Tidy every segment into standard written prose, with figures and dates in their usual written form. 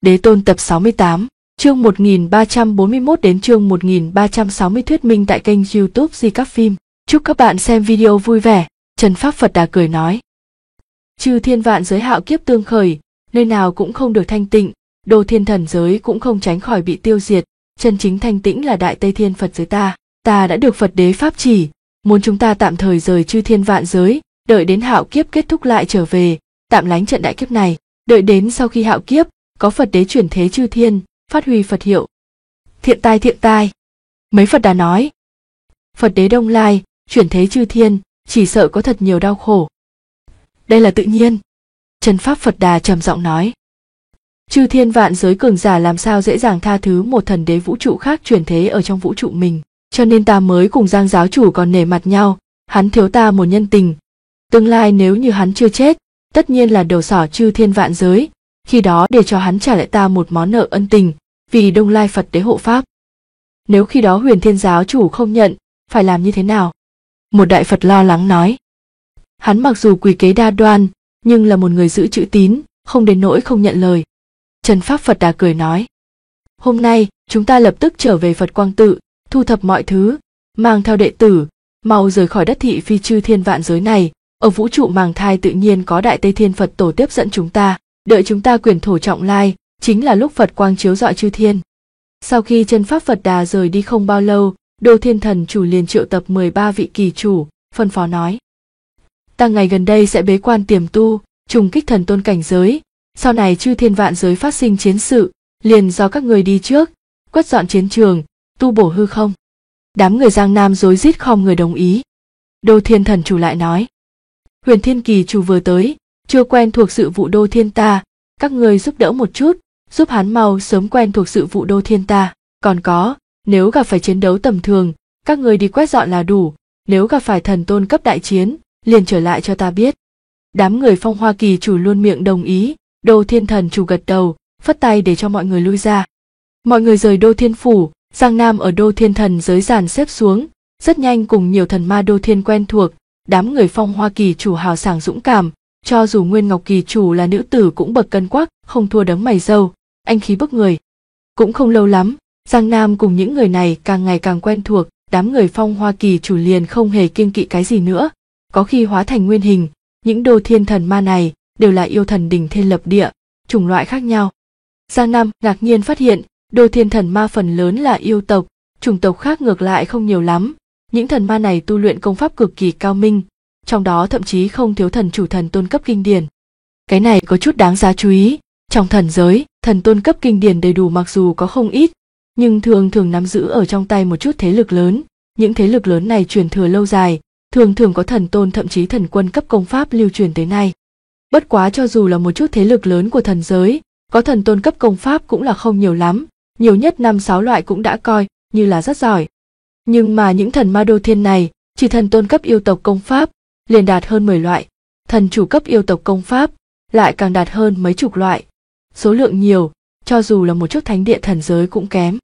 Đế Tôn tập 68, chương 1341 đến chương 1360 thuyết minh tại kênh YouTube Di Các Phim. Chúc các bạn xem video vui vẻ. Trần Pháp Phật Đà cười nói. Chư thiên vạn giới hạo kiếp tương khởi, nơi nào cũng không được thanh tịnh, đô thiên thần giới cũng không tránh khỏi bị tiêu diệt. Chân chính thanh tĩnh là Đại Tây Thiên Phật giới ta đã được Phật đế pháp chỉ, muốn chúng ta tạm thời rời chư thiên vạn giới, đợi đến hạo kiếp kết thúc lại trở về, tạm lánh trận đại kiếp này, đợi đến sau khi hạo kiếp, có Phật đế chuyển thế chư thiên, phát huy Phật hiệu. Thiện tai, mấy Phật Đà nói. Phật đế Đông Lai, chuyển thế chư thiên, chỉ sợ có thật nhiều đau khổ. Đây là tự nhiên. Trần Pháp Phật Đà trầm giọng nói. Chư thiên vạn giới cường giả làm sao dễ dàng tha thứ một thần đế vũ trụ khác chuyển thế ở trong vũ trụ mình, cho nên ta mới cùng Giang giáo chủ còn nể mặt nhau, hắn thiếu ta một nhân tình. Tương lai nếu như hắn chưa chết, tất nhiên là đầu sỏ chư thiên vạn giới, khi đó để cho hắn trả lại ta một món nợ ân tình, vì Đông Lai Phật đế hộ pháp. Nếu khi đó Huyền Thiên giáo chủ không nhận, phải làm như thế nào? Một đại Phật lo lắng nói. Hắn mặc dù quỳ kế đa đoan, nhưng là một người giữ chữ tín, không đến nỗi không nhận lời. Trần Pháp Phật Đà cười nói. Hôm nay, chúng ta lập tức trở về Phật Quang Tự, thu thập mọi thứ, mang theo đệ tử, mau rời khỏi đất thị phi chư thiên vạn giới này. Ở vũ trụ màng thai tự nhiên có Đại Tây Thiên Phật tổ tiếp dẫn chúng ta, đợi chúng ta quyền thổ trọng lai, chính là lúc Phật quang chiếu rọi chư thiên. Sau khi Trần Pháp Phật Đà rời đi không bao lâu, Đô Thiên Thần chủ liền triệu tập 13 vị kỳ chủ, phân phó nói. Ta ngày gần đây sẽ bế quan tiềm tu, trùng kích thần tôn cảnh giới, sau này chư thiên vạn giới phát sinh chiến sự, liền do các người đi trước, quét dọn chiến trường, tu bổ hư không. Đám người Giang Nam rối rít khom người đồng ý. Đô Thiên Thần chủ lại nói. Huyền Thiên kỳ chủ vừa tới, chưa quen thuộc sự vụ Đô Thiên ta, các người giúp đỡ một chút, giúp hắn mau sớm quen thuộc sự vụ Đô Thiên ta. Còn có, nếu gặp phải chiến đấu tầm thường, các người đi quét dọn là đủ, nếu gặp phải thần tôn cấp đại chiến, liền trở lại cho ta biết. Đám người Phong Hoa kỳ chủ luôn miệng đồng ý, Đô Thiên Thần chủ gật đầu, phất tay để cho mọi người lui ra. Mọi người rời Đô Thiên phủ, Giang Nam ở Đô Thiên Thần giới dàn xếp xuống, rất nhanh cùng nhiều thần ma Đô Thiên quen thuộc. Đám người Phong Hoa kỳ chủ hào sảng dũng cảm, cho dù Nguyên Ngọc kỳ chủ là nữ tử cũng bậc cân quắc, không thua đấng mày râu, anh khí bức người. Cũng không lâu lắm, Giang Nam cùng những người này càng ngày càng quen thuộc, đám người Phong Hoa kỳ chủ liền không hề kiêng kỵ cái gì nữa, có khi hóa thành nguyên hình, những Đô Thiên thần ma này đều là yêu thần đỉnh thiên lập địa, chủng loại khác nhau. Giang Nam ngạc nhiên phát hiện, Đô Thiên thần ma phần lớn là yêu tộc, chủng tộc khác ngược lại không nhiều lắm. Những thần ma này tu luyện công pháp cực kỳ cao minh, trong đó thậm chí không thiếu thần chủ thần tôn cấp kinh điển. Cái này có chút đáng giá chú ý, trong thần giới, thần tôn cấp kinh điển đầy đủ mặc dù có không ít, nhưng thường thường nắm giữ ở trong tay một chút thế lực lớn. Những thế lực lớn này truyền thừa lâu dài, thường thường có thần tôn thậm chí thần quân cấp công pháp lưu truyền tới nay. Bất quá cho dù là một chút thế lực lớn của thần giới, có thần tôn cấp công pháp cũng là không nhiều lắm, nhiều nhất 5-6 loại cũng đã coi như là rất giỏi. Nhưng mà những thần ma Đô Thiên này, chỉ thần tôn cấp yêu tộc công pháp, liền đạt hơn 10 loại, thần chủ cấp yêu tộc công pháp, lại càng đạt hơn mấy chục loại. Số lượng nhiều, cho dù là một chút thánh địa thần giới cũng kém.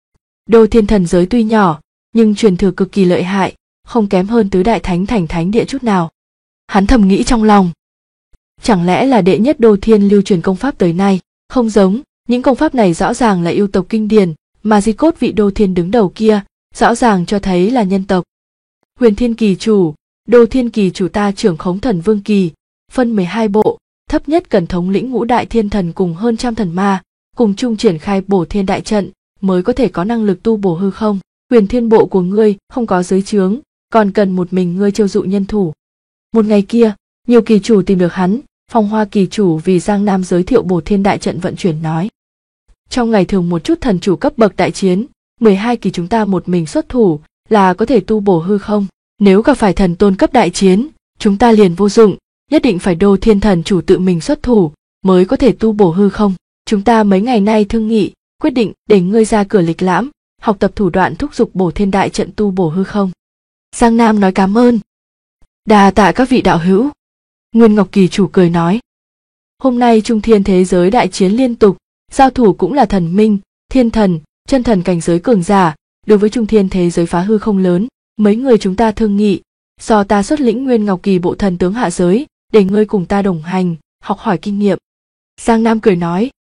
Đô Thiên thần giới tuy nhỏ, nhưng truyền thừa cực kỳ lợi hại, không kém hơn tứ đại thánh thành thánh địa chút nào. Hắn thầm nghĩ trong lòng. Chẳng lẽ là đệ nhất Đô Thiên lưu truyền công pháp tới nay, không giống, những công pháp này rõ ràng là yêu tộc kinh điển, mà di cốt vị Đô Thiên đứng đầu kia, rõ ràng cho thấy là nhân tộc. Huyền Thiên kỳ chủ, Đô Thiên kỳ chủ ta trưởng khống thần vương kỳ, phân 12 bộ, thấp nhất cần thống lĩnh ngũ đại thiên thần cùng hơn trăm thần ma, cùng chung triển khai bổ thiên đại trận, mới có thể có năng lực tu bổ hư không. Huyền Thiên bộ của ngươi không có dưới trướng, còn cần một mình ngươi chiêu dụ nhân thủ. Một ngày kia, nhiều kỳ chủ tìm được hắn, Phong Hoa kỳ chủ vì Giang Nam giới thiệu bổ thiên đại trận vận chuyển nói. Trong ngày thường một chút thần chủ cấp bậc đại chiến, 12 kỳ chúng ta một mình xuất thủ là có thể tu bổ hư không. Nếu gặp phải thần tôn cấp đại chiến, chúng ta liền vô dụng, nhất định phải Đô Thiên thần chủ tự mình xuất thủ mới có thể tu bổ hư không. Chúng ta mấy ngày nay thương nghị, quyết định để ngươi ra cửa lịch lãm, học tập thủ đoạn thúc giục bổ thiên đại trận tu bổ hư không. Giang Nam nói cảm ơn. Đà tạ các vị đạo hữu. Nguyên Ngọc kỳ chủ cười nói. Hôm nay trung thiên thế giới đại chiến liên tục, giao thủ cũng là thần minh, thiên thần, chân thần cảnh giới cường giả, đối với trung thiên thế giới phá hư không lớn, mấy người chúng ta thương nghị, do ta xuất lĩnh Nguyên Ngọc kỳ bộ thần tướng hạ giới, để ngươi cùng ta đồng hành, học hỏi kinh nghiệm. Giang Nam cười nói.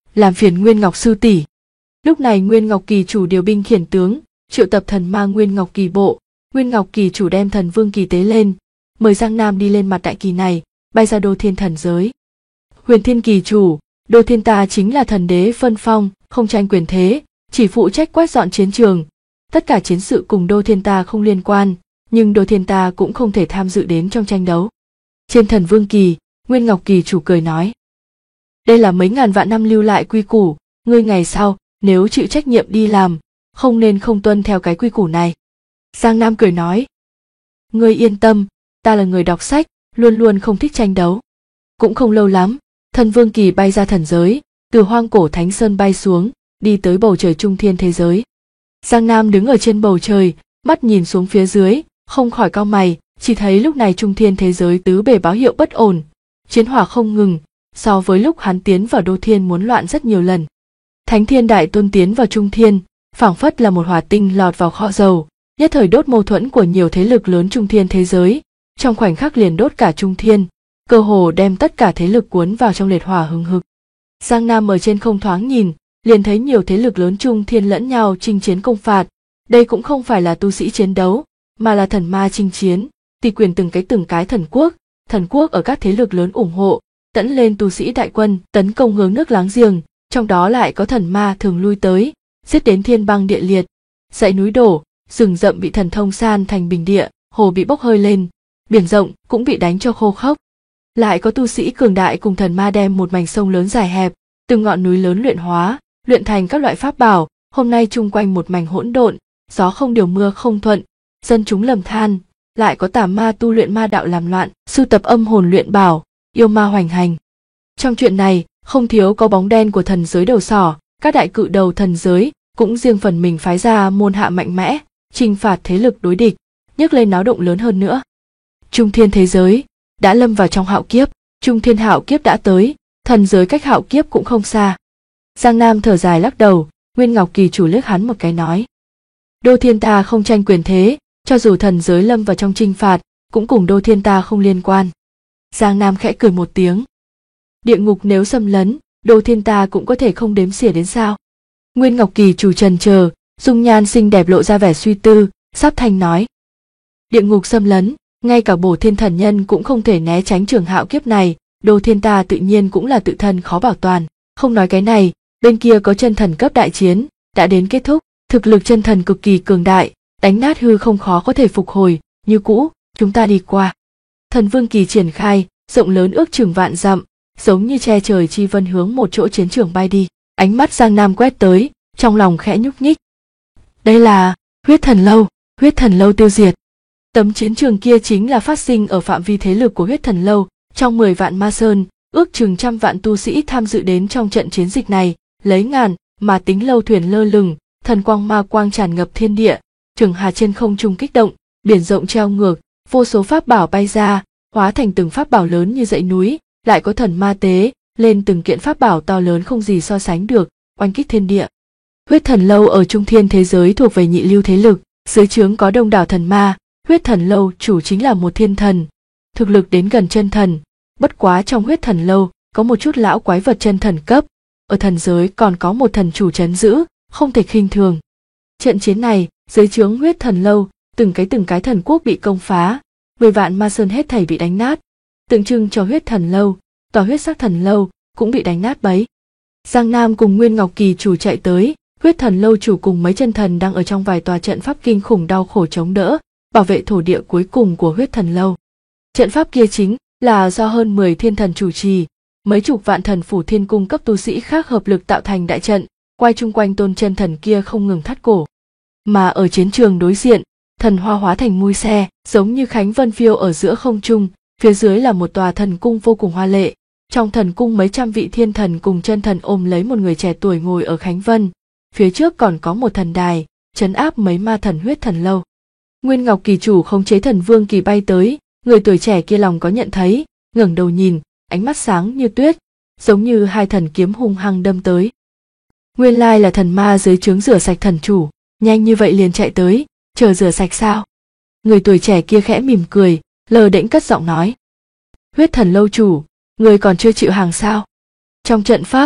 làm phiền Nguyên Ngọc sư tỷ. Lúc này Nguyên Ngọc Kỳ chủ điều binh khiển tướng, triệu tập thần ma Nguyên Ngọc Kỳ bộ. Nguyên Ngọc Kỳ chủ đem thần vương kỳ tế lên, mời Giang Nam đi lên mặt đại kỳ này, bay ra Đô Thiên thần giới. Huyền Thiên Kỳ chủ, Đô Thiên ta chính là thần đế phân phong, không tranh quyền thế, chỉ phụ trách quét dọn chiến trường. Tất cả chiến sự cùng Đô Thiên ta không liên quan, nhưng Đô Thiên ta cũng không thể tham dự đến trong tranh đấu. Trên thần vương kỳ, Nguyên Ngọc Kỳ chủ cười nói. Đây là mấy ngàn vạn năm lưu lại quy củ, ngươi ngày sau, nếu chịu trách nhiệm đi làm, không nên không tuân theo cái quy củ này. Giang Nam cười nói. Ngươi yên tâm, ta là người đọc sách, luôn luôn không thích tranh đấu. Cũng không lâu lắm, thần vương kỳ bay ra thần giới, từ hoang cổ Thánh Sơn bay xuống, đi tới bầu trời trung thiên thế giới. Giang Nam đứng ở trên bầu trời, mắt nhìn xuống phía dưới, không khỏi cau mày, chỉ thấy lúc này trung thiên thế giới tứ bề báo hiệu bất ổn, chiến hỏa không ngừng, so với lúc hắn tiến vào Đô Thiên muốn loạn rất nhiều lần. Thánh Thiên Đại Tôn tiến vào trung thiên, phảng phất là một hỏa tinh lọt vào kho dầu, nhất thời đốt mâu thuẫn của nhiều thế lực lớn trung thiên thế giới, trong khoảnh khắc liền đốt cả trung thiên, cơ hồ đem tất cả thế lực cuốn vào trong liệt hỏa hừng hực. Giang Nam ở trên không thoáng nhìn, liền thấy nhiều thế lực lớn trung thiên lẫn nhau chinh chiến công phạt, đây cũng không phải là tu sĩ chiến đấu, mà là thần ma chinh chiến, tùy quyền từng cái thần quốc ở các thế lực lớn ủng hộ, tẫn lên tu sĩ đại quân tấn công hướng nước láng giềng, trong đó lại có thần ma thường lui tới, giết đến thiên băng địa liệt, dãy núi đổ, rừng rậm bị thần thông san thành bình địa, hồ bị bốc hơi lên, biển rộng cũng bị đánh cho khô khốc. Lại có tu sĩ cường đại cùng thần ma đem một mảnh sông lớn dài hẹp, từng ngọn núi lớn luyện hóa, luyện thành các loại pháp bảo, hôm nay chung quanh một mảnh hỗn độn, gió không điều mưa không thuận, dân chúng lầm than. Lại có tà ma tu luyện ma đạo làm loạn, sưu tập âm hồn luyện bảo, yêu ma hoành hành. Trong chuyện này, không thiếu có bóng đen của thần giới đầu sỏ, các đại cự đầu thần giới cũng riêng phần mình phái ra môn hạ mạnh mẽ, trừng phạt thế lực đối địch, nhấc lên náo động lớn hơn nữa. Trung thiên thế giới đã lâm vào trong hạo kiếp, trung thiên hạo kiếp đã tới, thần giới cách hạo kiếp cũng không xa. Giang Nam thở dài lắc đầu, Nguyên Ngọc Kỳ chủ liếc hắn một cái nói. Đô Thiên ta không tranh quyền thế, cho dù thần giới lâm vào trong trinh phạt, cũng cùng Đô Thiên ta không liên quan. Giang Nam khẽ cười một tiếng. Địa ngục nếu xâm lấn, Đô Thiên ta cũng có thể không đếm xỉa đến sao. Nguyên Ngọc Kỳ chủ trần chờ, dung nhan xinh đẹp lộ ra vẻ suy tư, sắp thanh nói. Địa ngục xâm lấn, ngay cả Bổ Thiên thần nhân cũng không thể né tránh trường hạo kiếp này, Đô Thiên ta tự nhiên cũng là tự thân khó bảo toàn. Không nói cái này, bên kia có chân thần cấp đại chiến, đã đến kết thúc, thực lực chân thần cực kỳ cường đại, đánh nát hư không khó có thể phục hồi, như cũ, chúng ta đi qua. Thần vương kỳ triển khai, rộng lớn ước chừng vạn dặm, giống như che trời chi vân hướng một chỗ chiến trường bay đi. Ánh mắt Giang Nam quét tới, trong lòng khẽ nhúc nhích. Đây là huyết thần lâu tiêu diệt. Tấm chiến trường kia chính là phát sinh ở phạm vi thế lực của huyết thần lâu, trong 10 vạn ma sơn, ước chừng trăm vạn tu sĩ tham dự đến trong trận chiến dịch này, lấy ngàn mà tính lâu thuyền lơ lửng, thần quang ma quang tràn ngập thiên địa, trường hà trên không trung kích động, biển rộng treo ngược, vô số pháp bảo bay ra, hóa thành từng pháp bảo lớn như dãy núi, lại có thần ma tế lên từng kiện pháp bảo to lớn không gì so sánh được, oanh kích thiên địa. Huyết thần lâu ở trung thiên thế giới thuộc về nhị lưu thế lực, dưới trướng có đông đảo thần ma, huyết thần lâu chủ chính là một thiên thần, thực lực đến gần chân thần, bất quá trong huyết thần lâu có một chút lão quái vật chân thần cấp, ở thần giới còn có một thần chủ trấn giữ, không thể khinh thường. Trận chiến này, dưới trướng huyết thần lâu, từng cái thần quốc bị công phá, 10 vạn ma sơn hết thảy bị đánh nát, tượng trưng cho huyết thần lâu, tòa huyết sắc thần lâu cũng bị đánh nát bấy. Giang Nam cùng Nguyên Ngọc Kỳ chủ chạy tới, huyết thần lâu chủ cùng mấy chân thần đang ở trong vài tòa trận pháp kinh khủng đau khổ chống đỡ, bảo vệ thổ địa cuối cùng của huyết thần lâu. Trận pháp kia chính là do hơn 10 thiên thần chủ trì, mấy chục vạn thần phủ thiên cung cấp tu sĩ khác hợp lực tạo thành đại trận, quay chung quanh tôn chân thần kia không ngừng thắt cổ. Mà ở chiến trường đối diện, thần hoa hóa thành mui xe, giống như khánh vân phiêu ở giữa không trung, phía dưới là một tòa thần cung vô cùng hoa lệ. Trong thần cung mấy trăm vị thiên thần cùng chân thần ôm lấy một người trẻ tuổi ngồi ở khánh vân, phía trước còn có một thần đài, trấn áp mấy ma thần huyết thần lâu. Nguyên Ngọc Kỳ chủ khống chế thần vương kỳ bay tới, người tuổi trẻ kia lòng có nhận thấy, ngẩng đầu nhìn, ánh mắt sáng như tuyết, giống như hai thần kiếm hung hăng đâm tới. Nguyên lai là thần ma dưới trướng rửa sạch thần chủ, nhanh như vậy liền chạy tới, chờ rửa sạch sao? Người tuổi trẻ kia khẽ mỉm cười, lờ đễnh cất giọng nói. Huyết thần lâu chủ, người còn chưa chịu hàng sao? Trong trận pháp,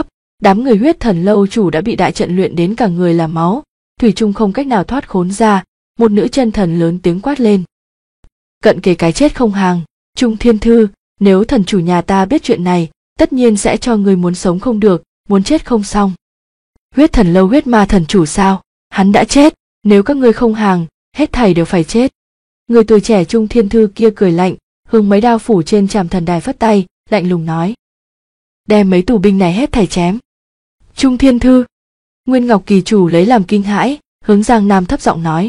Đám người huyết thần lâu chủ đã bị đại trận luyện đến cả người là máu, thủy chung không cách nào thoát khốn ra. Một nữ chân thần lớn tiếng quát lên: cận kề cái chết không hàng. Trung Thiên Thư, nếu thần chủ nhà ta biết chuyện này, tất nhiên sẽ cho người muốn sống không được, muốn chết không xong. Huyết thần lâu huyết ma thần chủ sao? Hắn đã chết, nếu các ngươi không hàng, hết thảy đều phải chết. Người tuổi trẻ Trung Thiên Thư kia cười lạnh, hướng mấy đao phủ trên trảm thần đài phất tay, lạnh lùng nói: đem mấy tù binh này hết thảy chém. Trung Thiên Thư. Nguyên Ngọc Kỳ chủ lấy làm kinh hãi, hướng Giang Nam thấp giọng nói: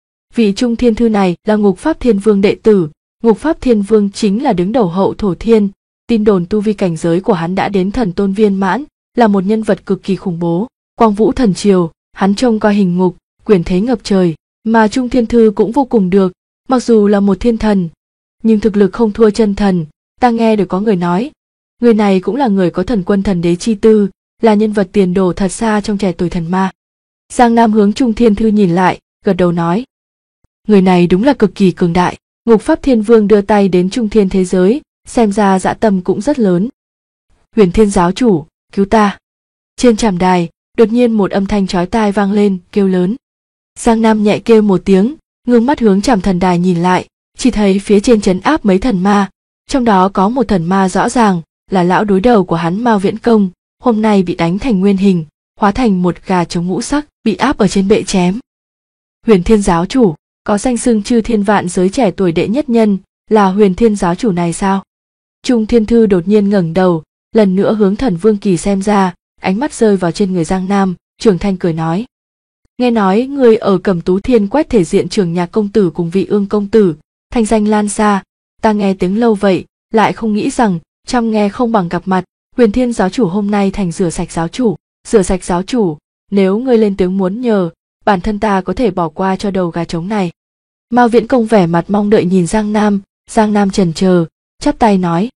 vị Trung Thiên Thư này là Ngục Pháp Thiên Vương đệ tử. Ngục Pháp Thiên Vương chính là đứng đầu hậu thổ thiên, tin đồn tu vi cảnh giới của hắn đã đến thần tôn viên mãn, là một nhân vật cực kỳ khủng bố. Quang Vũ thần triều, hắn trông coi hình ngục, quyền thế ngập trời, mà Trung Thiên Thư cũng vô cùng được, mặc dù là một thiên thần, nhưng thực lực không thua chân thần. Ta nghe được có người nói, người này cũng là người có thần quân thần đế chi tư, là nhân vật tiền đồ thật xa trong trẻ tuổi thần ma. Giang Nam hướng Trung Thiên Thư nhìn lại, gật đầu nói: người này đúng là cực kỳ cường đại. Ngục Pháp Thiên Vương đưa tay đến Trung Thiên thế giới, xem ra dã tâm cũng rất lớn. Huyền Thiên giáo chủ, cứu ta. Trên trảm đài, đột nhiên một âm thanh chói tai vang lên, kêu lớn. Giang Nam nhẹ kêu một tiếng, ngước mắt hướng trảm thần đài nhìn lại, chỉ thấy phía trên trấn áp mấy thần ma, trong đó có một thần ma rõ ràng là lão đối đầu của hắn Mao Viễn Công, hôm nay bị đánh thành nguyên hình, hóa thành một gà trống ngũ sắc, bị áp ở trên bệ chém. Huyền Thiên giáo chủ, có danh xưng chư thiên vạn giới trẻ tuổi đệ nhất nhân, là Huyền Thiên giáo chủ này sao? Trung Thiên Thư đột nhiên ngẩng đầu, lần nữa hướng Thần Vương Kỳ xem ra, ánh mắt rơi vào trên người Giang Nam, Trường Thanh cười nói: nghe nói người ở Cẩm Tú Thiên quét thể diện Trường Nhạc công tử cùng Vị Ương công tử, thanh danh lan xa, ta nghe tiếng lâu vậy, lại không nghĩ rằng trăm nghe không bằng gặp mặt. Huyền Thiên giáo chủ hôm nay thành rửa sạch giáo chủ. Rửa sạch giáo chủ, nếu ngươi lên tiếng muốn nhờ, bản thân ta có thể bỏ qua cho đầu gà trống này. Mao Viễn Công vẻ mặt mong đợi nhìn Giang Nam chần chờ, chắp tay nói: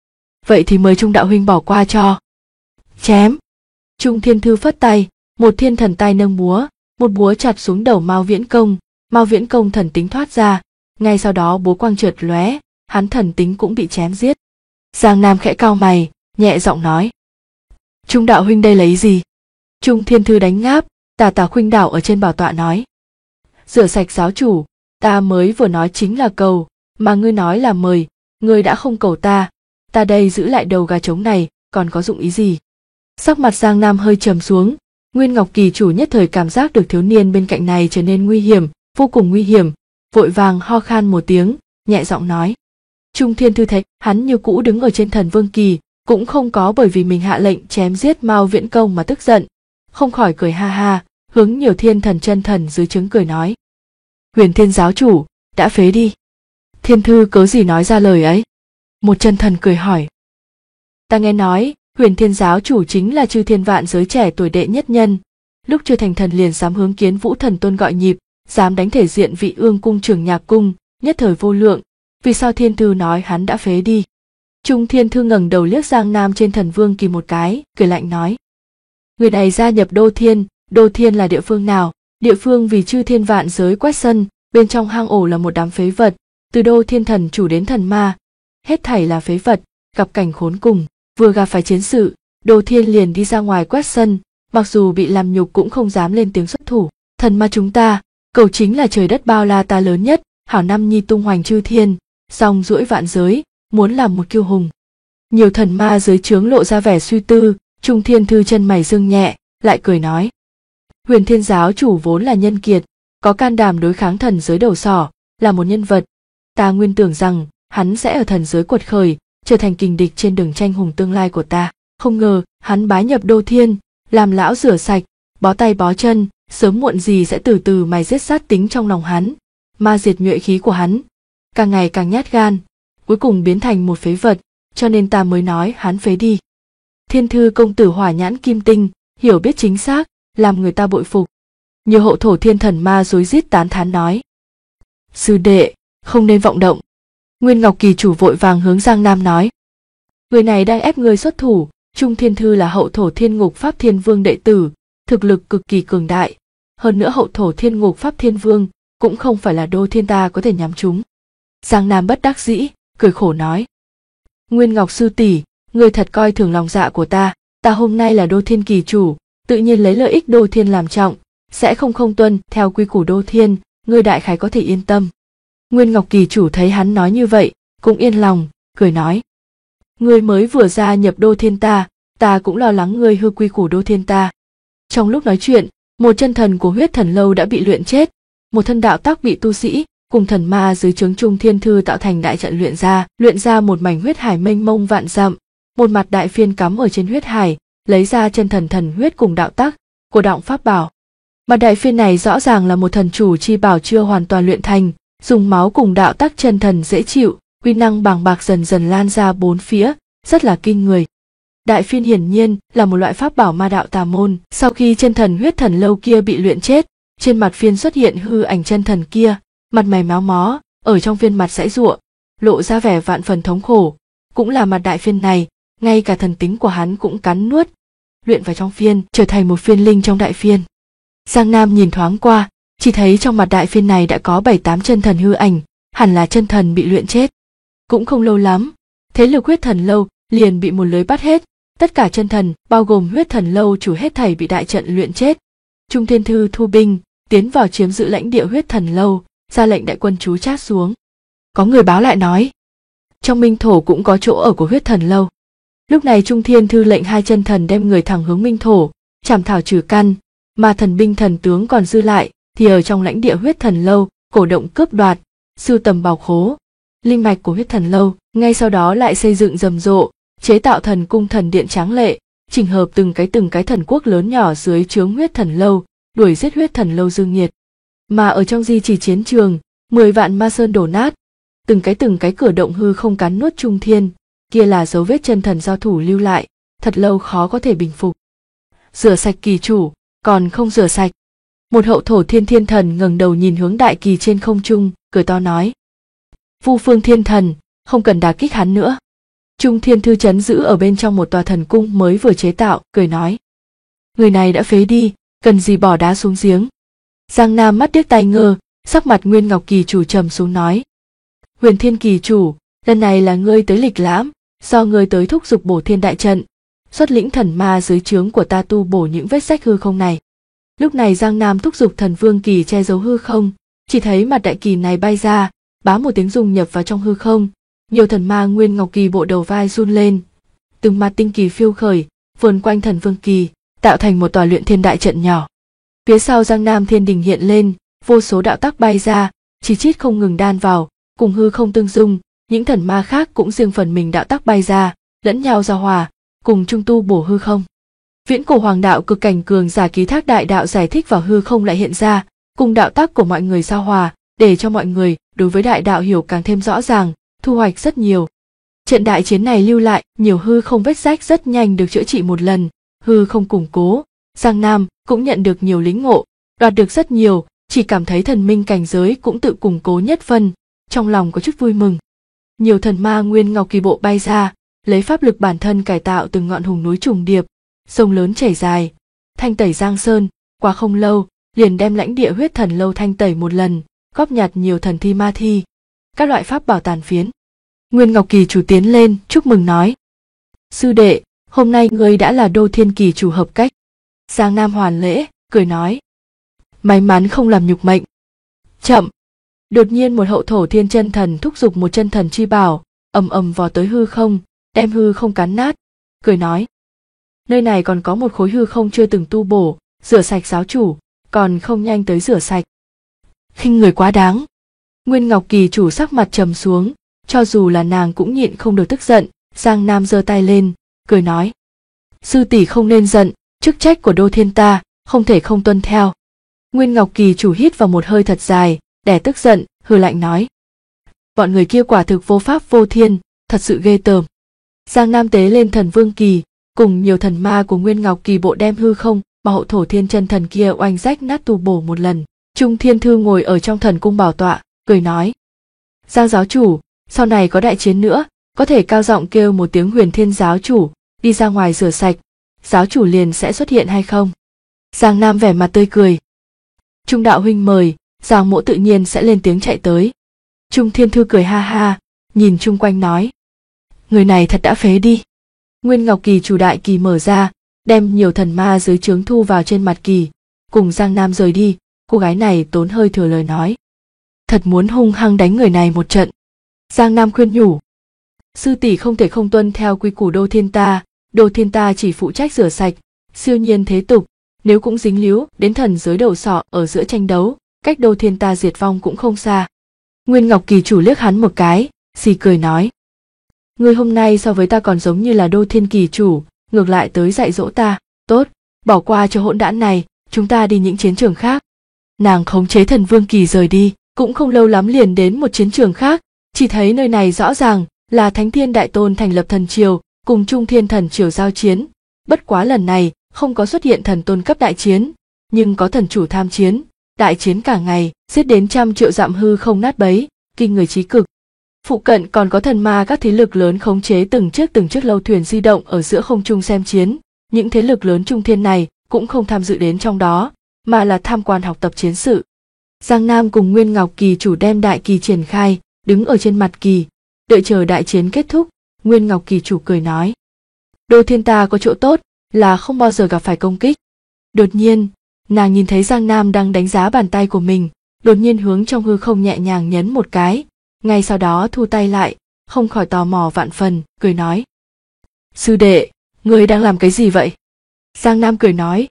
vậy thì mời Trung đạo huynh bỏ qua cho. Chém. Trung Thiên Thư phất tay, một thiên thần tay nâng búa, một búa chặt xuống đầu Mao Viễn Công. Mao Viễn Công thần tính thoát ra, ngay sau đó búa quang chợt lóe, hắn thần tính cũng bị chém giết. Giang Nam khẽ cau mày, nhẹ giọng nói: Trung đạo huynh đây là ý gì? Trung Thiên Thư đánh ngáp, tà khuynh đảo ở trên bảo tọa nói: rửa sạch giáo chủ, ta mới vừa nói chính là cầu, mà ngươi nói là mời, ngươi đã không cầu ta đây giữ lại đầu gà trống này, còn có dụng ý gì? Sắc mặt Giang Nam hơi trầm xuống, Nguyên Ngọc Kỳ chủ nhất thời cảm giác được thiếu niên bên cạnh này trở nên nguy hiểm, vô cùng nguy hiểm, vội vàng ho khan một tiếng, nhẹ giọng nói. Trung Thiên Thư thấy hắn như cũ đứng ở trên Thần Vương Kỳ, cũng không có bởi vì mình hạ lệnh chém giết Mao Viễn Công mà tức giận, không khỏi cười ha ha, hướng nhiều thiên thần chân thần dưới trướng cười nói: Huyền Thiên giáo chủ, đã phế đi. Thiên Thư cớ gì nói ra lời ấy? Một chân thần cười hỏi. Ta nghe nói, Huyền Thiên giáo chủ chính là chư thiên vạn giới trẻ tuổi đệ nhất nhân, lúc chưa thành thần liền dám hướng Kiến Vũ thần tôn gọi nhịp, dám đánh thể diện Vị Ương cung Trường Nhạc cung, nhất thời vô lượng, vì sao Thiên Thư nói hắn đã phế đi? Trung Thiên Thư ngẩng đầu liếc Giang Nam trên Thần Vương Kỳ một cái, cười lạnh nói: người này gia nhập Đô Thiên là địa phương nào? Địa phương vì chư thiên vạn giới quét sân, bên trong hang ổ là một đám phế vật, từ Đô Thiên thần chủ đến thần ma, hết thảy là phế vật, gặp cảnh khốn cùng, vừa gặp phải chiến sự, Đô Thiên liền đi ra ngoài quét sân, mặc dù bị làm nhục cũng không dám lên tiếng xuất thủ. Thần ma chúng ta, cầu chính là trời đất bao la ta lớn nhất, hảo năm nhi tung hoành chư thiên, song duỗi vạn giới, muốn làm một kiêu hùng. Nhiều thần ma dưới trướng lộ ra vẻ suy tư, Trung Thiên Thư chân mày dương nhẹ, lại cười nói: Huyền Thiên giáo chủ vốn là nhân kiệt, có can đảm đối kháng thần giới đầu sỏ, là một nhân vật. Ta nguyên tưởng rằng hắn sẽ ở thần giới quật khởi, trở thành kình địch trên đường tranh hùng tương lai của ta. Không ngờ hắn bái nhập Đô Thiên, làm lão rửa sạch, bó tay bó chân, sớm muộn gì sẽ từ từ mài giết sát tính trong lòng hắn, ma diệt nhuệ khí của hắn, càng ngày càng nhát gan, cuối cùng biến thành một phế vật, cho nên ta mới nói hắn phế đi. Thiên Thư công tử hỏa nhãn kim tinh, hiểu biết chính xác, làm người ta bội phục. Nhiều hậu thổ thiên thần ma rối rít tán thán nói: sư đệ, không nên vọng động. Nguyên Ngọc Kỳ chủ vội vàng hướng Giang Nam nói: người này đang ép ngươi xuất thủ. Trung Thiên Thư là hậu thổ thiên ngục pháp thiên vương đệ tử, thực lực cực kỳ cường đại, hơn nữa hậu thổ thiên ngục pháp thiên vương cũng không phải là Đô Thiên ta có thể nhắm trúng. Giang Nam bất đắc dĩ, cười khổ nói: Nguyên Ngọc sư tỷ, ngươi thật coi thường lòng dạ của ta, Ta hôm nay là Đô Thiên kỳ chủ, tự nhiên lấy lợi ích Đô Thiên làm trọng, sẽ không tuân theo quy củ Đô Thiên, ngươi đại khái có thể yên tâm. Nguyên Ngọc kỳ chủ thấy hắn nói như vậy, cũng yên lòng, cười nói. Ngươi mới vừa gia nhập Đô Thiên ta cũng lo lắng ngươi hư quy củ Đô Thiên ta. Trong lúc nói chuyện, một chân thần của huyết thần lâu đã bị luyện chết, một thân đạo tác bị tu sĩ cùng thần ma dưới trướng Trung Thiên Thư tạo thành đại trận luyện ra một mảnh huyết hải mênh mông vạn dặm, một mặt đại phiên cắm ở trên huyết hải, lấy ra chân thần huyết cùng đạo tác của động pháp bảo. Mặt đại phiên này rõ ràng là một thần chủ chi bảo chưa hoàn toàn luyện thành, dùng máu cùng đạo tác chân thần dễ chịu, uy năng bàng bạc dần dần lan ra bốn phía, rất là kinh người. Đại phiên hiển nhiên là một loại pháp bảo ma đạo tà môn, sau khi chân thần huyết thần lâu kia bị luyện chết, trên mặt phiên xuất hiện hư ảnh chân thần kia, mặt mày méo mó, ở trong phiên mặt giãy giụa, lộ ra vẻ vạn phần thống khổ. Cũng là mặt đại phiên này, ngay cả thần tính của hắn cũng cắn nuốt, luyện vào trong phiên, trở thành một phiên linh trong đại phiên. Giang Nam nhìn thoáng qua, chỉ thấy trong mặt đại phiên này đã có 7-8 chân thần hư ảnh, hẳn là chân thần bị luyện chết. Cũng không lâu lắm, thế lực huyết thần lâu liền bị một lưới bắt hết, tất cả chân thần, bao gồm huyết thần lâu chủ hết thảy bị đại trận luyện chết. Trung Thiên Thư thu binh, tiến vào chiếm giữ lãnh địa huyết thần lâu, ra lệnh đại quân trú chát xuống. Có người báo lại nói, trong Minh Thổ cũng có chỗ ở của huyết thần lâu. Lúc này Trung Thiên Thư lệnh 2 chân thần đem người thẳng hướng Minh Thổ, chảm thảo trừ căn, mà thần binh thần tướng còn dư lại thì ở trong lãnh địa huyết thần lâu, cổ động cướp đoạt, sưu tầm bảo khố, linh mạch của huyết thần lâu. Ngay sau đó lại xây dựng rầm rộ, chế tạo thần cung thần điện tráng lệ, chỉnh hợp từng cái thần quốc lớn nhỏ dưới trướng huyết thần lâu, đuổi giết huyết thần lâu dương nhiệt. Mà ở trong di chỉ chiến trường, 10 vạn ma sơn đổ nát, từng cái cửa động hư không cắn nuốt Trung Thiên, kia là dấu vết chân thần giao thủ lưu lại, thật lâu khó có thể bình phục. Rửa sạch kỳ chủ, còn không rửa sạch. Một hậu thổ thiên thần ngẩng đầu nhìn hướng đại kỳ trên không trung, cười to nói. Vu Phương Thiên Thần, không cần đả kích hắn nữa. Trung Thiên Thư trấn giữ ở bên trong một tòa thần cung mới vừa chế tạo, cười nói. Người này đã phế đi, cần gì bỏ đá xuống giếng. Giang Nam mắt điếc tai ngơ, sắc mặt Nguyên Ngọc kỳ chủ trầm xuống nói. Huyền Thiên kỳ chủ, lần này là ngươi tới lịch lãm, do ngươi tới thúc giục bổ thiên đại trận, xuất lĩnh thần ma dưới trướng của ta tu bổ những vết rách hư không này. Lúc này Giang Nam thúc giục thần vương kỳ che giấu hư không, chỉ thấy mặt đại kỳ này bay ra, bá một tiếng dung nhập vào trong hư không, nhiều thần ma Nguyên Ngọc kỳ bộ đầu vai run lên, từng mặt tinh kỳ phiêu khởi, vờn quanh thần vương kỳ, tạo thành một tòa luyện thiên đại trận nhỏ. Phía sau Giang Nam thiên đình hiện lên, vô số đạo tác bay ra, chỉ chít không ngừng đan vào, cùng hư không tương dung. Những thần ma khác cũng riêng phần mình đạo tác bay ra, lẫn nhau giao hòa, cùng trung tu bổ hư không. Viễn cổ hoàng đạo cực cảnh cường giả ký thác đại đạo giải thích vào hư không lại hiện ra, cùng đạo tác của mọi người giao hòa, để cho mọi người đối với đại đạo hiểu càng thêm rõ ràng, thu hoạch rất nhiều. Trận đại chiến này lưu lại nhiều hư không vết rách rất nhanh được chữa trị một lần, hư không củng cố. Giang Nam cũng nhận được nhiều lĩnh ngộ, đoạt được rất nhiều, chỉ cảm thấy thần minh cảnh giới cũng tự củng cố nhất phân, trong lòng có chút vui mừng. Nhiều thần ma Nguyên Ngọc kỳ bộ bay ra, lấy pháp lực bản thân cải tạo từng ngọn hùng núi trùng điệp, sông lớn chảy dài, thanh tẩy Giang Sơn. Qua không lâu, liền đem lãnh địa huyết thần lâu thanh tẩy một lần, góp nhặt nhiều thần thi ma thi, các loại pháp bảo tàn phiến. Nguyên Ngọc kỳ chủ tiến lên chúc mừng nói. Sư đệ, hôm nay ngươi đã là Đô Thiên kỳ chủ hợp cách. Giang Nam hoàn lễ, cười nói. May mắn không làm nhục mệnh. Chậm. Đột nhiên một hậu thổ thiên chân thần thúc giục một chân thần chi bảo, ầm ầm vò tới hư không, đem hư không cắn nát, cười nói. Nơi này còn có một khối hư không chưa từng tu bổ, rửa sạch giáo chủ, còn không nhanh tới rửa sạch. Khinh người quá đáng. Nguyên Ngọc kỳ chủ sắc mặt trầm xuống, cho dù là nàng cũng nhịn không được tức giận. Giang Nam giơ tay lên, cười nói. Sư tỷ không nên giận, chức trách của Đô Thiên ta, không thể không tuân theo. Nguyên Ngọc kỳ chủ hít vào một hơi thật dài, đè tức giận, hừ lạnh nói. Bọn người kia quả thực vô pháp vô thiên, thật sự ghê tởm. Giang Nam tế lên thần vương kỳ, cùng nhiều thần ma của Nguyên Ngọc kỳ bộ đem hư không mà hậu thổ thiên chân thần kia oanh rách nát tu bổ một lần. Trung Thiên Thư ngồi ở trong thần cung bảo tọa, cười nói. Giang giáo chủ, sau này có đại chiến nữa, có thể cao giọng kêu một tiếng Huyền Thiên giáo chủ, đi ra ngoài rửa sạch, giáo chủ liền sẽ xuất hiện hay không? Giang Nam vẻ mặt tươi cười. Trung đạo huynh mời, Giang mỗ tự nhiên sẽ lên tiếng chạy tới. Trung Thiên Thư cười ha ha, nhìn chung quanh nói. Người này thật đã phế đi. Nguyên Ngọc kỳ chủ đại kỳ mở ra, đem nhiều thần ma dưới trướng thu vào trên mặt Kỳ, cùng Giang Nam rời đi. Cô gái này tốn hơi thừa lời nói, thật muốn hung hăng đánh người này một trận. Giang Nam khuyên nhủ, sư tỷ không thể không tuân theo quy củ Đô Thiên Ta chỉ phụ trách rửa sạch siêu nhiên thế tục, nếu cũng dính líu đến thần giới đầu sọ ở giữa tranh đấu, cách Đô Thiên Ta diệt vong cũng không xa. Nguyên Ngọc Kỳ chủ liếc hắn một cái, xì cười nói, ngươi hôm nay so với ta còn giống như là Đô Thiên Kỳ chủ, ngược lại tới dạy dỗ ta. Tốt, bỏ qua cho hỗn đản này, chúng ta đi những chiến trường khác. Nàng khống chế Thần Vương Kỳ rời đi, cũng không lâu lắm liền đến một chiến trường khác, chỉ thấy nơi này rõ ràng là Thánh Thiên Đại Tôn thành lập thần triều cùng Trung Thiên thần triều giao chiến. Bất quá lần này không có xuất hiện thần tôn cấp đại chiến, nhưng có thần chủ tham chiến, đại chiến cả ngày, giết đến 100 triệu dặm hư không nát bấy, kinh người chí cực. Phụ cận còn có thần ma các thế lực lớn khống chế từng chiếc lâu thuyền di động ở giữa không trung xem chiến. Những thế lực lớn Trung Thiên này cũng không tham dự đến trong đó, mà là tham quan học tập chiến sự. Giang Nam cùng Nguyên Ngọc Kỳ chủ đem đại kỳ triển khai, đứng ở trên mặt kỳ, đợi chờ đại chiến kết thúc. Nguyên Ngọc Kỳ chủ cười nói, Đô Thiên Ta có chỗ tốt là không bao giờ gặp phải công kích. Đột nhiên, nàng nhìn thấy Giang Nam đang đánh giá bàn tay của mình, đột nhiên hướng trong hư không nhẹ nhàng nhấn một cái, ngay sau đó thu tay lại, không khỏi tò mò vạn phần, cười nói, sư đệ, ngươi đang làm cái gì vậy? Giang Nam cười nói,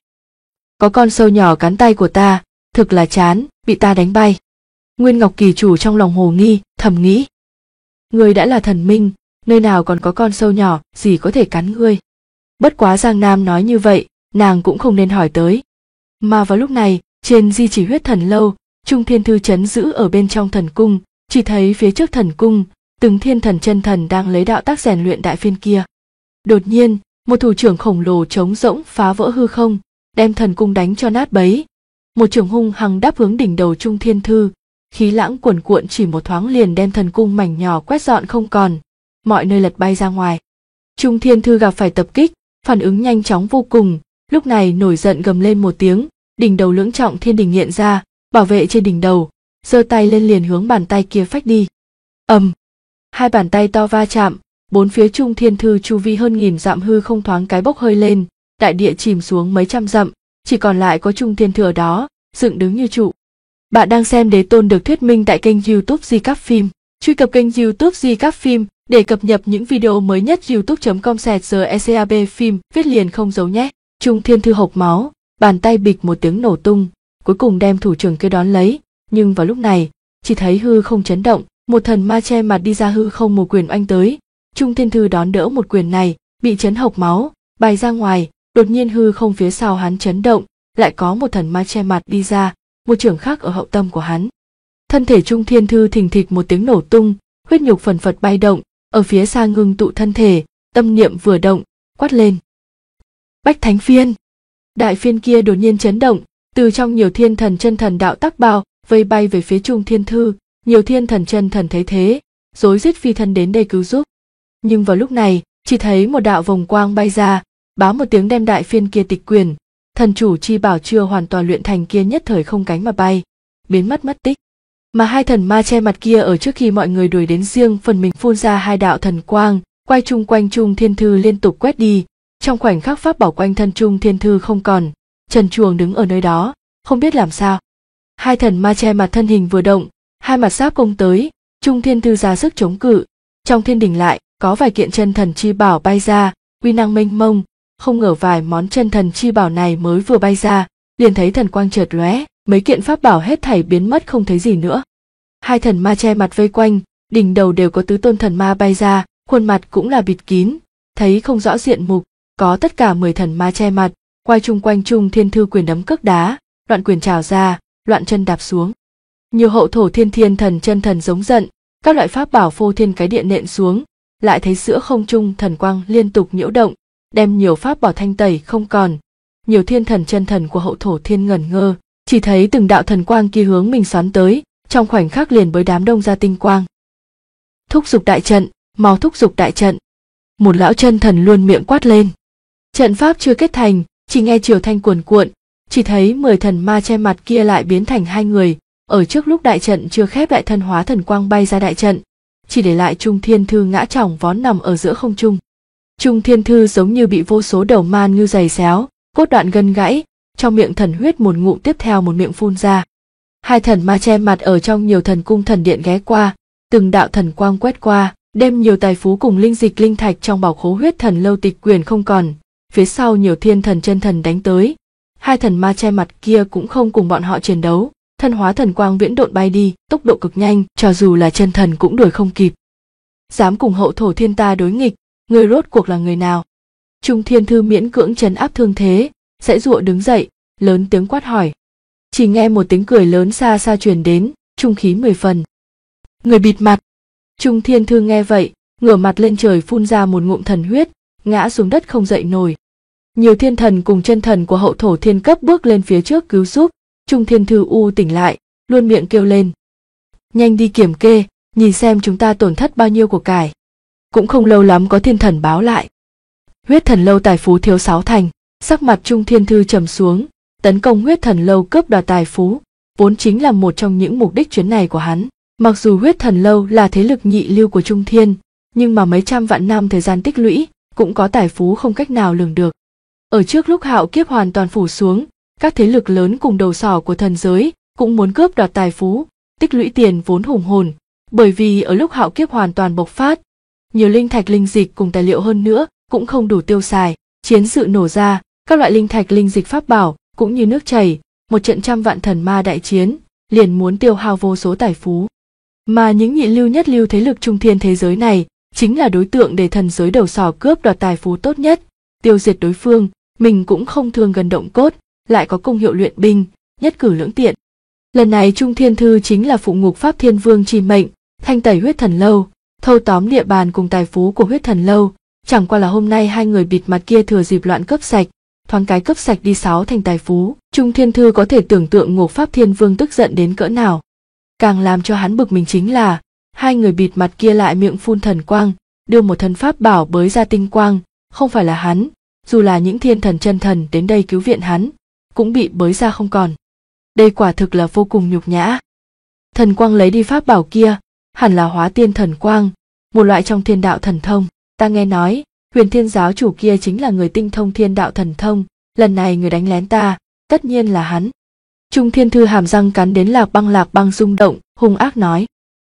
có con sâu nhỏ cắn tay của ta, thực là chán, bị ta đánh bay. Nguyên Ngọc Kỳ chủ trong lòng hồ nghi, thầm nghĩ, ngươi đã là thần minh, nơi nào còn có con sâu nhỏ gì có thể cắn ngươi. Bất quá Giang Nam nói như vậy, nàng cũng không nên hỏi tới. Mà vào lúc này, trên Di Chỉ Huyết Thần Lâu, Trung Thiên Thư trấn giữ ở bên trong thần cung, chỉ thấy phía trước thần cung, từng thiên thần chân thần đang lấy đạo tác rèn luyện đại phiên kia. Đột nhiên, một thủ trưởng khổng lồ trống rỗng phá vỡ hư không, đem thần cung đánh cho nát bấy. Một trường hung hăng đáp hướng đỉnh đầu Trung Thiên Thư, khí lãng cuồn cuộn chỉ một thoáng liền đem thần cung mảnh nhỏ quét dọn không còn, mọi nơi lật bay ra ngoài. Trung Thiên Thư gặp phải tập kích, phản ứng nhanh chóng vô cùng, lúc này nổi giận gầm lên một tiếng, đỉnh đầu lưỡng trọng thiên đình hiện ra, bảo vệ trên đỉnh đầu, giơ tay lên liền hướng bàn tay kia phách đi. Hai bàn tay to va chạm, bốn phía Trung Thiên Thư chu vi hơn 1000 dặm hư không thoáng cái bốc hơi lên, đại địa chìm xuống mấy trăm dặm, chỉ còn lại có Trung Thiên Thư ở đó, dựng đứng như trụ. Bạn đang xem Đế Tôn được thuyết minh tại kênh YouTube Di Cáp Phim. Truy cập kênh YouTube Di Cáp Phim để cập nhật những video mới nhất. youtube.com/GECAB phim viết liền không giấu nhé. Trung Thiên Thư hộc máu, bàn tay bịch một tiếng nổ tung, cuối cùng đem thủ trưởng kia đón lấy, nhưng vào lúc này, chỉ thấy hư không chấn động, một thần ma che mặt đi ra hư không một quyền oanh tới. Trung Thiên Thư đón đỡ một quyền này, bị chấn hộc máu, bay ra ngoài, đột nhiên hư không phía sau hắn chấn động, lại có một thần ma che mặt đi ra, một trưởng khác ở hậu tâm của hắn. Thân thể Trung Thiên Thư thình thịch một tiếng nổ tung, huyết nhục phần phật bay động, ở phía xa ngưng tụ thân thể, tâm niệm vừa động, quát lên, Bách Thánh Phiên. Đại phiên kia đột nhiên chấn động, từ trong nhiều thiên thần chân thần đạo tác bao vây bay về phía Trung Thiên Thư. Nhiều thiên thần chân thần thấy thế, rối rít phi thân đến đây cứu giúp. Nhưng vào lúc này, chỉ thấy một đạo vòng quang bay ra, bá một tiếng đem đại phiên kia tịch quyền. Thần chủ chi bảo chưa hoàn toàn luyện thành kia nhất thời không cánh mà bay, biến mất tích. Mà hai thần ma che mặt kia ở trước khi mọi người đuổi đến riêng phần mình phun ra hai đạo thần quang, quay chung quanh Trung Thiên Thư liên tục quét đi. Trong khoảnh khắc pháp bảo quanh thân Trung Thiên Thư không còn, trần truồng đứng ở nơi đó, không biết làm sao. Hai thần ma che mặt thân hình vừa động, hai mặt giáp công tới, Trung Thiên Thư ra sức chống cự. Trong thiên đình lại có vài kiện chân thần chi bảo bay ra, uy năng mênh mông. Không ngờ vài món chân thần chi bảo này mới vừa bay ra, liền thấy thần quang chợt lóe, mấy kiện pháp bảo hết thảy biến mất không thấy gì nữa. Hai thần ma che mặt vây quanh, đỉnh đầu đều có tứ tôn thần ma bay ra, khuôn mặt cũng là bịt kín, thấy không rõ diện mục, có tất cả 10 thần ma che mặt, quay chung quanh Trung Thiên Thư quyền đấm cước đá, loạn quyền trào ra, loạn chân đạp xuống. Nhiều hậu thổ thiên thần chân thần giống giận, các loại pháp bảo phô thiên cái địa nện xuống, lại thấy giữa không trung thần quang liên tục nhiễu động, đem nhiều pháp bảo thanh tẩy không còn. Nhiều thiên thần chân thần của hậu thổ thiên ngẩn ngơ, chỉ thấy từng đạo thần quang kia hướng mình xoắn tới, trong khoảnh khắc liền bới đám đông ra tinh quang. Thúc giục đại trận, mau thúc giục đại trận. Một lão chân thần luôn miệng quát lên. Trận pháp chưa kết thành, chỉ nghe triều thanh cuồn cuộn, chỉ thấy 10 thần ma che mặt kia lại biến thành 2 người, ở trước lúc đại trận chưa khép lại thân hóa thần quang bay ra đại trận, chỉ để lại Trung Thiên Thư ngã chỏng vón nằm ở giữa không trung. Trung Thiên Thư giống như bị vô số đầu man ngư giày xéo, cốt đoạn gân gãy, trong miệng thần huyết một ngụm tiếp theo một miệng phun ra. Hai thần ma che mặt ở trong nhiều thần cung thần điện ghé qua, từng đạo thần quang quét qua, đem nhiều tài phú cùng linh dịch linh thạch trong bảo khố huyết thần lâu tịch quyền không còn. Phía sau nhiều thiên thần chân thần đánh tới, hai thần ma che mặt kia cũng không cùng bọn họ chiến đấu, thân hóa thần quang viễn độn bay đi, tốc độ cực nhanh, cho dù là chân thần cũng đuổi không kịp. Dám cùng hậu thổ thiên ta đối nghịch, người rốt cuộc là người nào? Trung Thiên Thư miễn cưỡng trấn áp thương thế, giãy giụa đứng dậy, lớn tiếng quát hỏi. Chỉ nghe một tiếng cười lớn xa xa truyền đến, trung khí 10 phần. Người bịt mặt. Trung Thiên Thư nghe vậy, ngửa mặt lên trời phun ra một ngụm thần huyết, ngã xuống đất không dậy nổi. Nhiều thiên thần cùng chân thần của hậu thổ thiên cấp bước lên phía trước cứu giúp. Trung Thiên Thư tỉnh lại, luôn miệng kêu lên. Nhanh đi kiểm kê, nhìn xem chúng ta tổn thất bao nhiêu của cải. Cũng không lâu lắm có thiên thần báo lại. Huyết thần lâu tài phú thiếu 6 thành, sắc mặt Trung Thiên Thư trầm xuống, tấn công huyết thần lâu cướp đoạt tài phú, vốn chính là một trong những mục đích chuyến này của hắn. Mặc dù huyết thần lâu là thế lực nhị lưu của Trung Thiên, nhưng mà mấy trăm vạn năm thời gian tích lũy, cũng có tài phú không cách nào lường được. Ở trước lúc hạo kiếp hoàn toàn phủ xuống, các thế lực lớn cùng đầu sỏ của thần giới cũng muốn cướp đoạt tài phú, tích lũy tiền vốn hùng hồn, bởi vì ở lúc hạo kiếp hoàn toàn bộc phát, nhiều linh thạch linh dịch cùng tài liệu hơn nữa cũng không đủ tiêu xài. Chiến sự nổ ra, các loại linh thạch linh dịch pháp bảo cũng như nước chảy, một trận trăm vạn thần ma đại chiến, liền muốn tiêu hao vô số tài phú. Mà những nhị lưu nhất lưu thế lực trung thiên thế giới này chính là đối tượng để thần giới đầu sỏ cướp đoạt tài phú tốt nhất, tiêu diệt đối phương, mình cũng không thương gần động cốt, lại có công hiệu luyện binh, nhất cử lưỡng tiện. Lần này Trung Thiên Thư chính là phụ ngục pháp thiên vương chi mệnh, thanh tẩy huyết thần lâu, thâu tóm địa bàn cùng tài phú của huyết thần lâu. Chẳng qua là hôm nay hai người bịt mặt kia thừa dịp loạn cướp sạch, thoáng cái cướp sạch đi 6 thành tài phú. Trung Thiên Thư có thể tưởng tượng ngục pháp thiên vương tức giận đến cỡ nào. Càng làm cho hắn bực mình chính là hai người bịt mặt kia lại miệng phun thần quang, đưa một thân pháp bảo bới ra tinh quang, không phải là hắn, dù là những thiên thần chân thần đến đây cứu viện hắn, cũng bị bới ra không còn. Đây quả thực là vô cùng nhục nhã. Thần quang lấy đi pháp bảo kia, hẳn là hóa tiên thần quang, một loại trong thiên đạo thần thông. Ta nghe nói, Huyền Thiên giáo chủ kia chính là người tinh thông thiên đạo thần thông, lần này người đánh lén ta, tất nhiên là hắn. Trung Thiên Thư hàm răng cắn đến lạc băng rung động, hung ác nói.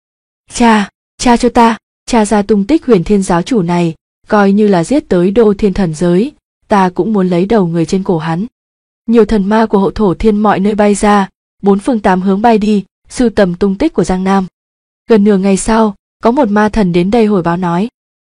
Cha cho ta, cha ra tung tích Huyền Thiên giáo chủ này, coi như là giết tới đô thiên thần giới, ta cũng muốn lấy đầu người trên cổ hắn. Nhiều thần ma của hậu thổ thiên mọi nơi bay ra, 4 phương 8 hướng bay đi, sưu tầm tung tích của Giang Nam. Gần nửa ngày sau, có một ma thần đến đây hồi báo nói.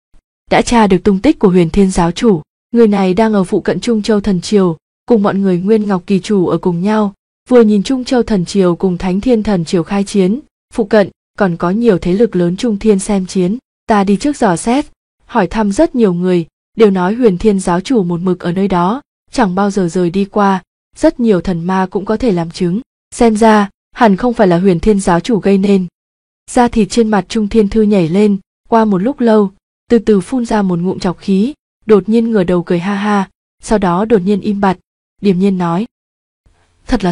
Đã tra được tung tích của Huyền Thiên giáo chủ, người này đang ở phụ cận Trung Châu thần triều, cùng mọi người Nguyên Ngọc kỳ chủ ở cùng nhau, vừa nhìn Trung Châu thần triều cùng Thánh Thiên thần triều khai chiến, phụ cận còn có nhiều thế lực lớn Trung Thiên xem chiến. Ta đi trước dò xét, hỏi thăm rất nhiều người, đều nói Huyền Thiên giáo chủ một mực ở nơi đó, chẳng bao giờ rời đi qua, rất nhiều thần ma cũng có thể làm chứng, xem ra hẳn không phải là Huyền Thiên giáo chủ gây nên. Da thịt trên mặt Trung Thiên Thư nhảy lên, qua một lúc lâu, từ từ phun ra một ngụm trọc khí, đột nhiên ngửa đầu cười ha ha, sau đó đột nhiên im bặt, điềm nhiên nói. Thật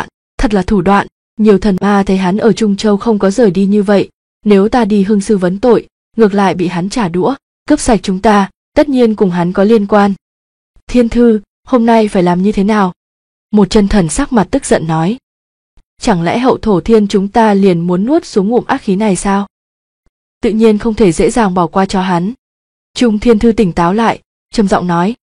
là thủ đoạn, nhiều thần ma thấy hắn ở Trung Châu không có rời đi như vậy, nếu ta đi hưng sư vấn tội, ngược lại bị hắn trả đũa, cướp sạch chúng ta, tất nhiên cùng hắn có liên quan. Thiên Thư, hôm nay phải làm như thế nào? Một chân thần sắc mặt tức giận nói. Chẳng lẽ hậu thổ thiên chúng ta liền muốn nuốt xuống ngụm ác khí này sao? Tự nhiên không thể dễ dàng bỏ qua cho hắn. Trung Thiên Thư tỉnh táo lại, trầm giọng nói.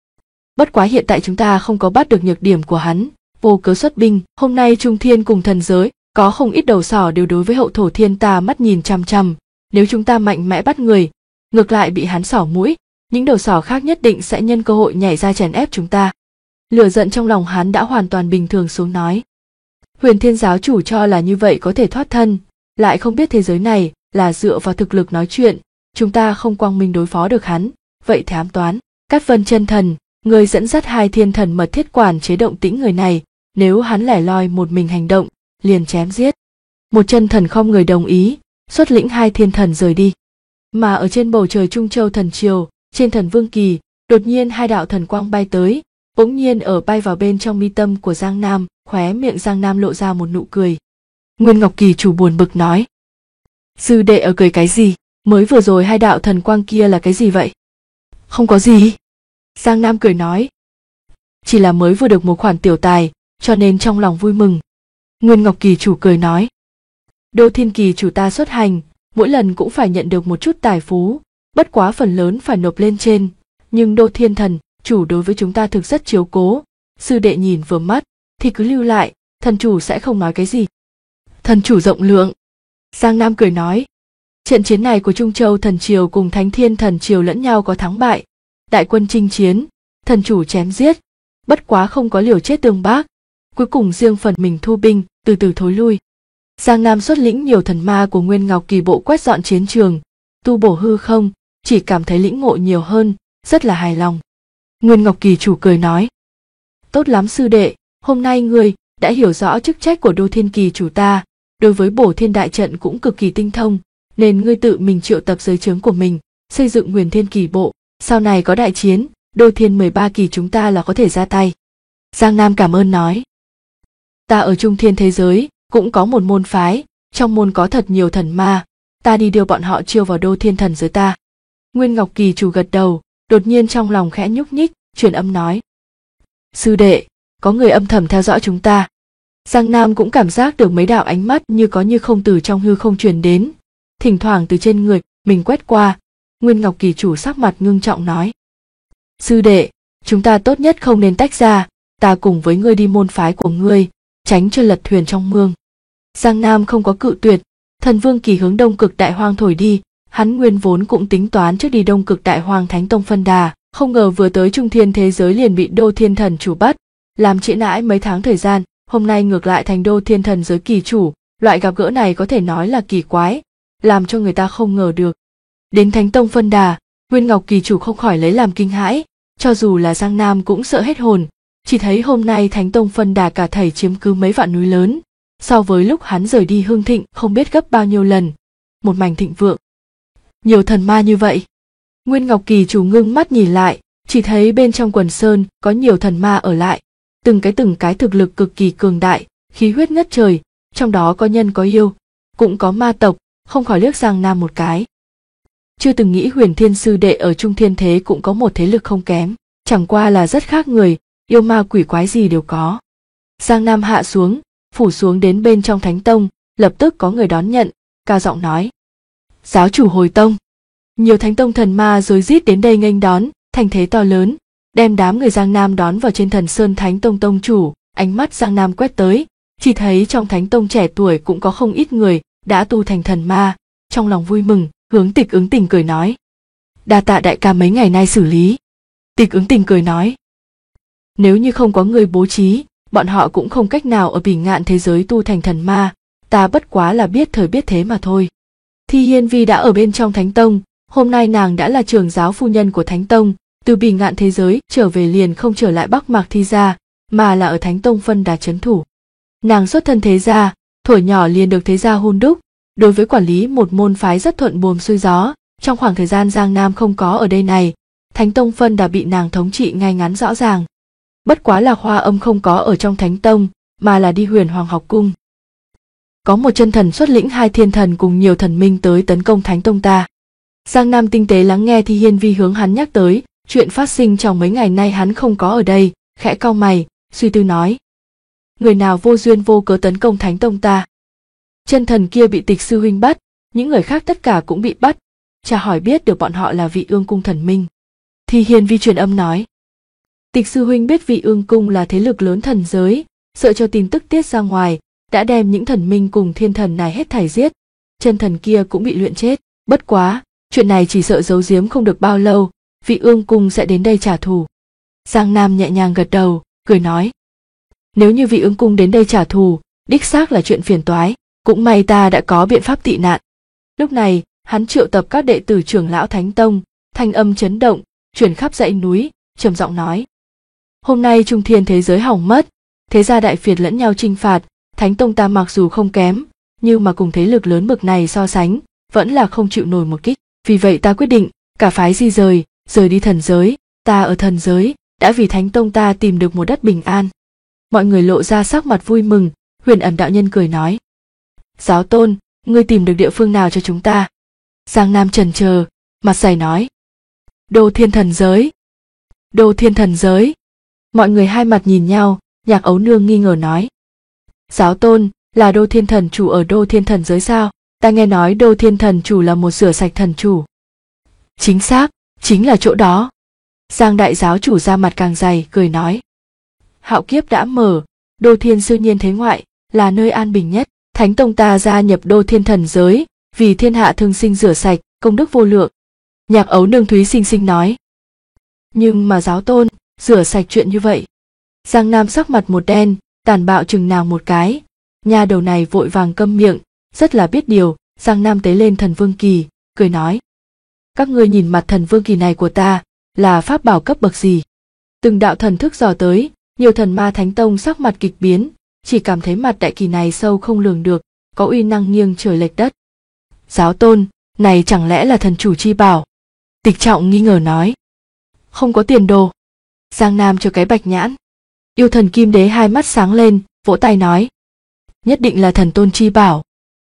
Bất quá hiện tại chúng ta không có bắt được nhược điểm của hắn, vô cớ xuất binh, hôm nay Trung Thiên cùng thần giới, có không ít đầu sỏ đều đối với hậu thổ thiên ta mắt nhìn chằm chằm, nếu chúng ta mạnh mẽ bắt người, ngược lại bị hắn xỏ mũi, những đầu sỏ khác nhất định sẽ nhân cơ hội nhảy ra chèn ép chúng ta. Lửa giận trong lòng hắn đã hoàn toàn bình thường xuống nói. Huyền Thiên giáo chủ cho là như vậy có thể thoát thân, lại không biết thế giới này là dựa vào thực lực nói chuyện, chúng ta không quang minh đối phó được hắn, vậy thì ám toán. Cát Vân chân thần, người dẫn dắt hai thiên thần mật thiết quản chế động tĩnh người này, nếu hắn lẻ loi một mình hành động, liền chém giết. Một chân thần không người đồng ý, xuất lĩnh hai thiên thần rời đi. Mà ở trên bầu trời Trung Châu thần triều, trên thần vương kỳ, đột nhiên hai đạo thần quang bay tới, bỗng nhiên ở bay vào bên trong mi tâm của Giang Nam, khóe miệng Giang Nam lộ ra một nụ cười. Nguyên Ngọc kỳ chủ buồn bực nói. Sư đệ ở cười cái gì? Mới vừa rồi hai đạo thần quang kia là cái gì vậy? Không có gì. Giang Nam cười nói. Chỉ là mới vừa được một khoản tiểu tài, cho nên trong lòng vui mừng. Nguyên Ngọc Kỳ chủ cười nói. Đô Thiên Kỳ chủ ta xuất hành, mỗi lần cũng phải nhận được một chút tài phú, bất quá phần lớn phải nộp lên trên, nhưng Đô Thiên Thần chủ đối với chúng ta thực rất chiếu cố, sư đệ nhìn vừa mắt thì cứ lưu lại, thần chủ sẽ không nói cái gì. Thần chủ rộng lượng. Giang Nam cười nói. Trận chiến này của Trung Châu Thần Triều cùng Thánh Thiên Thần Triều lẫn nhau có thắng bại, đại quân chinh chiến, thần chủ chém giết, bất quá không có liều chết tương bác, cuối cùng riêng phần mình thu binh, từ từ thối lui. Giang Nam xuất lĩnh nhiều thần ma của Nguyên Ngọc Kỳ bộ quét dọn chiến trường, tu bổ hư không, chỉ cảm thấy lĩnh ngộ nhiều hơn, rất là hài lòng. Nguyên Ngọc Kỳ chủ cười nói. Tốt lắm sư đệ, hôm nay ngươi đã hiểu rõ chức trách của Đô Thiên Kỳ chủ ta, đối với bổ thiên đại trận cũng cực kỳ tinh thông, nên ngươi tự mình triệu tập giới trướng của mình, xây dựng Huyền Thiên Kỳ bộ, sau này có đại chiến, Đô Thiên 13 kỳ chúng ta là có thể ra tay. Giang Nam cảm ơn nói. Ta ở Trung Thiên thế giới cũng có một môn phái, trong môn có thật nhiều thần ma, ta đi đưa bọn họ chiêu vào Đô Thiên thần giới ta. Nguyên Ngọc Kỳ chủ gật đầu, đột nhiên trong lòng khẽ nhúc nhích, truyền âm nói. Sư đệ, có người âm thầm theo dõi chúng ta. Giang Nam cũng cảm giác được mấy đạo ánh mắt như có như không từ trong hư không truyền đến, thỉnh thoảng từ trên người mình quét qua. Nguyên Ngọc Kỳ chủ sắc mặt ngưng trọng nói. Sư đệ, chúng ta tốt nhất không nên tách ra, ta cùng với ngươi đi môn phái của ngươi, tránh cho lật thuyền trong mương. Giang Nam không có cự tuyệt, Thần Vương Kỳ hướng Đông Cực Đại Hoang thổi đi, hắn nguyên vốn cũng tính toán trước đi Đông Cực Đại Hoang Thánh Tông phân đà, không ngờ vừa tới Trung Thiên thế giới liền bị Đô Thiên Thần chủ bắt, làm trễ nãi mấy tháng thời gian, hôm nay ngược lại thành Đô Thiên Thần giới kỳ chủ, loại gặp gỡ này có thể nói là kỳ quái, làm cho người ta không ngờ được. Đến Thánh Tông phân đà, Nguyên Ngọc Kỳ chủ không khỏi lấy làm kinh hãi, cho dù là Giang Nam cũng sợ hết hồn, chỉ thấy hôm nay Thánh Tông phân đà cả thảy chiếm cứ mấy vạn núi lớn, so với lúc hắn rời đi hưng thịnh không biết gấp bao nhiêu lần, một mảnh thịnh vượng. Nhiều thần ma như vậy. Nguyên Ngọc Kỳ chủ ngưng mắt nhìn lại, chỉ thấy bên trong quần sơn có nhiều thần ma ở lại, từng cái thực lực cực kỳ cường đại, khí huyết ngất trời, trong đó có nhân có yêu, cũng có ma tộc, không khỏi liếc Giang Nam một cái. Chưa từng nghĩ Huyền Thiên sư đệ ở Trung Thiên thế cũng có một thế lực không kém, chẳng qua là rất khác người, yêu ma quỷ quái gì đều có. Giang Nam hạ xuống, phủ xuống đến bên trong Thánh Tông, lập tức có người đón nhận, cao giọng nói. Giáo chủ hồi tông. Nhiều Thánh Tông thần ma rối rít đến đây nghênh đón, thành thế to lớn, đem đám người Giang Nam đón vào trên Thần Sơn Thánh Tông tông chủ. Ánh mắt Giang Nam quét tới, chỉ thấy trong Thánh Tông trẻ tuổi cũng có không ít người đã tu thành thần ma, trong lòng vui mừng, hướng Tịch Ứng Tình cười nói. Đa tạ đại ca mấy ngày nay xử lý. Tịch Ứng Tình cười nói. Nếu như không có người bố trí, bọn họ cũng không cách nào ở Bỉ Ngạn thế giới tu thành thần ma, ta bất quá là biết thời biết thế mà thôi. Thi Hiên Vi đã ở bên trong Thánh Tông, hôm nay nàng đã là trưởng giáo phu nhân của Thánh Tông, từ Bỉ Ngạn thế giới trở về liền không trở lại Bắc Mạc Thi gia, mà là ở Thánh Tông phân đà trấn thủ. Nàng xuất thân thế gia, thuở nhỏ liền được thế gia hun đúc, đối với quản lý một môn phái rất thuận buồm xuôi gió. Trong khoảng thời gian Giang Nam không có ở đây này, Thánh Tông phân đà bị nàng thống trị ngay ngắn rõ ràng. Bất quá là Hoa Âm không có ở trong Thánh Tông, mà là đi Huyền Hoàng học cung. Có một chân thần xuất lĩnh 2 thiên thần cùng nhiều thần minh tới tấn công Thánh Tông ta. Giang Nam tinh tế lắng nghe Thi Hiên Vi hướng hắn nhắc tới chuyện phát sinh trong mấy ngày nay hắn không có ở đây, khẽ cau mày, suy tư nói. Người nào vô duyên vô cớ tấn công Thánh Tông ta? Chân thần kia bị Tịch sư huynh bắt, những người khác tất cả cũng bị bắt, cha hỏi biết được bọn họ là Vị Ương cung thần minh. Thi Hiên Vi truyền âm nói. Tịch sư huynh biết Vị Ương cung là thế lực lớn thần giới, sợ cho tin tức tiết ra ngoài, đã đem những thần minh cùng thiên thần này hết thảy giết, chân thần kia cũng bị luyện chết. Bất quá, chuyện này chỉ sợ giấu giếm không được bao lâu, Vị Ương cung sẽ đến đây trả thù. Giang Nam nhẹ nhàng gật đầu, cười nói. Nếu như Vị Ương cung đến đây trả thù, đích xác là chuyện phiền toái, cũng may ta đã có biện pháp tị nạn. Lúc này, hắn triệu tập các đệ tử trưởng lão Thánh Tông, thanh âm chấn động, truyền khắp dãy núi, trầm giọng nói. Hôm nay Trung Thiên thế giới hỏng mất, thế gia đại phiệt lẫn nhau chinh phạt, Thánh Tông ta mặc dù không kém, nhưng mà cùng thế lực lớn bực này so sánh, vẫn là không chịu nổi một kích. Vì vậy ta quyết định, cả phái di rời đi thần giới, ta ở thần giới, đã vì Thánh Tông ta tìm được một đất bình an. Mọi người lộ ra sắc mặt vui mừng, Huyền Ẩn đạo nhân cười nói. Giáo tôn, ngươi tìm được địa phương nào cho chúng ta? Giang Nam chần chờ, mặt dày nói. Đô Thiên Thần Giới. Đô Thiên Thần Giới. Mọi người hai mặt nhìn nhau, Nhạc Ấu Nương nghi ngờ nói. Giáo tôn, là Đô Thiên Thần Chủ ở Đô Thiên Thần Giới sao? Ta nghe nói Đô Thiên Thần Chủ là một rửa sạch thần chủ. Chính xác, chính là chỗ đó. Giang đại giáo chủ ra mặt càng dày, cười nói. Hạo kiếp đã mở, Đô Thiên siêu nhiên thế ngoại, là nơi an bình nhất. Thánh tông ta gia nhập Đô Thiên Thần Giới, vì thiên hạ thương sinh rửa sạch, công đức vô lượng. Nhạc Ấu Nương Thúy xinh xinh nói. Nhưng mà giáo tôn, rửa sạch chuyện như vậy. Giang Nam sắc mặt một đen, tàn bạo chừng nàng một cái. Nha đầu này vội vàng câm miệng, rất là biết điều. Giang Nam tế lên thần vương kỳ, cười nói. Các ngươi nhìn mặt thần vương kỳ này của ta, là pháp bảo cấp bậc gì? Từng đạo thần thức dò tới, nhiều thần ma thánh tông sắc mặt kịch biến, chỉ cảm thấy mặt đại kỳ này sâu không lường được, có uy năng nghiêng trời lệch đất. Giáo tôn, này chẳng lẽ là thần chủ chi bảo? Tịch Trọng nghi ngờ nói. Không có tiền đồ. Giang Nam cho cái bạch nhãn. Yêu thần Kim Đế hai mắt sáng lên, vỗ tay nói. Nhất định là thần tôn chi bảo.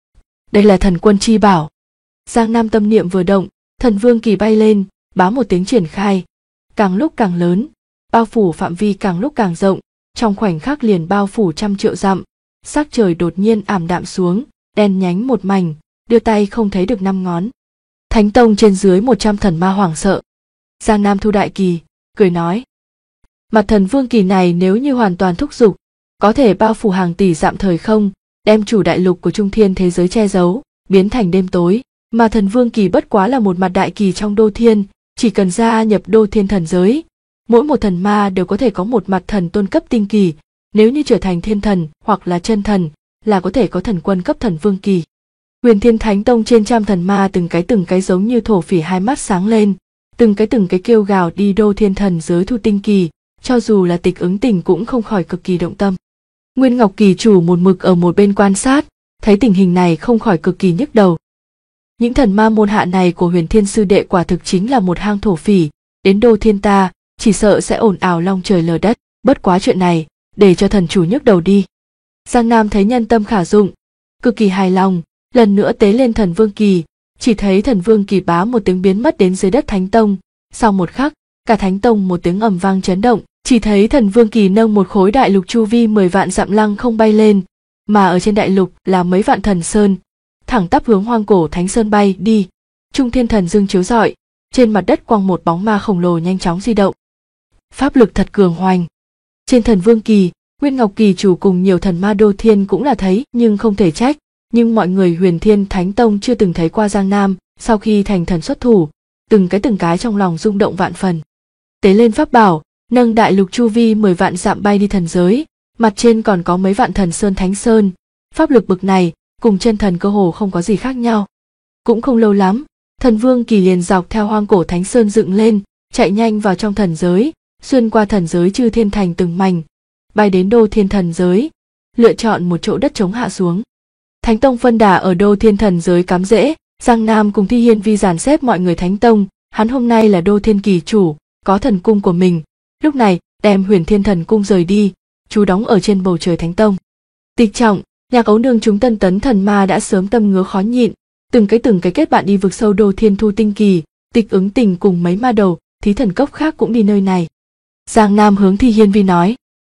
Đây là thần quân chi bảo. Giang Nam tâm niệm vừa động, thần vương kỳ bay lên, bá một tiếng triển khai. Càng lúc càng lớn, bao phủ phạm vi càng lúc càng rộng, trong khoảnh khắc liền bao phủ 100 triệu dặm. Sắc trời đột nhiên ảm đạm xuống, đen nhánh một mảnh, đưa tay không thấy được 5 ngón. Thánh tông trên dưới 100 thần ma hoảng sợ. Giang Nam thu đại kỳ, cười nói. Mặt thần vương kỳ này nếu như hoàn toàn thúc giục, có thể bao phủ hàng tỷ dặm thời không, đem chủ đại lục của trung thiên thế giới che giấu, biến thành đêm tối. Mà thần vương kỳ bất quá là một mặt đại kỳ trong đô thiên, chỉ cần gia nhập Đô Thiên Thần Giới, mỗi một thần ma đều có thể có một mặt thần tôn cấp tinh kỳ, nếu như trở thành thiên thần hoặc là chân thần, là có thể có thần quân cấp thần vương kỳ. Huyền Thiên Thánh Tông trên 100 thần ma từng cái giống như thổ phỉ hai mắt sáng lên, từng cái kêu gào đi Đô Thiên Thần Giới thu tinh kỳ, cho dù là Tịch Ứng Tình cũng không khỏi cực kỳ động tâm. Nguyên Ngọc Kỳ chủ một mực ở một bên quan sát, thấy tình hình này không khỏi cực kỳ nhức đầu. Những thần ma môn hạ này của Huyền Thiên sư đệ quả thực chính là một hang thổ phỉ, đến Đô Thiên ta, chỉ sợ sẽ ồn ào long trời lở đất, bất quá chuyện này, để cho thần chủ nhức đầu đi. Giang Nam thấy nhân tâm khả dụng, cực kỳ hài lòng, lần nữa tế lên thần vương kỳ, chỉ thấy thần vương kỳ bá một tiếng biến mất đến dưới đất Thánh Tông, sau một khắc, cả Thánh Tông một tiếng ầm vang chấn động, chỉ thấy thần vương kỳ nâng một khối đại lục chu vi 10 vạn dặm lăng không bay lên, mà ở trên đại lục là mấy vạn thần sơn, thẳng tắp hướng Hoang Cổ Thánh Sơn bay đi. Trung thiên thần dương chiếu rọi, trên mặt đất quang một bóng ma khổng lồ nhanh chóng di động. Pháp lực thật cường hoành. Trên thần vương kỳ, Nguyên Ngọc Kỳ chủ cùng nhiều thần ma đô thiên cũng là thấy, nhưng không thể trách, nhưng mọi người Huyền Thiên Thánh Tông chưa từng thấy qua Giang Nam, sau khi thành thần xuất thủ, từng cái trong lòng rung động vạn phần. Tế lên pháp bảo, nâng đại lục chu vi 10 vạn dặm bay đi thần giới, mặt trên còn có mấy vạn thần sơn thánh sơn, pháp lực bực này cùng chân thần cơ hồ không có gì khác nhau. Cũng không lâu lắm, thần vương kỳ liền dọc theo Hoang Cổ Thánh Sơn dựng lên, chạy nhanh vào trong thần giới, xuyên qua thần giới chư thiên thành từng mảnh, bay đến Đô Thiên Thần Giới, lựa chọn một chỗ đất trống hạ xuống. Thánh Tông phân đà ở Đô Thiên Thần Giới cắm rễ, Giang Nam cùng Thi Hiên Vi dàn xếp mọi người Thánh Tông, hắn hôm nay là Đô Thiên Kỳ chủ, có thần cung của mình, lúc này đem Huyền Thiên Thần Cung rời đi, trú đóng ở trên bầu trời Thánh Tông. Tịch Trọng, Nhạc Ấu Nương chúng tân tấn thần ma đã sớm tâm ngứa khó nhịn, từng cái kết bạn đi vực sâu Đô Thiên thu tinh kỳ, Tịch Ứng Tình cùng mấy ma đầu thí thần cốc khác cũng đi nơi này. Giang Nam hướng Thi Hiên Vi nói.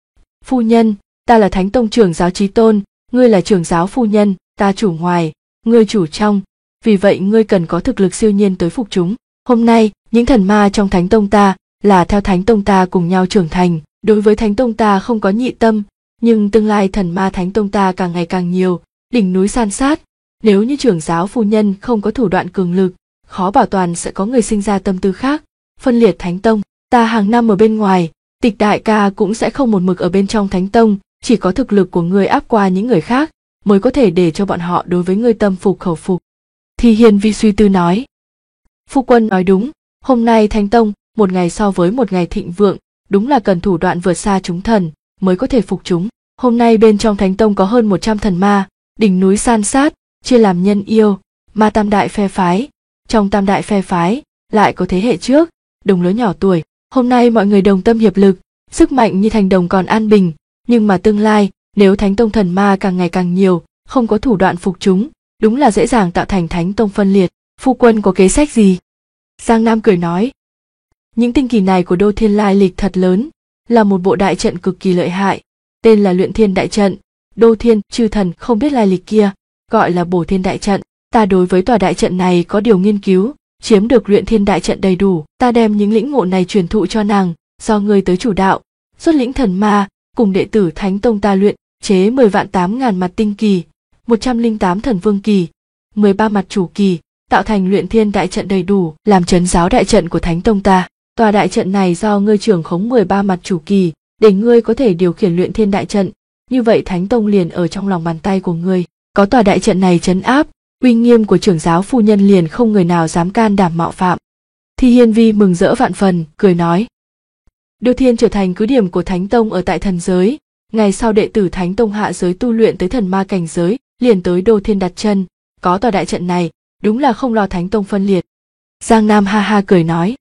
Phu nhân, ta là Thánh Tông trưởng giáo Chí Tôn, ngươi là trưởng giáo phu nhân, ta chủ ngoài, ngươi chủ trong, vì vậy ngươi cần có thực lực siêu nhiên tới phục chúng. Hôm nay, những thần ma trong Thánh Tông ta là theo Thánh Tông ta cùng nhau trưởng thành, đối với Thánh Tông ta không có nhị tâm, nhưng tương lai thần ma Thánh Tông ta càng ngày càng nhiều, đỉnh núi san sát, nếu như trưởng giáo phu nhân không có thủ đoạn cường lực, khó bảo toàn sẽ có người sinh ra tâm tư khác, phân liệt Thánh Tông. Ta hàng năm ở bên ngoài, Tịch đại ca cũng sẽ không một mực ở bên trong Thánh Tông, chỉ có thực lực của ngươi áp qua những người khác, mới có thể để cho bọn họ đối với ngươi tâm phục khẩu phục. Thi Hiên Vi suy tư nói. Phu quân nói đúng, hôm nay Thánh Tông, một ngày so với một ngày thịnh vượng, đúng là cần thủ đoạn vượt xa chúng thần, mới có thể phục chúng. Hôm nay bên trong Thánh Tông có hơn 100 thần ma, đỉnh núi san sát, chia làm nhân yêu, ma tam đại phe phái. Trong tam đại phe phái, lại có thế hệ trước, đồng lứa nhỏ tuổi. Hôm nay mọi người đồng tâm hiệp lực, sức mạnh như thành đồng còn an bình, nhưng mà tương lai, nếu Thánh Tông thần ma càng ngày càng nhiều, không có thủ đoạn phục chúng, đúng là dễ dàng tạo thành Thánh Tông phân liệt. Phu quân có kế sách gì? Giang Nam cười nói. Những tinh kỳ này của Đô Thiên lai lịch thật lớn, là một bộ đại trận cực kỳ lợi hại, tên là Luyện Thiên Đại Trận. Đô Thiên chư thần không biết lai lịch kia, gọi là Bổ Thiên Đại Trận. Ta đối với tòa đại trận này có điều nghiên cứu, chiếm được Luyện Thiên Đại Trận đầy đủ, ta đem những lĩnh ngộ này truyền thụ cho nàng, do ngươi tới chủ đạo, xuất lĩnh thần ma, cùng đệ tử Thánh Tông ta luyện chế 10 vạn 8.000 mặt tinh kỳ, 108 thần vương kỳ, 13 mặt chủ kỳ, tạo thành Luyện Thiên Đại Trận đầy đủ, làm trấn giáo đại trận của Thánh Tông ta. Tòa đại trận này do ngươi trưởng khống 13 mặt chủ kỳ, để ngươi có thể điều khiển Luyện Thiên Đại Trận, như vậy Thánh Tông liền ở trong lòng bàn tay của ngươi. Có tòa đại trận này trấn áp, uy nghiêm của trưởng giáo phu nhân liền không người nào dám can đảm mạo phạm. Thi Hiên Vi mừng rỡ vạn phần, cười nói: Đô Thiên trở thành cứ điểm của Thánh Tông ở tại thần giới, ngày sau đệ tử Thánh Tông hạ giới tu luyện tới thần ma cảnh giới, liền tới Đô Thiên đặt chân, có tòa đại trận này, đúng là không lo Thánh Tông phân liệt. Giang Nam ha ha cười nói: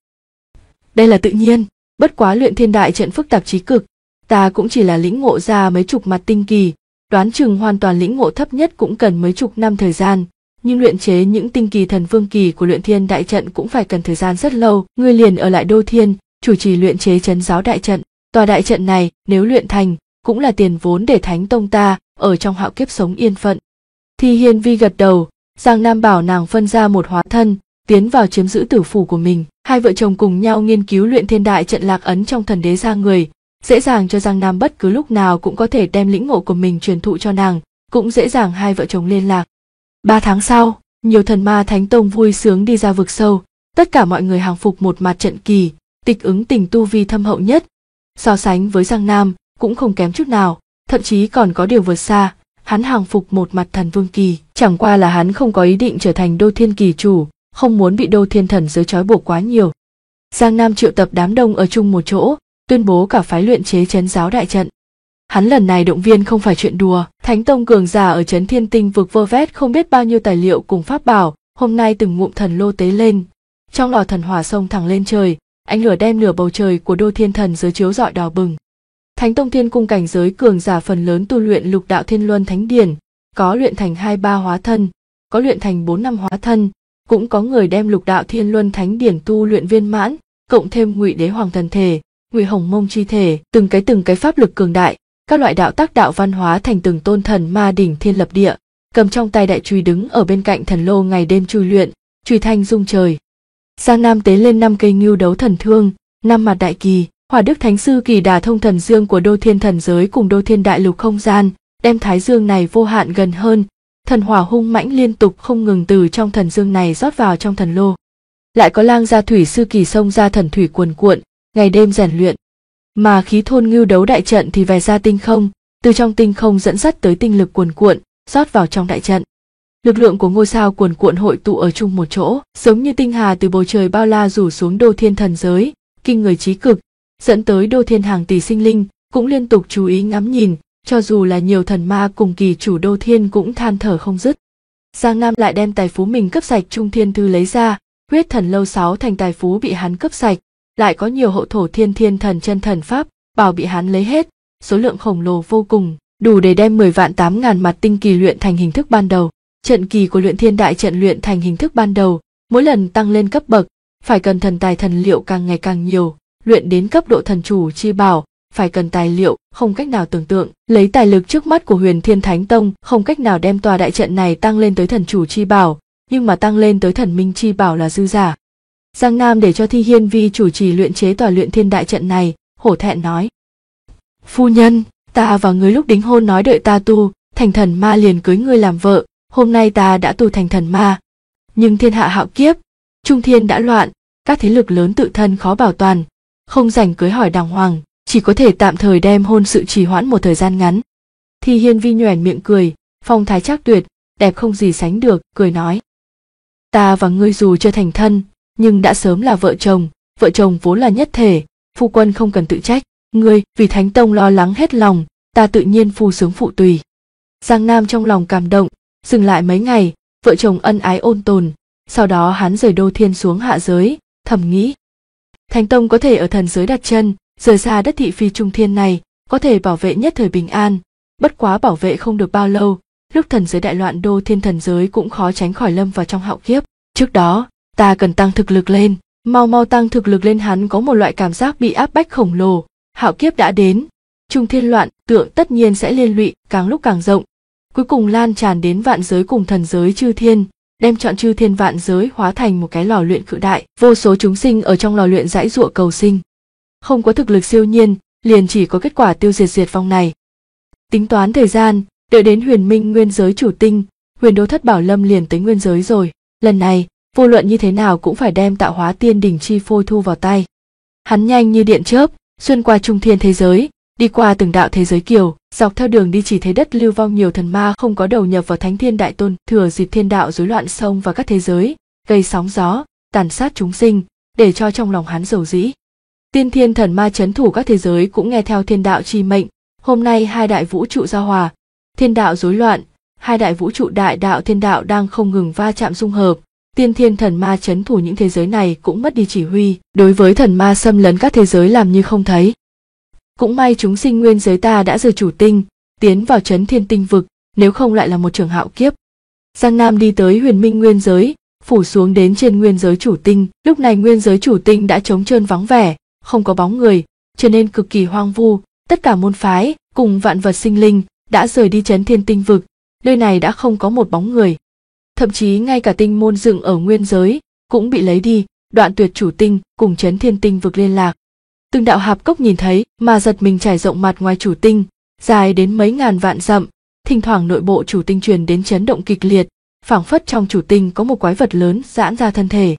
Đây là tự nhiên, bất quá Luyện Thiên Đại Trận phức tạp chí cực, ta cũng chỉ là lĩnh ngộ ra mấy chục mặt tinh kỳ, đoán chừng hoàn toàn lĩnh ngộ thấp nhất cũng cần mấy chục năm thời gian, nhưng luyện chế những tinh kỳ thần vương kỳ của Luyện Thiên Đại Trận cũng phải cần thời gian rất lâu. Ngươi liền ở lại Đô Thiên, chủ trì luyện chế trấn giáo đại trận. Tòa đại trận này nếu luyện thành, cũng là tiền vốn để Thánh Tông ta ở trong hạo kiếp sống yên phận. Thi Hiên Vi gật đầu, Giang Nam bảo nàng phân ra một hóa thân, tiến vào chiếm giữ tử phủ của mình. Hai vợ chồng cùng nhau nghiên cứu Luyện Thiên Đại Trận lạc ấn trong thần đế ra người, dễ dàng cho Giang Nam bất cứ lúc nào cũng có thể đem lĩnh ngộ của mình truyền thụ cho nàng, cũng dễ dàng hai vợ chồng liên lạc. 3 tháng sau, nhiều thần ma Thánh Tông vui sướng đi ra vực sâu, tất cả mọi người hàng phục một mặt trận kỳ, Tịch Ứng Tình tu vi thâm hậu nhất, so sánh với Giang Nam cũng không kém chút nào, thậm chí còn có điều vượt xa. Hắn hàng phục một mặt thần vương kỳ, chẳng qua là hắn không có ý định trở thành Đô Thiên kỳ chủ, không muốn bị Đô Thiên thần giới trói buộc quá nhiều. Giang Nam triệu tập đám đông ở chung một chỗ, tuyên bố cả phái luyện chế trấn giáo đại trận. Hắn lần này động viên không phải chuyện đùa, Thánh Tông cường giả ở trấn Thiên Tinh vực vơ vét không biết bao nhiêu tài liệu cùng pháp bảo, hôm nay từng ngụm thần lô tế lên, trong lò thần hỏa xông thẳng lên trời, ánh lửa đem nửa bầu trời của Đô Thiên thần giới chiếu rọi đỏ bừng. Thánh Tông Thiên Cung cảnh giới cường giả phần lớn tu luyện Lục Đạo Thiên Luân Thánh Điển, có luyện thành 2-3 hóa thân, có luyện thành 4-5 hóa thân, cũng có người đem Lục Đạo Thiên Luân Thánh Điển tu luyện viên mãn, cộng thêm Ngụy Đế Hoàng thần thể, Ngụy Hồng Mông chi thể, từng cái pháp lực cường đại, các loại đạo tác đạo văn hóa thành từng tôn thần ma đỉnh thiên lập địa, cầm trong tay đại chùy đứng ở bên cạnh thần lô ngày đêm chùy luyện, chùy thanh rung trời. Giang Nam tế lên 5 cây ngưu đấu thần thương, 5 mặt đại kỳ, Hỏa Đức Thánh Sư kỳ đả thông thần dương của Đô Thiên thần giới cùng Đô Thiên đại lục không gian, đem thái dương này vô hạn gần hơn, thần hỏa hung mãnh liên tục không ngừng từ trong thần dương này rót vào trong thần lô. Lại có Lang Gia Thủy Sư kỳ xông ra thần thủy cuồn cuộn, ngày đêm rèn luyện. Mà khí thôn ngưu đấu đại trận thì về ra tinh không, từ trong tinh không dẫn dắt tới tinh lực cuồn cuộn, rót vào trong đại trận. Lực lượng của ngôi sao cuồn cuộn hội tụ ở chung một chỗ, giống như tinh hà từ bầu trời bao la rủ xuống Đô Thiên thần giới, kinh người chí cực, dẫn tới Đô Thiên hàng tỷ sinh linh cũng liên tục chú ý ngắm nhìn, cho dù là nhiều thần ma cùng kỳ chủ Đô Thiên cũng than thở không dứt. Giang Nam lại đem tài phú mình cấp sạch Trung Thiên Thư lấy ra, huyết thần lâu 6 thành tài phú bị hắn cấp sạch, lại có nhiều hậu thổ thiên thần chân thần pháp bảo bị hắn lấy hết, số lượng khổng lồ vô cùng, đủ để đem 10 vạn 8.000 mặt tinh kỳ luyện thành hình thức ban đầu. Trận kỳ của Luyện Thiên Đại Trận luyện thành hình thức ban đầu, mỗi lần tăng lên cấp bậc, phải cần thần tài thần liệu càng ngày càng nhiều, luyện đến cấp độ thần chủ chi bảo, phải cần tài liệu không cách nào tưởng tượng, lấy tài lực trước mắt của Huyền Thiên Thánh Tông, không cách nào đem tòa đại trận này tăng lên tới thần chủ chi bảo, nhưng mà tăng lên tới thần minh chi bảo là dư giả. Giang Nam để cho Thi Hiên Vi chủ trì luyện chế tòa Luyện Thiên Đại Trận này, hổ thẹn nói: "Phu nhân, ta và ngươi lúc đính hôn nói đợi ta tu thành thần ma liền cưới ngươi làm vợ, hôm nay ta đã tu thành thần ma, nhưng thiên hạ hạo kiếp, Trung Thiên đã loạn, các thế lực lớn tự thân khó bảo toàn, không rảnh cưới hỏi đàng hoàng, chỉ có thể tạm thời đem hôn sự trì hoãn một thời gian ngắn." Thi Hiên Vi nhoẻn miệng cười, phong thái trác tuyệt, đẹp không gì sánh được, cười nói: "Ta và ngươi dù chưa thành thân, nhưng đã sớm là vợ chồng vốn là nhất thể, phu quân không cần tự trách, ngươi vì Thánh Tông lo lắng hết lòng, ta tự nhiên phu sướng phụ tùy." Giang Nam trong lòng cảm động, dừng lại mấy ngày, vợ chồng ân ái ôn tồn, sau đó hắn rời Đô Thiên xuống hạ giới, thầm nghĩ: Thánh Tông có thể ở thần giới đặt chân, rời xa đất thị phi Trung Thiên này, có thể bảo vệ nhất thời bình an, bất quá bảo vệ không được bao lâu, lúc thần giới đại loạn Đô Thiên thần giới cũng khó tránh khỏi lâm vào trong hạo kiếp. Trước đó, ta cần tăng thực lực lên, Mau mau tăng thực lực lên, hắn có một loại cảm giác bị áp bách khổng lồ. Hạo kiếp đã đến, trung thiên loạn tượng tất nhiên sẽ liên lụy càng lúc càng rộng, cuối cùng lan tràn đến vạn giới cùng thần giới chư thiên, đem chọn chư thiên vạn giới hóa thành một cái lò luyện cự đại. Vô số chúng sinh ở trong lò luyện giãy giụa cầu sinh, không có thực lực siêu nhiên, liền chỉ có kết quả tiêu diệt vong này. Tính toán thời gian, đợi đến huyền minh nguyên giới chủ tinh, huyền đô thất bảo lâm liền tới nguyên giới rồi. Lần này, vô luận như thế nào cũng phải đem tạo hóa tiên đỉnh chi phôi thu vào tay. Hắn nhanh như điện chớp, xuyên qua trung thiên thế giới, đi qua từng đạo thế giới kiều, dọc theo đường đi chỉ thấy đất lưu vong, nhiều thần ma không có đầu nhập vào thánh thiên đại tôn, thừa dịp thiên đạo rối loạn xông vào các thế giới, gây sóng gió, tàn sát chúng sinh, để cho trong lòng hắn dầu dĩ. Tiên thiên thần ma trấn thủ các thế giới cũng nghe theo thiên đạo chi mệnh. Hôm nay hai đại vũ trụ giao hòa, thiên đạo rối loạn, hai đại vũ trụ đại đạo thiên đạo đang không ngừng va chạm dung hợp. Tiên thiên thần ma trấn thủ những thế giới này cũng mất đi chỉ huy, đối với thần ma xâm lấn các thế giới làm như không thấy. Cũng may chúng sinh nguyên giới ta đã rời chủ tinh, tiến vào trấn thiên tinh vực, nếu không lại là một trường hạo kiếp. Giang Nam đi tới huyền minh nguyên giới, phủ xuống đến trên nguyên giới chủ tinh. Lúc này nguyên giới chủ tinh đã trống trơn vắng vẻ, không có bóng người, trở nên cực kỳ hoang vu. Tất cả môn phái cùng vạn vật sinh linh đã rời đi trấn thiên tinh vực, nơi này đã không có một bóng người. Thậm chí ngay cả tinh môn dựng ở nguyên giới cũng bị lấy đi, đoạn tuyệt chủ tinh cùng trấn thiên tinh vực liên lạc. Từng đạo hạp cốc nhìn thấy mà giật mình trải rộng mặt ngoài chủ tinh, dài đến mấy ngàn vạn dặm, thỉnh thoảng nội bộ chủ tinh truyền đến chấn động kịch liệt, phảng phất trong chủ tinh có một quái vật lớn giãn ra thân thể.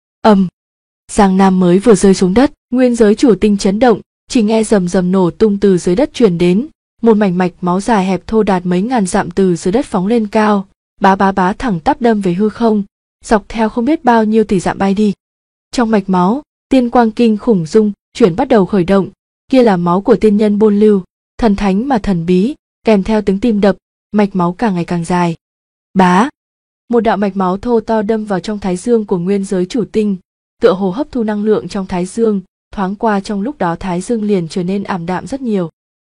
Giang Nam mới vừa rơi xuống đất, nguyên giới chủ tinh chấn động, chỉ nghe rầm rầm nổ tung từ dưới đất truyền đến, một mảnh mạch máu dài hẹp thô đạt mấy ngàn dặm từ dưới đất phóng lên cao, bá thẳng tắp đâm về hư không, dọc theo không biết bao nhiêu tỷ dặm bay đi. Trong mạch máu, tiên quang kinh khủng dung chuyển bắt đầu khởi động, kia là máu của tiên nhân bôn lưu, thần thánh mà thần bí, kèm theo tiếng tim đập, mạch máu càng ngày càng dài. Một đạo mạch máu thô to đâm vào trong thái dương của nguyên giới chủ tinh, tựa hồ hấp thu năng lượng trong thái dương, thoáng qua trong lúc đó thái dương liền trở nên ảm đạm rất nhiều.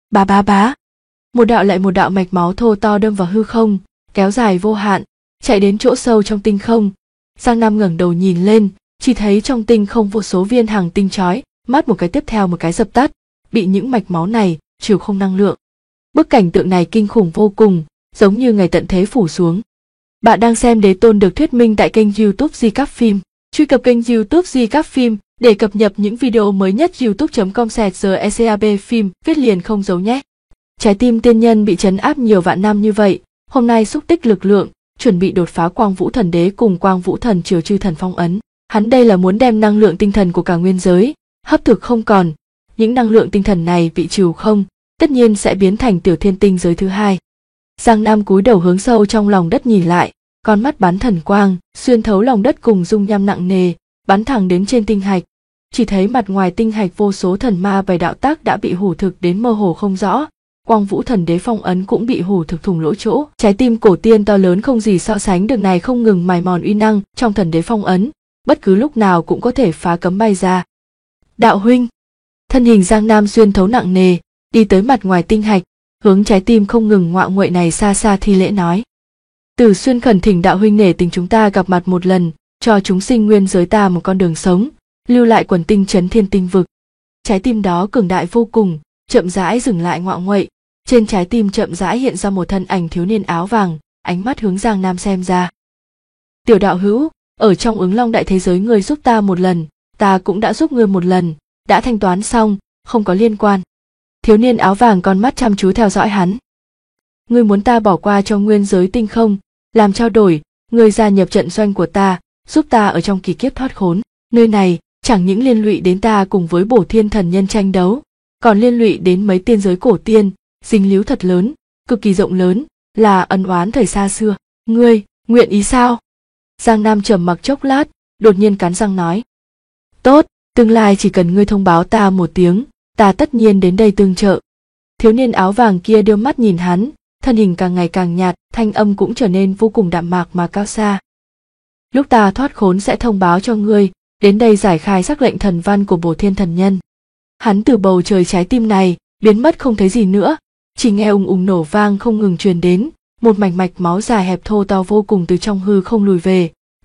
Một đạo lại một đạo mạch máu thô to đâm vào hư không, kéo dài vô hạn, chạy đến chỗ sâu trong tinh không. Giang Nam ngẩng đầu nhìn lên, chỉ thấy trong tinh không vô số viên hàng tinh chói mắt một cái tiếp theo một cái dập tắt, bị những mạch máu này trừ không năng lượng. Bức cảnh tượng này kinh khủng vô cùng, giống như ngày tận thế phủ xuống. Bạn đang xem Đế Tôn được thuyết minh tại kênh YouTube Di Các Phim. Truy cập kênh YouTube Di Các Phim để cập nhật những video mới nhất. youtube.com/secab phim viết liền không giấu nhé. Trái tim tiên nhân bị trấn áp nhiều vạn năm như vậy, hôm nay xúc tích lực lượng, chuẩn bị đột phá Quang Vũ Thần Đế cùng Quang Vũ Thần Triều chư thần phong ấn. Hắn đây là muốn đem năng lượng tinh thần của cả nguyên giới hấp thực không còn. Những năng lượng tinh thần này bị trừ không, tất nhiên sẽ biến thành tiểu thiên tinh giới thứ hai. Giang Nam cúi đầu hướng sâu trong lòng đất nhìn lại, con mắt bắn thần quang, xuyên thấu lòng đất cùng dung nham nặng nề, bắn thẳng đến trên tinh hạch. Chỉ thấy mặt ngoài tinh hạch vô số thần ma bảy đạo tác đã bị hủ thực đến mơ hồ không rõ. Quang Vũ Thần Đế phong ấn cũng bị hủ thực thủng lỗ chỗ. Trái tim cổ tiên to lớn không gì so sánh được này không ngừng mài mòn uy năng trong Thần Đế phong ấn, bất cứ lúc nào cũng có thể phá cấm bay ra. Đạo huynh, thân hình Giang Nam xuyên thấu nặng nề, đi tới mặt ngoài tinh hạch, hướng trái tim không ngừng ngoạ nguậy này xa xa thi lễ nói: Tử Xuyên khẩn thỉnh đạo huynh nể tình chúng ta gặp mặt một lần, cho chúng sinh nguyên giới ta một con đường sống, lưu lại quần tinh trấn thiên tinh vực. Trái tim đó cường đại vô cùng, chậm rãi dừng lại ngoạ nguậy, trên trái tim chậm rãi hiện ra một thân ảnh thiếu niên áo vàng, ánh mắt hướng Giang Nam xem ra. Tiểu đạo hữu, ở trong Ứng Long đại thế giới ngươi giúp ta một lần, ta cũng đã giúp ngươi một lần, đã thanh toán xong, không có liên quan. Thiếu niên áo vàng con mắt chăm chú theo dõi hắn. Ngươi muốn ta bỏ qua cho nguyên giới tinh không, làm trao đổi, ngươi gia nhập trận doanh của ta, giúp ta ở trong kỳ kiếp thoát khốn. Nơi này chẳng những liên lụy đến ta cùng với Bổ Thiên thần nhân tranh đấu, còn liên lụy đến mấy tiên giới cổ tiên, dính líu thật lớn, cực kỳ rộng lớn, là ân oán thời xa xưa. Ngươi nguyện ý sao? Giang Nam trầm mặc chốc lát, đột nhiên cắn răng nói: Tốt, tương lai chỉ cần ngươi thông báo ta một tiếng, ta tất nhiên đến đây tương trợ. Thiếu niên áo vàng kia đưa mắt nhìn hắn, thân hình càng ngày càng nhạt, thanh âm cũng trở nên vô cùng đạm mạc mà cao xa. Lúc ta thoát khốn sẽ thông báo cho ngươi, đến đây giải khai sắc lệnh thần văn của Bổ Thiên thần nhân. Hắn từ bầu trời trái tim này biến mất không thấy gì nữa, chỉ nghe ùng ùng nổ vang không ngừng truyền đến, một mạch máu dài hẹp thô to vô cùng từ trong hư không lùi về,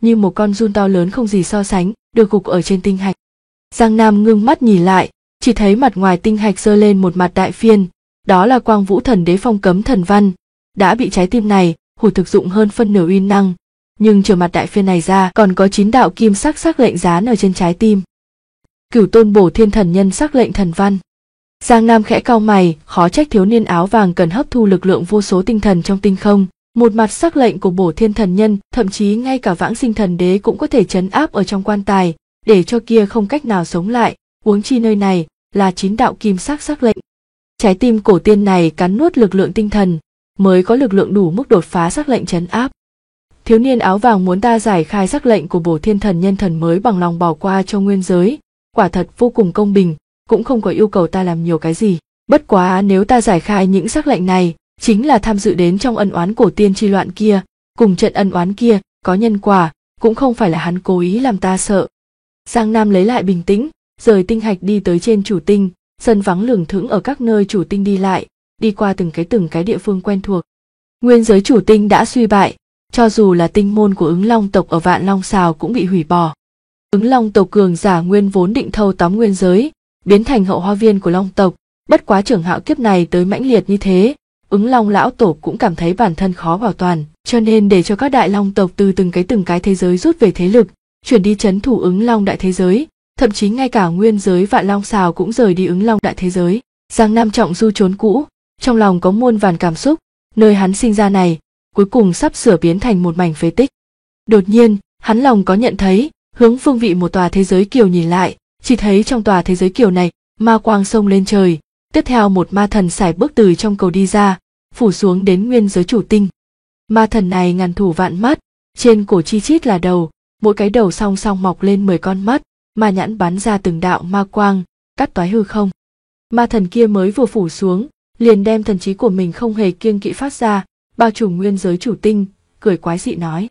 như một con giun to lớn không gì so sánh, được gục ở trên tinh hạch. Giang Nam ngưng mắt nhìn lại, chỉ thấy mặt ngoài tinh hạch giơ lên một mặt đại phiên, đó là Quang Vũ Thần Đế phong cấm thần văn, đã bị trái tim này hủy thực dụng hơn phân nửa uy năng, nhưng trừ mặt đại phiên này ra còn có 9 đạo kim sắc lệnh dán ở trên trái tim. Cửu Tôn Bổ Thiên Thần Nhân sắc lệnh thần văn. Giang Nam khẽ cau mày, khó trách thiếu niên áo vàng cần hấp thu lực lượng vô số tinh thần trong tinh không. Một mặt sắc lệnh của Bổ Thiên Thần Nhân, thậm chí ngay cả Vãng Sinh Thần Đế cũng có thể trấn áp ở trong quan tài, để cho kia không cách nào sống lại, huống chi nơi này là 9 đạo kim sắc lệnh. Trái tim cổ tiên này cắn nuốt lực lượng tinh thần, mới có lực lượng đủ mức đột phá sắc lệnh trấn áp. Thiếu niên áo vàng muốn ta giải khai sắc lệnh của Bổ Thiên Thần Nhân thần mới bằng lòng bỏ qua cho nguyên giới, quả thật vô cùng công bình, cũng không có yêu cầu ta làm nhiều cái gì. Bất quá nếu ta giải khai những sắc lệnh này, chính là tham dự đến trong ân oán cổ tiên chi loạn kia, cùng trận ân oán kia có nhân quả, cũng không phải là hắn cố ý làm ta sợ. Giang Nam lấy lại bình tĩnh, rời tinh hạch đi tới trên chủ tinh, sân vắng lửng thững ở các nơi chủ tinh đi lại, đi qua từng cái địa phương quen thuộc. Nguyên giới chủ tinh đã suy bại, cho dù là tinh môn của Ứng Long tộc ở Vạn Long Sào cũng bị hủy bỏ. Ứng Long tộc cường giả nguyên vốn định thâu tóm nguyên giới, biến thành hậu hoa viên của Long tộc, bất quá trưởng hạo kiếp này tới mãnh liệt như thế, Ứng Long lão tổ cũng cảm thấy bản thân khó bảo toàn, cho nên để cho các đại long tộc từ từng cái thế giới rút về thế lực, chuyển đi trấn thủ Ứng Long đại thế giới, thậm chí ngay cả nguyên giới Vạn Long Sào cũng rời đi Ứng Long đại thế giới. Giang Nam trọng du trốn cũ, trong lòng có muôn vàn cảm xúc, nơi hắn sinh ra này, cuối cùng sắp sửa biến thành một mảnh phế tích. Đột nhiên, hắn lòng có nhận thấy, hướng phương vị một tòa thế giới kiều nhìn lại, chỉ thấy trong tòa thế giới kiều này, ma quang sông lên trời, tiếp theo một ma thần sải bước từ trong cầu đi ra, phủ xuống đến nguyên giới chủ tinh. Ma thần này ngàn thủ vạn mắt, trên cổ chi chít là đầu, mỗi cái đầu song song mọc lên 10 con mắt, ma nhãn bắn ra từng đạo ma quang, cắt toái hư không. Ma thần kia mới vừa phủ xuống, liền đem thần trí của mình không hề kiêng kỵ phát ra, bao trùm nguyên giới chủ tinh, cười quái dị nói: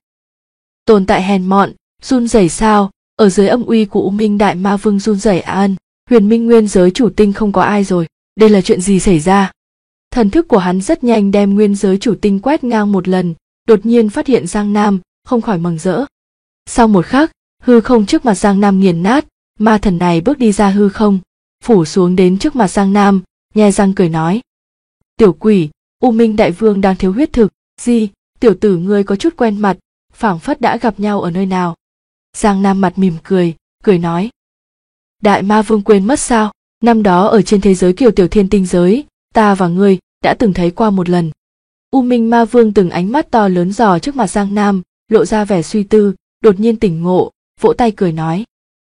tồn tại hèn mọn, run rẩy sao? Ở dưới âm uy của U Minh Đại Ma Vương run rẩy ân. Huyền Minh nguyên giới chủ tinh không có ai rồi, đây là chuyện gì xảy ra? Thần thức của hắn rất nhanh đem nguyên giới chủ tinh quét ngang một lần, đột nhiên phát hiện Giang Nam, không khỏi mừng rỡ. Sau một khắc, hư không trước mặt Giang Nam nghiền nát, ma thần này bước đi ra hư không, phủ xuống đến trước mặt Giang Nam, nhe răng cười nói: tiểu quỷ, U Minh Đại Vương đang thiếu huyết thực, gì? Tiểu tử ngươi có chút quen mặt, phảng phất đã gặp nhau ở nơi nào. Giang Nam mặt mỉm cười nói: Đại Ma Vương quên mất sao? Năm đó ở trên thế giới Kiều Tiểu Thiên tinh giới, ta và ngươi đã từng thấy qua một lần. U Minh Ma Vương từng ánh mắt to lớn dò trước mặt Giang Nam, lộ ra vẻ suy tư, đột nhiên tỉnh ngộ, vỗ tay cười nói: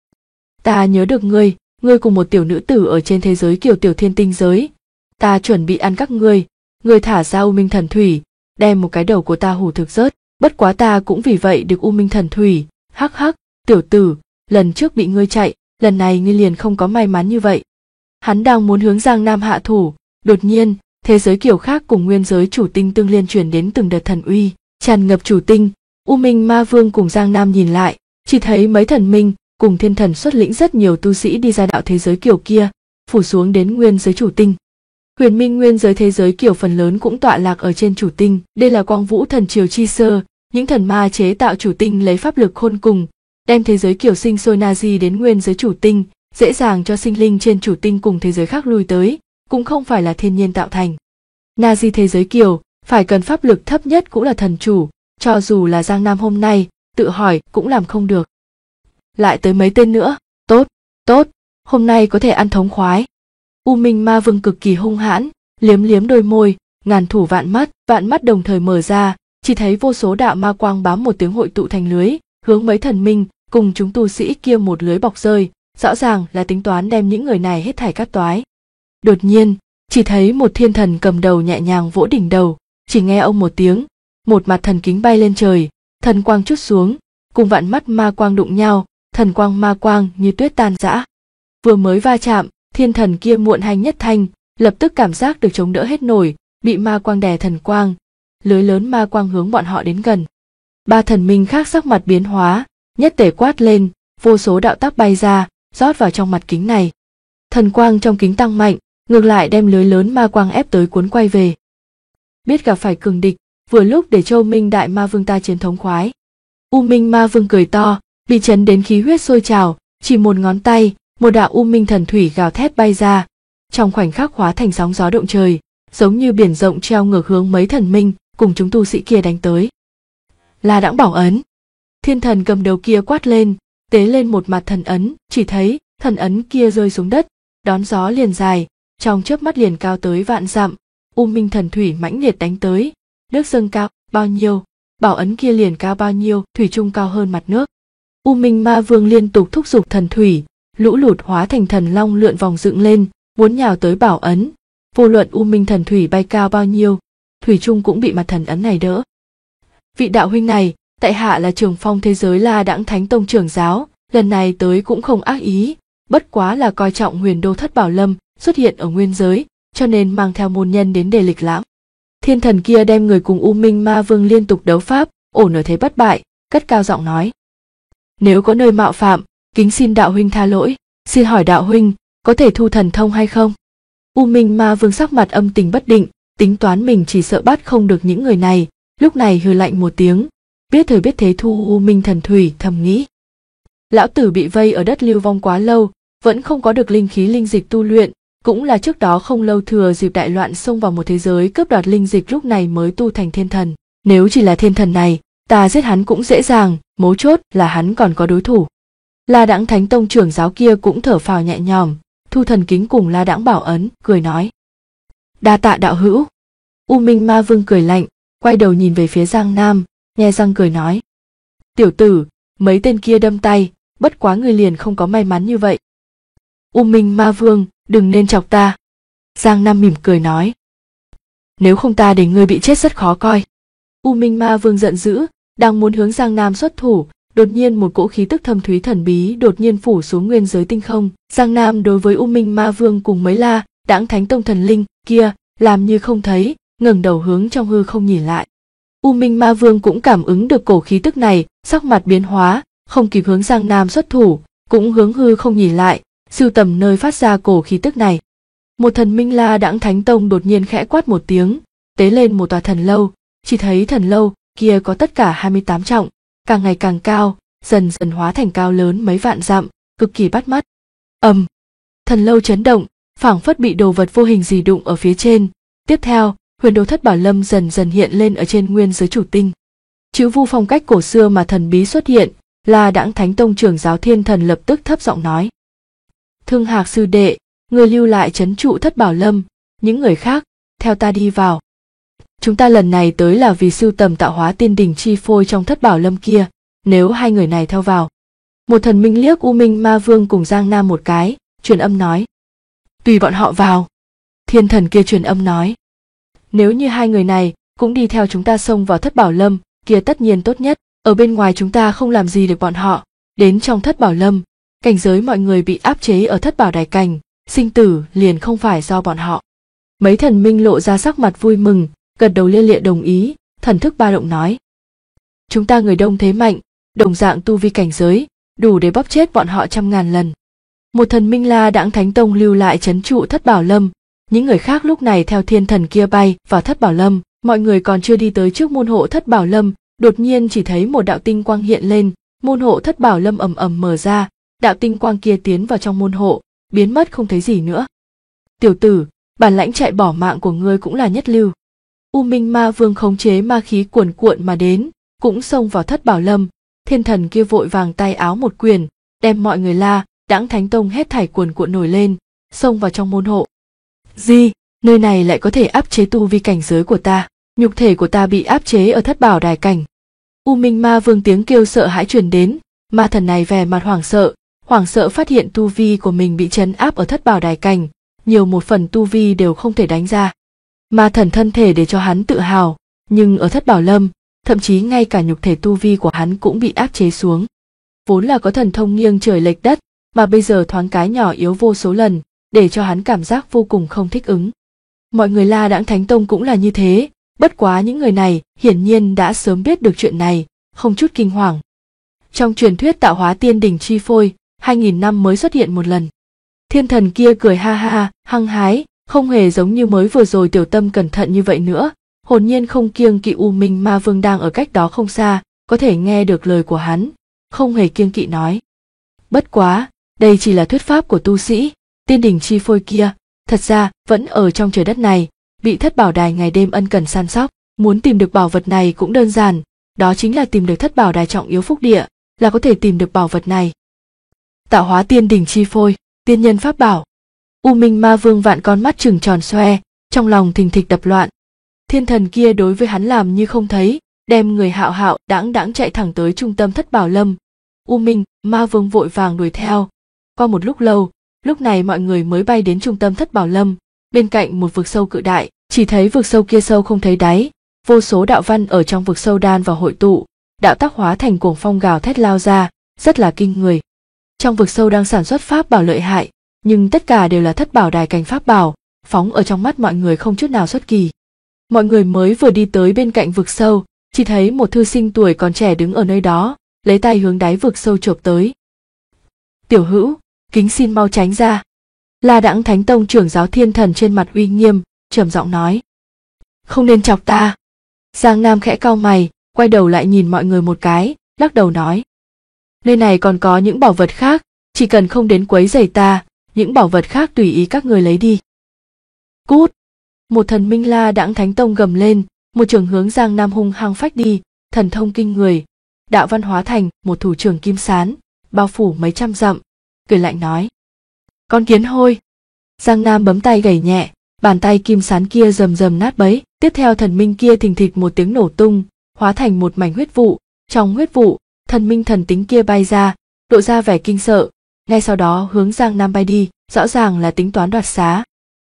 ta nhớ được ngươi cùng một tiểu nữ tử ở trên thế giới Kiều Tiểu Thiên tinh giới, ta chuẩn bị ăn các ngươi thả ra U Minh thần thủy, đem một cái đầu của ta hủ thực rớt, bất quá ta cũng vì vậy được U Minh thần thủy, hắc hắc, tiểu tử, lần trước bị ngươi chạy, lần này ngươi liền không có may mắn như vậy. Hắn đang muốn hướng Giang Nam hạ thủ, đột nhiên, thế giới Kiều khác cùng nguyên giới chủ tinh tương liên truyền đến từng đợt thần uy, tràn ngập chủ tinh. U Minh Ma Vương cùng Giang Nam nhìn lại, chỉ thấy mấy thần minh cùng thiên thần xuất lĩnh rất nhiều tu sĩ đi ra đạo thế giới Kiều kia, phủ xuống đến nguyên giới chủ tinh. Huyền Minh nguyên giới thế giới Kiều phần lớn cũng tọa lạc ở trên chủ tinh, đây là Quang Vũ thần triều chi sơ, những thần ma chế tạo chủ tinh lấy pháp lực khôn cùng, đem thế giới Kiều sinh sôi na di đến nguyên giới chủ tinh, dễ dàng cho sinh linh trên chủ tinh cùng thế giới khác lui tới, cũng không phải là thiên nhiên tạo thành. Na di thế giới Kiều, phải cần pháp lực thấp nhất cũng là thần chủ, cho dù là Giang Nam hôm nay, tự hỏi cũng làm không được. Lại tới mấy tên nữa, tốt, hôm nay có thể ăn thống khoái. U Minh Ma Vương cực kỳ hung hãn, liếm đôi môi, ngàn thủ vạn mắt đồng thời mở ra, chỉ thấy vô số đạo ma quang bám một tiếng hội tụ thành lưới, hướng mấy thần minh cùng chúng tu sĩ kia một lưới bọc rơi, rõ ràng là tính toán đem những người này hết thảy cắt toái. Đột nhiên, chỉ thấy một thiên thần cầm đầu nhẹ nhàng vỗ đỉnh đầu, chỉ nghe ông một tiếng, một mặt thần kính bay lên trời, thần quang trút xuống, cùng vạn mắt ma quang đụng nhau, thần quang ma quang như tuyết tan rã. Vừa mới va chạm, thiên thần kia muộn hành nhất thanh, lập tức cảm giác được chống đỡ hết nổi, bị ma quang đè thần quang, lưới lớn ma quang hướng bọn họ đến gần. Ba thần minh khác sắc mặt biến hóa, nhất tề quát lên, vô số đạo tắc bay ra, rót vào trong mặt kính này. Thần quang trong kính tăng mạnh, ngược lại đem lưới lớn ma quang ép tới cuốn quay về. Biết gặp phải cường địch, vừa lúc để Châu Minh Đại Ma Vương ta chiến thống khoái. U Minh Ma Vương cười to, bị chấn đến khí huyết sôi trào, chỉ một ngón tay, một đạo U Minh thần thủy gào thét bay ra, trong khoảnh khắc hóa thành sóng gió động trời, giống như biển rộng treo ngược hướng mấy thần minh cùng chúng tu sĩ kia đánh tới. La Đãng Bảo Ấn. Thiên thần cầm đầu kia quát lên, tế lên một mặt thần ấn, chỉ thấy thần ấn kia rơi xuống đất, đón gió liền dài, trong chớp mắt liền cao tới vạn dặm. U Minh thần thủy mãnh liệt đánh tới, nước dâng cao bao nhiêu, bảo ấn kia liền cao bao nhiêu, thủy chung cao hơn mặt nước. U Minh Ma Vương liên tục thúc giục thần thủy, lũ lụt hóa thành thần long lượn vòng dựng lên, muốn nhào tới bảo ấn. Vô luận U Minh thần thủy bay cao bao nhiêu, thủy chung cũng bị mặt thần ấn này đỡ. Vị đạo huynh này, tại hạ là trưởng phong thế giới La Đãng Thánh Tông trưởng giáo, lần này tới cũng không ác ý, bất quá là coi trọng Huyền Đô Thất Bảo Lâm xuất hiện ở nguyên giới, cho nên mang theo môn nhân đến để lịch lãm. Thiên thần kia đem người cùng U Minh Ma Vương liên tục đấu pháp, ổn ở thế bất bại, cất cao giọng nói: nếu có nơi mạo phạm, kính xin đạo huynh tha lỗi, xin hỏi đạo huynh có thể thu thần thông hay không? U Minh Ma Vương sắc mặt âm tình bất định, tính toán mình chỉ sợ bắt không được những người này, lúc này hừ lạnh một tiếng, biết thời biết thế thu U Minh thần thủy, thầm nghĩ: lão tử bị vây ở đất lưu vong quá lâu, vẫn không có được linh khí linh dịch tu luyện, cũng là trước đó không lâu thừa dịp đại loạn xông vào một thế giới cướp đoạt linh dịch lúc này mới tu thành thiên thần. Nếu chỉ là thiên thần này, ta giết hắn cũng dễ dàng, mấu chốt là hắn còn có đối thủ. La Đãng Thánh Tông trưởng giáo kia cũng thở phào nhẹ nhõm, thu thần kính cùng La Đãng Bảo Ấn, cười nói: đa tạ đạo hữu. U Minh Ma Vương cười lạnh, quay đầu nhìn về phía Giang Nam, nhe răng cười nói: tiểu tử, mấy tên kia đâm tay, bất quá người liền không có may mắn như vậy. U Minh Ma Vương, đừng nên chọc ta. Giang Nam mỉm cười nói: nếu không ta để ngươi bị chết rất khó coi. U Minh Ma Vương giận dữ, đang muốn hướng Giang Nam xuất thủ, đột nhiên một cỗ khí tức thâm thúy thần bí đột nhiên phủ xuống nguyên giới tinh không. Giang Nam đối với U Minh Ma Vương cùng mấy La Đãng Thánh Tông thần linh kia làm như không thấy, ngẩng đầu hướng trong hư không nhìn lại. U Minh Ma Vương cũng cảm ứng được cổ khí tức này, sắc mặt biến hóa, không kịp hướng Giang Nam xuất thủ, cũng hướng hư không nhìn lại, sưu tầm nơi phát ra cổ khí tức này. Một thần minh La Đãng Thánh Tông đột nhiên khẽ quát một tiếng, tế lên một tòa thần lâu, chỉ thấy thần lâu kia có tất cả 28 trọng, càng ngày càng cao, dần dần hóa thành cao lớn mấy vạn dặm, cực kỳ bắt mắt. Thần lâu chấn động, phảng phất bị đồ vật vô hình gì đụng ở phía trên. Tiếp theo, Huyền Đô Thất Bảo Lâm dần dần hiện lên ở trên nguyên giới chủ tinh. Chữ vu phong cách cổ xưa mà thần bí xuất hiện, La Đãng Thánh Tông trưởng giáo Thiên Thần lập tức thấp giọng nói: Thương Hạc sư đệ, người lưu lại trấn trụ Thất Bảo Lâm, những người khác theo ta đi vào. Chúng ta lần này tới là vì sưu tầm tạo hóa tiên đỉnh chi phôi trong Thất Bảo Lâm kia, nếu hai người này theo vào. Một thần minh liếc U Minh Ma Vương cùng Giang Nam một cái, truyền âm nói: tùy bọn họ vào. Thiên thần kia truyền âm nói: nếu như hai người này cũng đi theo chúng ta xông vào Thất Bảo Lâm, kia tất nhiên tốt nhất, ở bên ngoài chúng ta không làm gì được bọn họ, đến trong Thất Bảo Lâm, cảnh giới mọi người bị áp chế ở Thất Bảo Đài Cảnh, sinh tử liền không phải do bọn họ. Mấy thần minh lộ ra sắc mặt vui mừng, gật đầu lia lịa đồng ý, thần thức ba động nói: chúng ta người đông thế mạnh, đồng dạng tu vi cảnh giới, đủ để bóp chết bọn họ 100.000 lần. Một thần minh La Đãng Thánh Tông lưu lại trấn trụ Thất Bảo Lâm, những người khác lúc này theo thiên thần kia bay vào Thất Bảo Lâm. Mọi người còn chưa đi tới trước môn hộ Thất Bảo Lâm, đột nhiên chỉ thấy một đạo tinh quang hiện lên, môn hộ Thất Bảo Lâm ầm ầm mở ra, đạo tinh quang kia tiến vào trong môn hộ, biến mất không thấy gì nữa. Tiểu tử, bản lãnh chạy bỏ mạng của ngươi cũng là nhất lưu. U Minh Ma Vương khống chế ma khí cuồn cuộn mà đến, cũng xông vào Thất Bảo Lâm. Thiên thần kia vội vàng tay áo một quyền, đem mọi người La Đãng Thánh Tông hết thảy cuồn cuộn nổi lên, xông vào trong môn hộ. Gì, nơi này lại có thể áp chế tu vi cảnh giới của ta, nhục thể của ta bị áp chế ở Thất Bảo Đài Cảnh. U Minh Ma Vương tiếng kêu sợ hãi truyền đến, ma thần này vẻ mặt hoảng sợ phát hiện tu vi của mình bị trấn áp ở Thất Bảo Đài Cảnh, nhiều một phần tu vi đều không thể đánh ra. Ma thần thân thể để cho hắn tự hào, nhưng ở Thất Bảo Lâm, thậm chí ngay cả nhục thể tu vi của hắn cũng bị áp chế xuống. Vốn là có thần thông nghiêng trời lệch đất, mà bây giờ thoáng cái nhỏ yếu vô số lần, để cho hắn cảm giác vô cùng không thích ứng. Mọi người La Đãng Thánh Tông cũng là như thế, bất quá những người này hiển nhiên đã sớm biết được chuyện này, không chút kinh hoàng. Trong truyền thuyết tạo hóa tiên đỉnh chi phôi, 2000 năm mới xuất hiện một lần. Thiên thần kia cười ha ha, hăng hái, không hề giống như mới vừa rồi tiểu tâm cẩn thận như vậy nữa, hồn nhiên không kiêng kỵ U Minh Ma Vương đang ở cách đó không xa, có thể nghe được lời của hắn, không hề kiêng kỵ nói. Bất quá, đây chỉ là thuyết pháp của tu sĩ, tiên đỉnh chi phôi kia, thật ra vẫn ở trong trời đất này, bị Thất Bảo Đài ngày đêm ân cần săn sóc. Muốn tìm được bảo vật này cũng đơn giản, đó chính là tìm được Thất Bảo Đài trọng yếu phúc địa, là có thể tìm được bảo vật này. Tạo hóa tiên đỉnh chi phôi, tiên nhân pháp bảo. U Minh Ma Vương vạn con mắt trừng tròn xoe, trong lòng thình thịch đập loạn. Thiên thần kia đối với hắn làm như không thấy, đem người hạo hạo đãng đãng chạy thẳng tới trung tâm Thất Bảo Lâm. U Minh Ma Vương vội vàng đuổi theo. Qua một lúc lâu, lúc này mọi người mới bay đến trung tâm Thất Bảo Lâm, bên cạnh một vực sâu cự đại, chỉ thấy vực sâu kia sâu không thấy đáy, vô số đạo văn ở trong vực sâu đan vào hội tụ, đạo tác hóa thành cuồng phong gào thét lao ra, rất là kinh người. Trong vực sâu đang sản xuất pháp bảo lợi hại, nhưng tất cả đều là Thất Bảo Đài cảnh pháp bảo, phóng ở trong mắt mọi người không chút nào xuất kỳ. Mọi người mới vừa đi tới bên cạnh vực sâu, chỉ thấy một thư sinh tuổi còn trẻ đứng ở nơi đó, lấy tay hướng đáy vực sâu chộp tới. Tiểu hữu, kính xin mau tránh ra. La Đãng Thánh Tông trưởng giáo Thiên Thần trên mặt uy nghiêm, trầm giọng nói. Không nên chọc ta. Giang Nam khẽ cau mày, quay đầu lại nhìn mọi người một cái, lắc đầu nói. Nơi này còn có những bảo vật khác, chỉ cần không đến quấy rầy ta, những bảo vật khác tùy ý các người lấy đi. Cút! Một thần minh La Đãng Thánh Tông gầm lên, một trường hướng Giang Nam hung hăng phách đi, thần thông kinh người, đạo văn hóa thành một thủ trưởng kim sán, bao phủ mấy trăm dặm, cười lạnh nói. Con kiến hôi! Giang Nam bấm tay gảy nhẹ, bàn tay kim sán kia rầm rầm nát bấy, tiếp theo thần minh kia thình thịch một tiếng nổ tung, hóa thành một mảnh huyết vụ, trong huyết vụ, thần minh thần tính kia bay ra, lộ ra vẻ kinh sợ, ngay sau đó hướng Giang Nam bay đi, rõ ràng là tính toán đoạt xá.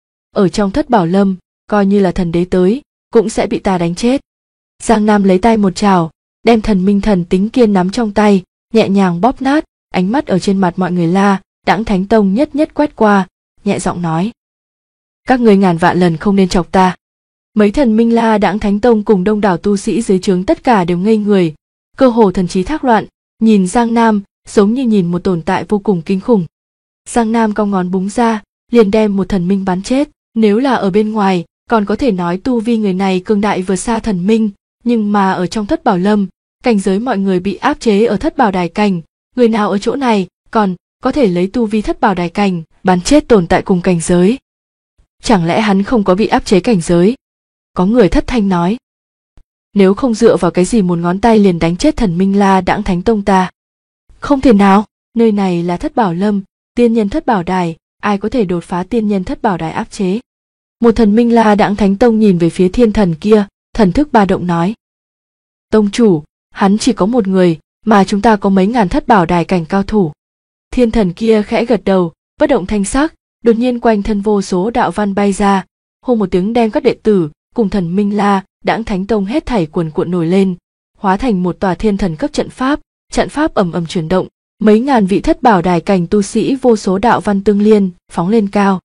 Ở trong Thất Bảo Lâm, coi như là thần đế tới, cũng sẽ bị ta đánh chết. Giang Nam lấy tay một chảo, đem thần minh thần tính kia nắm trong tay, nhẹ nhàng bóp nát, ánh mắt ở trên mặt mọi người La Đãng Thánh Tông nhất nhất quét qua, nhẹ giọng nói. Các người ngàn vạn lần không nên chọc ta. Mấy thần minh La Đãng Thánh Tông cùng đông đảo tu sĩ dưới trướng tất cả đều ngây người, cơ hồ thần trí thác loạn, nhìn Giang Nam giống như nhìn một tồn tại vô cùng kinh khủng. Giang Nam cong ngón búng ra, liền đem một thần minh bắn chết. Nếu là ở bên ngoài, còn có thể nói tu vi người này cường đại vượt xa thần minh, nhưng mà ở trong Thất Bảo Lâm, cảnh giới mọi người bị áp chế ở Thất Bảo Đài cảnh, người nào ở chỗ này còn có thể lấy tu vi Thất Bảo Đài cảnh bắn chết tồn tại cùng cảnh giới. Chẳng lẽ hắn không có bị áp chế cảnh giới? Có người thất thanh nói. Nếu không dựa vào cái gì một ngón tay liền đánh chết thần minh La Đãng Thánh Tông ta? Không thể nào, nơi này là Thất Bảo Lâm, tiên nhân Thất Bảo Đài, ai có thể đột phá tiên nhân Thất Bảo Đài áp chế? Một thần minh La Đãng Thánh Tông nhìn về phía thiên thần kia, thần thức ba động nói. Tông chủ, hắn chỉ có một người, mà chúng ta có mấy ngàn Thất Bảo Đài cảnh cao thủ. Thiên thần kia khẽ gật đầu, bất động thanh sắc, đột nhiên quanh thân vô số đạo văn bay ra, hô một tiếng đem các đệ tử cùng thần minh La Đãng Thánh Tông hết thảy cuồn cuộn nổi lên, hóa thành một tòa thiên thần cấp trận pháp ầm ầm chuyển động, mấy ngàn vị Thất Bảo Đài cảnh tu sĩ vô số đạo văn tương liên, phóng lên cao.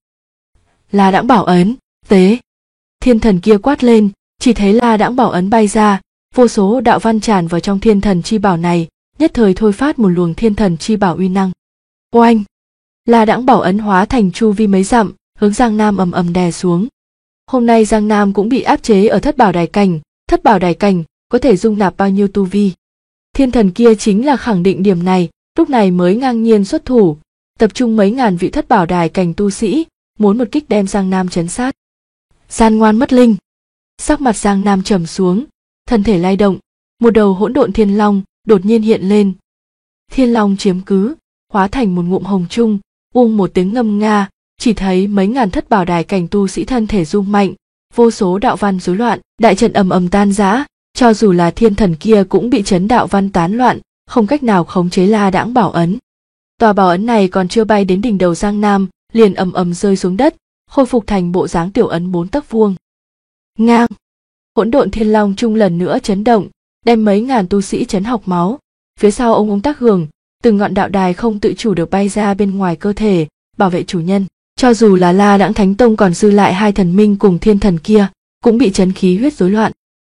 La Đãng Bảo Ấn, tế! Thiên thần kia quát lên, chỉ thấy La Đãng Bảo Ấn bay ra, vô số đạo văn tràn vào trong thiên thần chi bảo này, nhất thời thôi phát một luồng thiên thần chi bảo uy năng. Oanh! La Đãng Bảo Ấn hóa thành chu vi mấy dặm, hướng Giang Nam ầm ầm đè xuống. Hôm nay Giang Nam cũng bị áp chế ở Thất Bảo Đài cảnh, Thất Bảo Đài cảnh có thể dung nạp bao nhiêu tu vi. Thiên thần kia chính là khẳng định điểm này, lúc này mới ngang nhiên xuất thủ, tập trung mấy ngàn vị Thất Bảo Đài cảnh tu sĩ, muốn một kích đem Giang Nam trấn sát. Gian ngoan mất linh! Sắc mặt Giang Nam trầm xuống, thân thể lay động, một đầu hỗn độn thiên long đột nhiên hiện lên. Thiên long chiếm cứ, hóa thành một ngụm hồng trung, uông một tiếng ngâm nga, chỉ thấy mấy ngàn Thất Bảo Đài cảnh tu sĩ thân thể rung mạnh, vô số đạo văn rối loạn, đại trận ầm ầm tan rã, cho dù là thiên thần kia cũng bị chấn đạo văn tán loạn, không cách nào khống chế La Đãng Bảo Ấn. Tòa bảo ấn này còn chưa bay đến đỉnh đầu Giang Nam, liền ầm ầm rơi xuống đất, khôi phục thành bộ dáng tiểu ấn 4 tấc vuông. Ngang! Hỗn độn thiên long trung lần nữa chấn động, đem mấy ngàn tu sĩ chấn học máu. Phía sau ông tác hưởng, từng ngọn đạo đài không tự chủ được bay ra bên ngoài cơ thể, bảo vệ chủ nhân. Cho dù là La Đãng Thánh Tông còn dư lại hai thần minh cùng thiên thần kia, cũng bị chấn khí huyết rối loạn.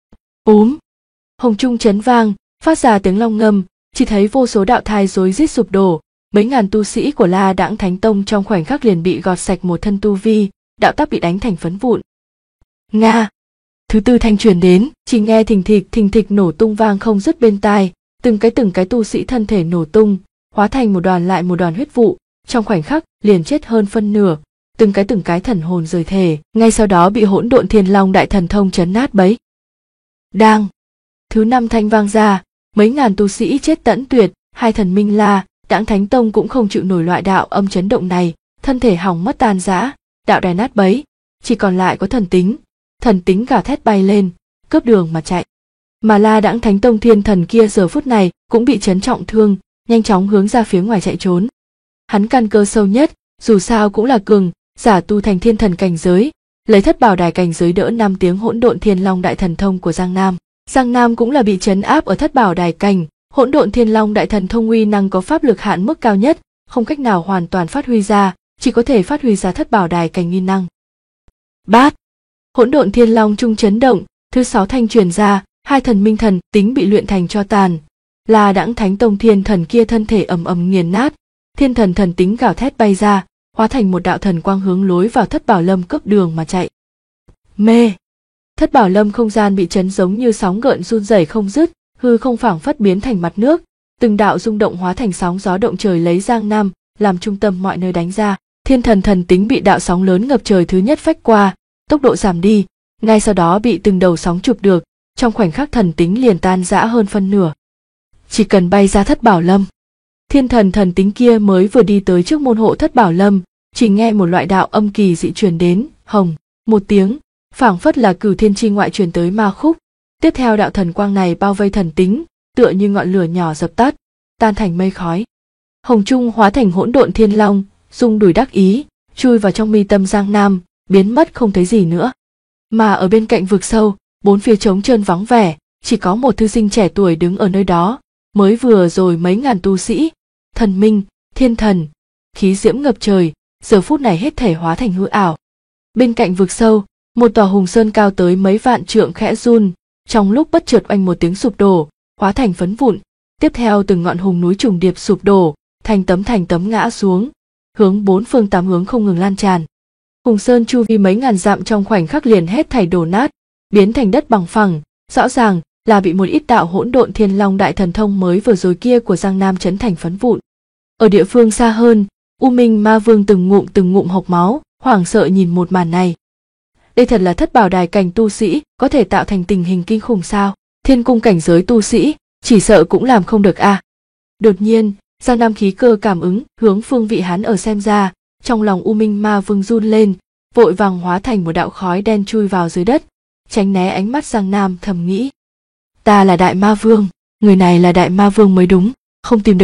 Hồng trung chấn vang, phát ra tiếng long ngâm, chỉ thấy vô số đạo thai rối rít sụp đổ, mấy ngàn tu sĩ của La Đãng Thánh Tông trong khoảnh khắc liền bị gọt sạch một thân tu vi, đạo tắc bị đánh thành phấn vụn. Nga! Thứ tư thanh truyền đến, chỉ nghe thình thịch nổ tung vang không dứt bên tai, từng cái tu sĩ thân thể nổ tung, hóa thành một đoàn lại một đoàn huyết vụ, trong khoảnh khắc liền chết hơn phân nửa, từng cái thần hồn rời thể, ngay sau đó bị hỗn độn thiên long đại thần thông chấn nát bấy. Đang. Thứ năm thanh vang ra, mấy ngàn tu sĩ chết tận tuyệt, hai thần Minh La, Đãng Thánh Tông cũng không chịu nổi loại đạo âm chấn động này, thân thể hỏng mất tan rã, đạo đài nát bấy, chỉ còn lại có thần tính gào thét bay lên, cướp đường mà chạy. Mà La Đãng Thánh Tông thiên thần kia giờ phút này cũng bị chấn trọng thương, nhanh chóng hướng ra phía ngoài chạy trốn. Hắn căn cơ sâu nhất, dù sao cũng là cường giả tu thành thiên thần cảnh giới, lấy thất bảo đài cảnh giới đỡ 5 tiếng hỗn độn thiên long đại thần thông của Giang Nam. Giang Nam cũng là bị trấn áp ở thất bảo đài cảnh, hỗn độn thiên long đại thần thông uy năng có pháp lực hạn mức cao nhất, không cách nào hoàn toàn phát huy ra, chỉ có thể phát huy ra thất bảo đài cảnh nghi năng. Bát. Hỗn độn thiên long trung chấn động, thứ sáu thanh truyền ra, hai thần minh thần tính bị luyện thành tro tàn. La Đãng Thánh Tông thiên thần kia thân thể ầm ầm nghiền nát, thiên thần thần tính gào thét bay ra, hóa thành một đạo thần quang hướng lối vào thất bảo lâm cướp đường mà chạy. Mê. Thất bảo lâm không gian bị chấn giống như sóng gợn run rẩy không dứt, hư không phảng phất biến thành mặt nước, từng đạo rung động hóa thành sóng gió động trời lấy Giang Nam làm trung tâm mọi nơi đánh ra. Thiên thần thần tính bị đạo sóng lớn ngập trời thứ nhất phách qua, tốc độ giảm đi, ngay sau đó bị từng đầu sóng chụp được, trong khoảnh khắc thần tính liền tan rã hơn phân nửa. Chỉ cần bay ra thất bảo lâm, thiên thần thần tính kia mới vừa đi tới trước môn hộ thất bảo lâm, chỉ nghe một loại đạo âm kỳ dị truyền đến, hồng một tiếng, phảng phất là cửu thiên chi ngoại truyền tới ma khúc. Tiếp theo đạo thần quang này bao vây thần tính, tựa như ngọn lửa nhỏ dập tắt, tan thành mây khói. Hồng trung hóa thành hỗn độn thiên long, rung đùi đắc ý, chui vào trong mi tâm Giang Nam, biến mất không thấy gì nữa. Mà ở bên cạnh vực sâu, bốn phía trống trơn vắng vẻ, chỉ có một thư sinh trẻ tuổi đứng ở nơi đó. Mới vừa rồi mấy ngàn tu sĩ, thần minh, thiên thần, khí diễm ngập trời, giờ phút này hết thể hóa thành hư ảo. Bên cạnh vực sâu, một tòa hùng sơn cao tới mấy vạn trượng khẽ run, trong lúc bất chợt oanh một tiếng sụp đổ, hóa thành phấn vụn. Tiếp theo từng ngọn hùng núi trùng điệp sụp đổ, thành tấm ngã xuống, hướng bốn phương tám hướng không ngừng lan tràn. Hùng sơn chu vi mấy ngàn dặm trong khoảnh khắc liền hết thảy đổ nát, biến thành đất bằng phẳng, rõ ràng là bị một ít đạo hỗn độn thiên long đại thần thông mới vừa rồi kia của Giang Nam chấn thành phấn vụn. Ở địa phương xa hơn, U Minh Ma Vương từng ngụm hộc máu, hoảng sợ nhìn một màn này. Đây thật là thất bảo đài cảnh tu sĩ, có thể tạo thành tình hình kinh khủng sao? Thiên cung cảnh giới tu sĩ, chỉ sợ cũng làm không được a. Đột nhiên, Giang Nam khí cơ cảm ứng hướng phương vị hắn ở xem ra, trong lòng U Minh Ma Vương run lên, vội vàng hóa thành một đạo khói đen chui vào dưới đất, tránh né ánh mắt Giang Nam thầm nghĩ. Ta là Đại Ma Vương, người này là Đại Ma Vương mới đúng, không tìm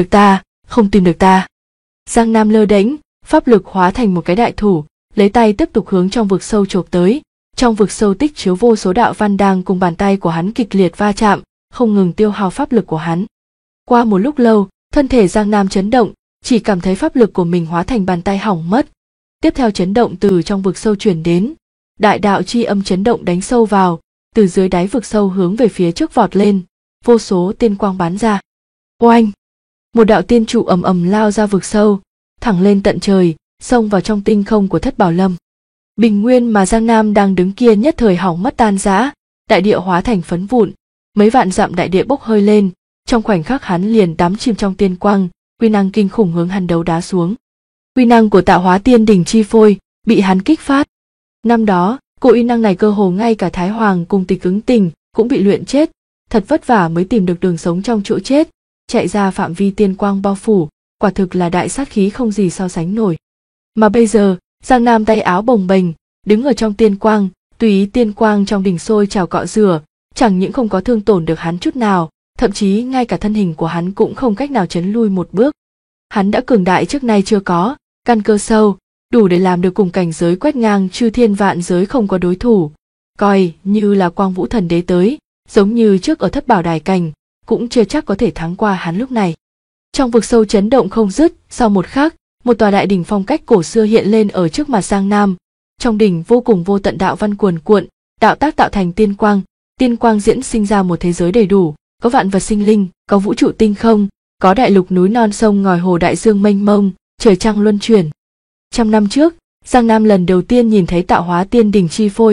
được ta. Giang Nam lơ đễnh, pháp lực hóa thành một cái đại thủ, lấy tay tiếp tục hướng trong vực sâu chộp tới. Trong vực sâu tích chiếu vô số đạo văn đang cùng bàn tay của hắn kịch liệt va chạm, không ngừng tiêu hao pháp lực của hắn. Qua một lúc lâu, thân thể Giang Nam chấn động, chỉ cảm thấy pháp lực của mình hóa thành bàn tay hỏng mất. Tiếp theo chấn động từ trong vực sâu truyền đến, đại đạo chi âm chấn động đánh sâu vào, từ dưới đáy vực sâu hướng về phía trước vọt lên, vô số tiên quang bắn ra. Oanh! Một đạo tiên trụ ầm ầm lao ra vực sâu, thẳng lên tận trời, xông vào trong tinh không của thất bảo lâm. Bình nguyên mà Giang Nam đang đứng kia nhất thời hỏng mất tan rã, đại địa hóa thành phấn vụn, mấy vạn dặm đại địa bốc hơi lên, trong khoảnh khắc hắn liền đắm chìm trong tiên quang, uy năng kinh khủng hướng hắn đấu đá xuống. Uy năng của Tạo Hóa Tiên Đỉnh chi phôi bị hắn kích phát. Năm đó, cô uy năng này cơ hồ ngay cả Thái Hoàng cùng Tịch Ứng Tình cũng bị luyện chết, thật vất vả mới tìm được đường sống trong chỗ chết, chạy ra phạm vi tiên quang bao phủ, quả thực là đại sát khí không gì so sánh nổi. Mà bây giờ, Giang Nam tay áo bồng bềnh, đứng ở trong tiên quang, tùy ý tiên quang trong đỉnh sôi trào cọ rửa, chẳng những không có thương tổn được hắn chút nào, thậm chí ngay cả thân hình của hắn cũng không cách nào chấn lui một bước. Hắn đã cường đại trước nay chưa có, căn cơ sâu, đủ để làm được cùng cảnh giới quét ngang chư thiên vạn giới không có đối thủ, coi như là Quang Vũ Thần Đế tới, giống như trước ở thất bảo đài cảnh, cũng chưa chắc có thể thắng qua hắn lúc này. Trong vực sâu chấn động không dứt, sau một khắc, một tòa đại đỉnh phong cách cổ xưa hiện lên ở trước mặt Giang Nam. Trong đỉnh vô cùng vô tận đạo văn cuồn cuộn, đạo tác tạo thành tiên quang diễn sinh ra một thế giới đầy đủ, có vạn vật sinh linh, có vũ trụ tinh không, có đại lục núi non sông ngòi hồ đại dương mênh mông, trời trăng luân chuyển. Trăm năm trước, Giang Nam lần đầu tiên nhìn thấy Tạo Hóa Tiên Đỉnh chi phôi,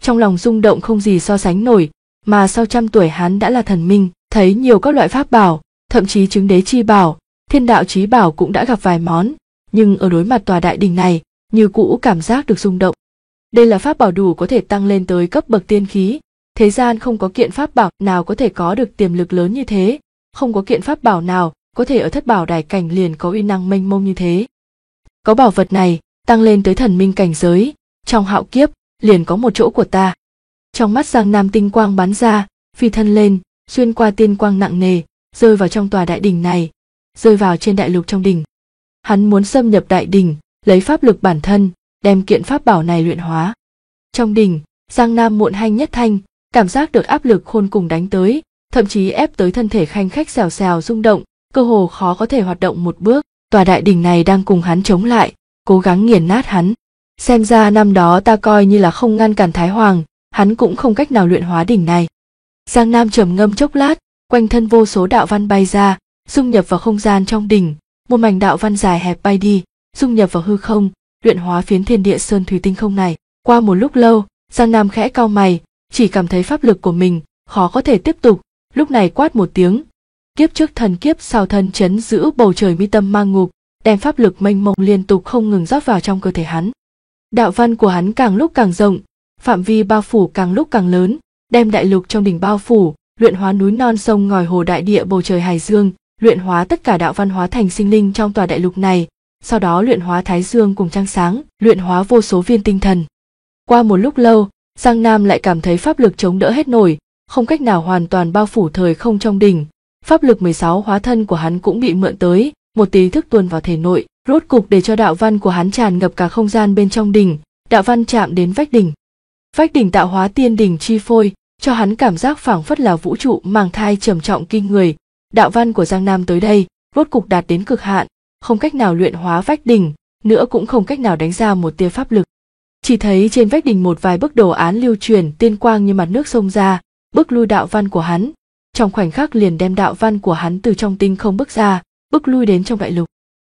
trong lòng rung động không gì so sánh nổi, mà sau 100 tuổi hắn đã là thần minh, thấy nhiều các loại pháp bảo, thậm chí chứng đế chi bảo, thiên đạo chí bảo cũng đã gặp vài món, nhưng ở đối mặt tòa đại đình này, như cũ cảm giác được rung động. Đây là pháp bảo đủ có thể tăng lên tới cấp bậc tiên khí, thế gian không có kiện pháp bảo nào có thể có được tiềm lực lớn như thế, không có kiện pháp bảo nào có thể ở thất bảo đài cảnh liền có uy năng mênh mông như thế. Có bảo vật này, tăng lên tới thần minh cảnh giới, trong hạo kiếp, liền có một chỗ của ta. Trong mắt Giang Nam tinh quang bắn ra, phi thân lên, xuyên qua tiên quang nặng nề, rơi vào trong tòa đại đình này, rơi vào trên đại lục trong đình. Hắn muốn xâm nhập đại đình, lấy pháp lực bản thân, đem kiện pháp bảo này luyện hóa. Trong đình, Giang Nam muộn hanh nhất thanh, cảm giác được áp lực khôn cùng đánh tới, thậm chí ép tới thân thể khanh khách xèo xèo rung động, cơ hồ khó có thể hoạt động một bước. Tòa đại đình này đang cùng hắn chống lại, cố gắng nghiền nát hắn. Xem ra năm đó ta coi như là không ngăn cản Thái Hoàng, hắn cũng không cách nào luyện hóa đỉnh này. Giang Nam trầm ngâm chốc lát, quanh thân vô số đạo văn bay ra, dung nhập vào không gian trong đỉnh, một mảnh đạo văn dài hẹp bay đi, dung nhập vào hư không, luyện hóa phiến thiên địa sơn thủy tinh không này. Qua một lúc lâu, Giang Nam khẽ cau mày, chỉ cảm thấy pháp lực của mình khó có thể tiếp tục, lúc này quát một tiếng. Kiếp trước thần kiếp sau thân chấn giữ bầu trời mi tâm ma ngục, đem pháp lực mênh mông liên tục không ngừng rót vào trong cơ thể hắn. Đạo văn của hắn càng lúc càng rộng, phạm vi bao phủ càng lúc càng lớn, đem đại lục trong đỉnh bao phủ, luyện hóa núi non sông ngòi hồ đại địa bầu trời hải dương, luyện hóa tất cả đạo văn hóa thành sinh linh trong tòa đại lục này, sau đó luyện hóa thái dương cùng trăng sáng, luyện hóa vô số viên tinh thần. Qua một lúc lâu, Giang Nam lại cảm thấy pháp lực chống đỡ hết nổi, không cách nào hoàn toàn bao phủ thời không trong đỉnh. Pháp lực 16 hóa thân của hắn cũng bị mượn tới, một tí thức tuôn vào thể nội, rốt cục để cho đạo văn của hắn tràn ngập cả không gian bên trong đỉnh, đạo văn chạm đến vách đỉnh. Vách đỉnh tạo hóa tiên đỉnh chi phôi, cho hắn cảm giác phảng phất là vũ trụ mang thai trầm trọng kinh người. Đạo văn của Giang Nam tới đây, rốt cục đạt đến cực hạn, không cách nào luyện hóa vách đỉnh, nữa cũng không cách nào đánh ra một tia pháp lực. Chỉ thấy trên vách đỉnh một vài bức đồ án lưu truyền, tiên quang như mặt nước xông ra, bức lui đạo văn của hắn. Trong khoảnh khắc liền đem đạo văn của hắn từ trong tinh không bước ra, bước lui đến trong đại lục.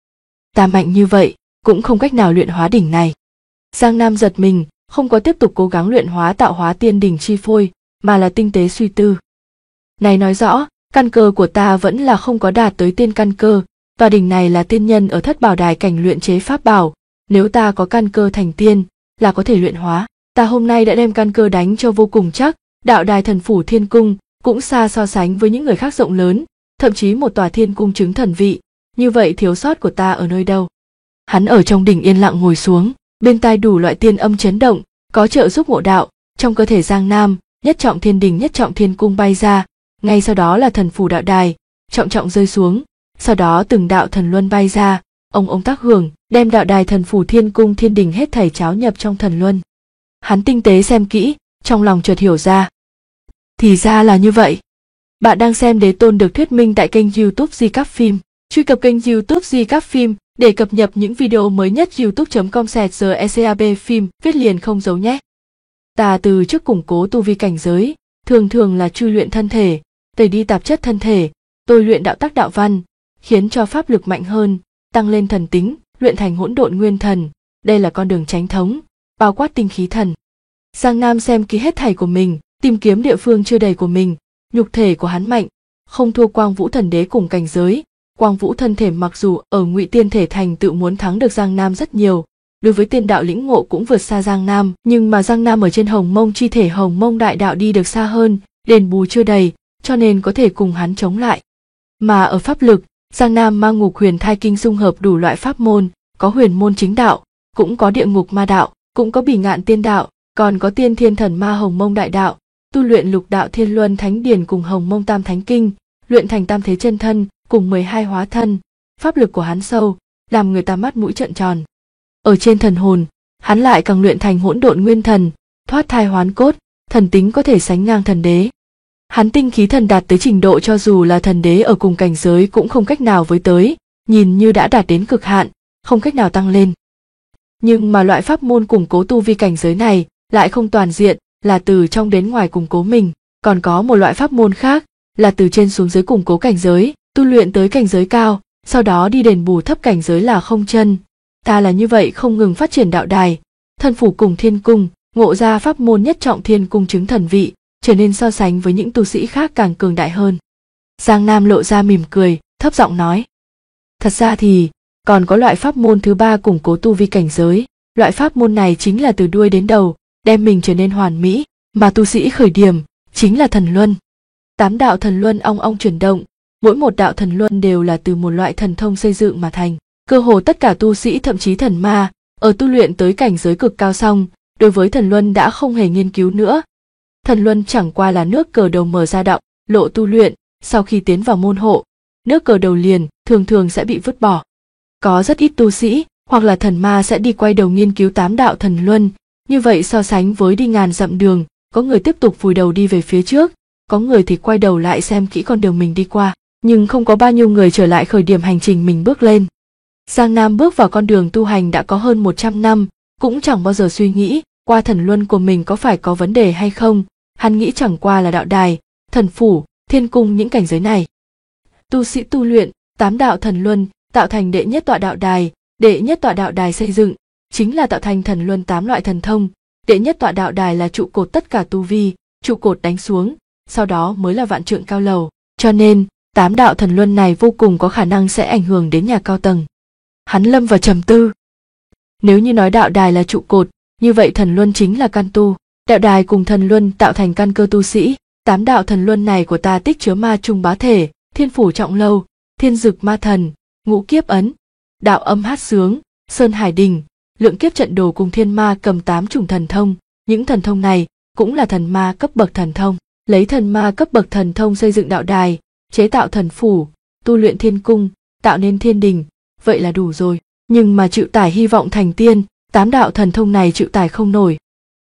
Ta mạnh như vậy, cũng không cách nào luyện hóa đỉnh này. Giang Nam giật mình, không có tiếp tục cố gắng luyện hóa tạo hóa tiên đỉnh chi phôi, mà là tinh tế suy tư. Này nói rõ, căn cơ của ta vẫn là không có đạt tới tiên căn cơ, tòa đỉnh này là tiên nhân ở thất bảo đài cảnh luyện chế pháp bảo, nếu ta có căn cơ thành tiên, là có thể luyện hóa. Ta hôm nay đã đem căn cơ đánh cho vô cùng chắc, đạo đài thần phủ thiên cung, cũng xa so sánh với những người khác rộng lớn, thậm chí một tòa thiên cung chứng thần vị, như vậy thiếu sót của ta ở nơi đâu? Hắn ở trong đỉnh yên lặng ngồi xuống, bên tai đủ loại tiên âm chấn động, có trợ giúp ngộ đạo, trong cơ thể Giang Nam, nhất trọng thiên đỉnh nhất trọng thiên cung bay ra, ngay sau đó là thần phủ đạo đài, trọng trọng rơi xuống, sau đó từng đạo thần luân bay ra, ông tác hưởng, đem đạo đài thần phủ thiên cung thiên đỉnh hết thảy cháo nhập trong thần luân. Hắn tinh tế xem kỹ, trong lòng chợt hiểu ra. Thì ra là như vậy. Bạn đang xem Đế Tôn được thuyết minh tại kênh YouTube Di Cáp Phim. Truy cập kênh YouTube Di Cáp Phim để cập nhật những video mới nhất. youtube.com/GECAB phim viết liền không giấu nhé. Ta từ trước củng cố tu vi cảnh giới, thường là chui luyện thân thể, tẩy đi tạp chất thân thể, tôi luyện đạo tắc đạo văn, khiến cho pháp lực mạnh hơn, tăng lên thần tính, luyện thành hỗn độn nguyên thần. Đây là con đường chánh thống, bao quát tinh khí thần. Giang Nam xem kỹ hết thảy của mình, tìm kiếm địa phương chưa đầy của mình. Nhục thể của hắn mạnh, không thua Quang Vũ Thần Đế cùng cảnh giới. Quang Vũ thân thể mặc dù ở Ngụy Tiên thể thành tựu muốn thắng được Giang Nam rất nhiều, đối với tiên đạo lĩnh ngộ cũng vượt xa Giang Nam, nhưng mà Giang Nam ở trên Hồng Mông chi thể Hồng Mông đại đạo đi được xa hơn, đền bù chưa đầy, cho nên có thể cùng hắn chống lại. Mà ở pháp lực, Giang Nam mang Ngục Huyền Thai Kinh dung hợp đủ loại pháp môn, có huyền môn chính đạo, cũng có địa ngục ma đạo, cũng có bỉ ngạn tiên đạo, còn có tiên thiên thần ma Hồng Mông đại đạo. Tu luyện lục đạo thiên luân thánh điển cùng Hồng Mông tam thánh kinh, luyện thành tam thế chân thân cùng 12 hóa thân, pháp lực của hắn sâu, làm người ta mắt mũi trợn tròn. Ở trên thần hồn, hắn lại càng luyện thành hỗn độn nguyên thần, thoát thai hoán cốt, thần tính có thể sánh ngang thần đế. Hắn tinh khí thần đạt tới trình độ cho dù là thần đế ở cùng cảnh giới cũng không cách nào với tới, nhìn như đã đạt đến cực hạn, không cách nào tăng lên. Nhưng mà loại pháp môn củng cố tu vi cảnh giới này lại không toàn diện, là từ trong đến ngoài củng cố mình, còn có một loại pháp môn khác, là từ trên xuống dưới củng cố cảnh giới, tu luyện tới cảnh giới cao, sau đó đi đền bù thấp cảnh giới là không chân. Ta là như vậy không ngừng phát triển đạo đài, thần phủ cùng thiên cung, ngộ ra pháp môn nhất trọng thiên cung chứng thần vị, trở nên so sánh với những tu sĩ khác càng cường đại hơn. Giang Nam lộ ra mỉm cười, thấp giọng nói. Thật ra thì, còn có loại pháp môn thứ ba củng cố tu vi cảnh giới, loại pháp môn này chính là từ đuôi đến đầu, đem mình trở nên hoàn mỹ, mà tu sĩ khởi điểm, chính là thần luân. 8 đạo thần luân ong ong chuyển động, mỗi một đạo thần luân đều là từ một loại thần thông xây dựng mà thành. Cơ hồ tất cả tu sĩ thậm chí thần ma, ở tu luyện tới cảnh giới cực cao xong, đối với thần luân đã không hề nghiên cứu nữa. Thần luân chẳng qua là nước cờ đầu mở ra đạo, lộ tu luyện, sau khi tiến vào môn hộ, nước cờ đầu liền thường thường sẽ bị vứt bỏ. Có rất ít tu sĩ, hoặc là thần ma sẽ đi quay đầu nghiên cứu 8 đạo thần luân, như vậy so sánh với đi ngàn dặm đường, có người tiếp tục vùi đầu đi về phía trước, có người thì quay đầu lại xem kỹ con đường mình đi qua, nhưng không có bao nhiêu người trở lại khởi điểm hành trình mình bước lên. Giang Nam bước vào con đường tu hành đã có hơn 100 năm, cũng chẳng bao giờ suy nghĩ qua thần luân của mình có phải có vấn đề hay không, hắn nghĩ chẳng qua là đạo đài, thần phủ, thiên cung những cảnh giới này. Tu sĩ tu luyện, 8 đạo thần luân, tạo thành đệ nhất tọa đạo đài, đệ nhất tọa đạo đài xây dựng, chính là tạo thành thần luân 8 loại thần thông, đệ nhất tọa đạo đài là trụ cột tất cả tu vi, trụ cột đánh xuống, sau đó mới là vạn trượng cao lầu, cho nên, 8 đạo thần luân này vô cùng có khả năng sẽ ảnh hưởng đến nhà cao tầng. Hắn lâm vào trầm tư. Nếu như nói đạo đài là trụ cột, như vậy thần luân chính là căn tu, đạo đài cùng thần luân tạo thành căn cơ tu sĩ. 8 đạo thần luân này của ta tích chứa ma trung bá thể, thiên phủ trọng lâu, thiên dực ma thần, ngũ kiếp ấn, đạo âm hát sướng, sơn hải đình, lượng kiếp trận đồ cùng thiên ma cầm 8 chủng thần thông. Những thần thông này cũng là thần ma cấp bậc thần thông. Lấy thần ma cấp bậc thần thông xây dựng đạo đài, chế tạo thần phủ, tu luyện thiên cung, tạo nên thiên đình, vậy là đủ rồi. Nhưng mà chịu tải hy vọng thành tiên, 8 đạo thần thông này chịu tải không nổi.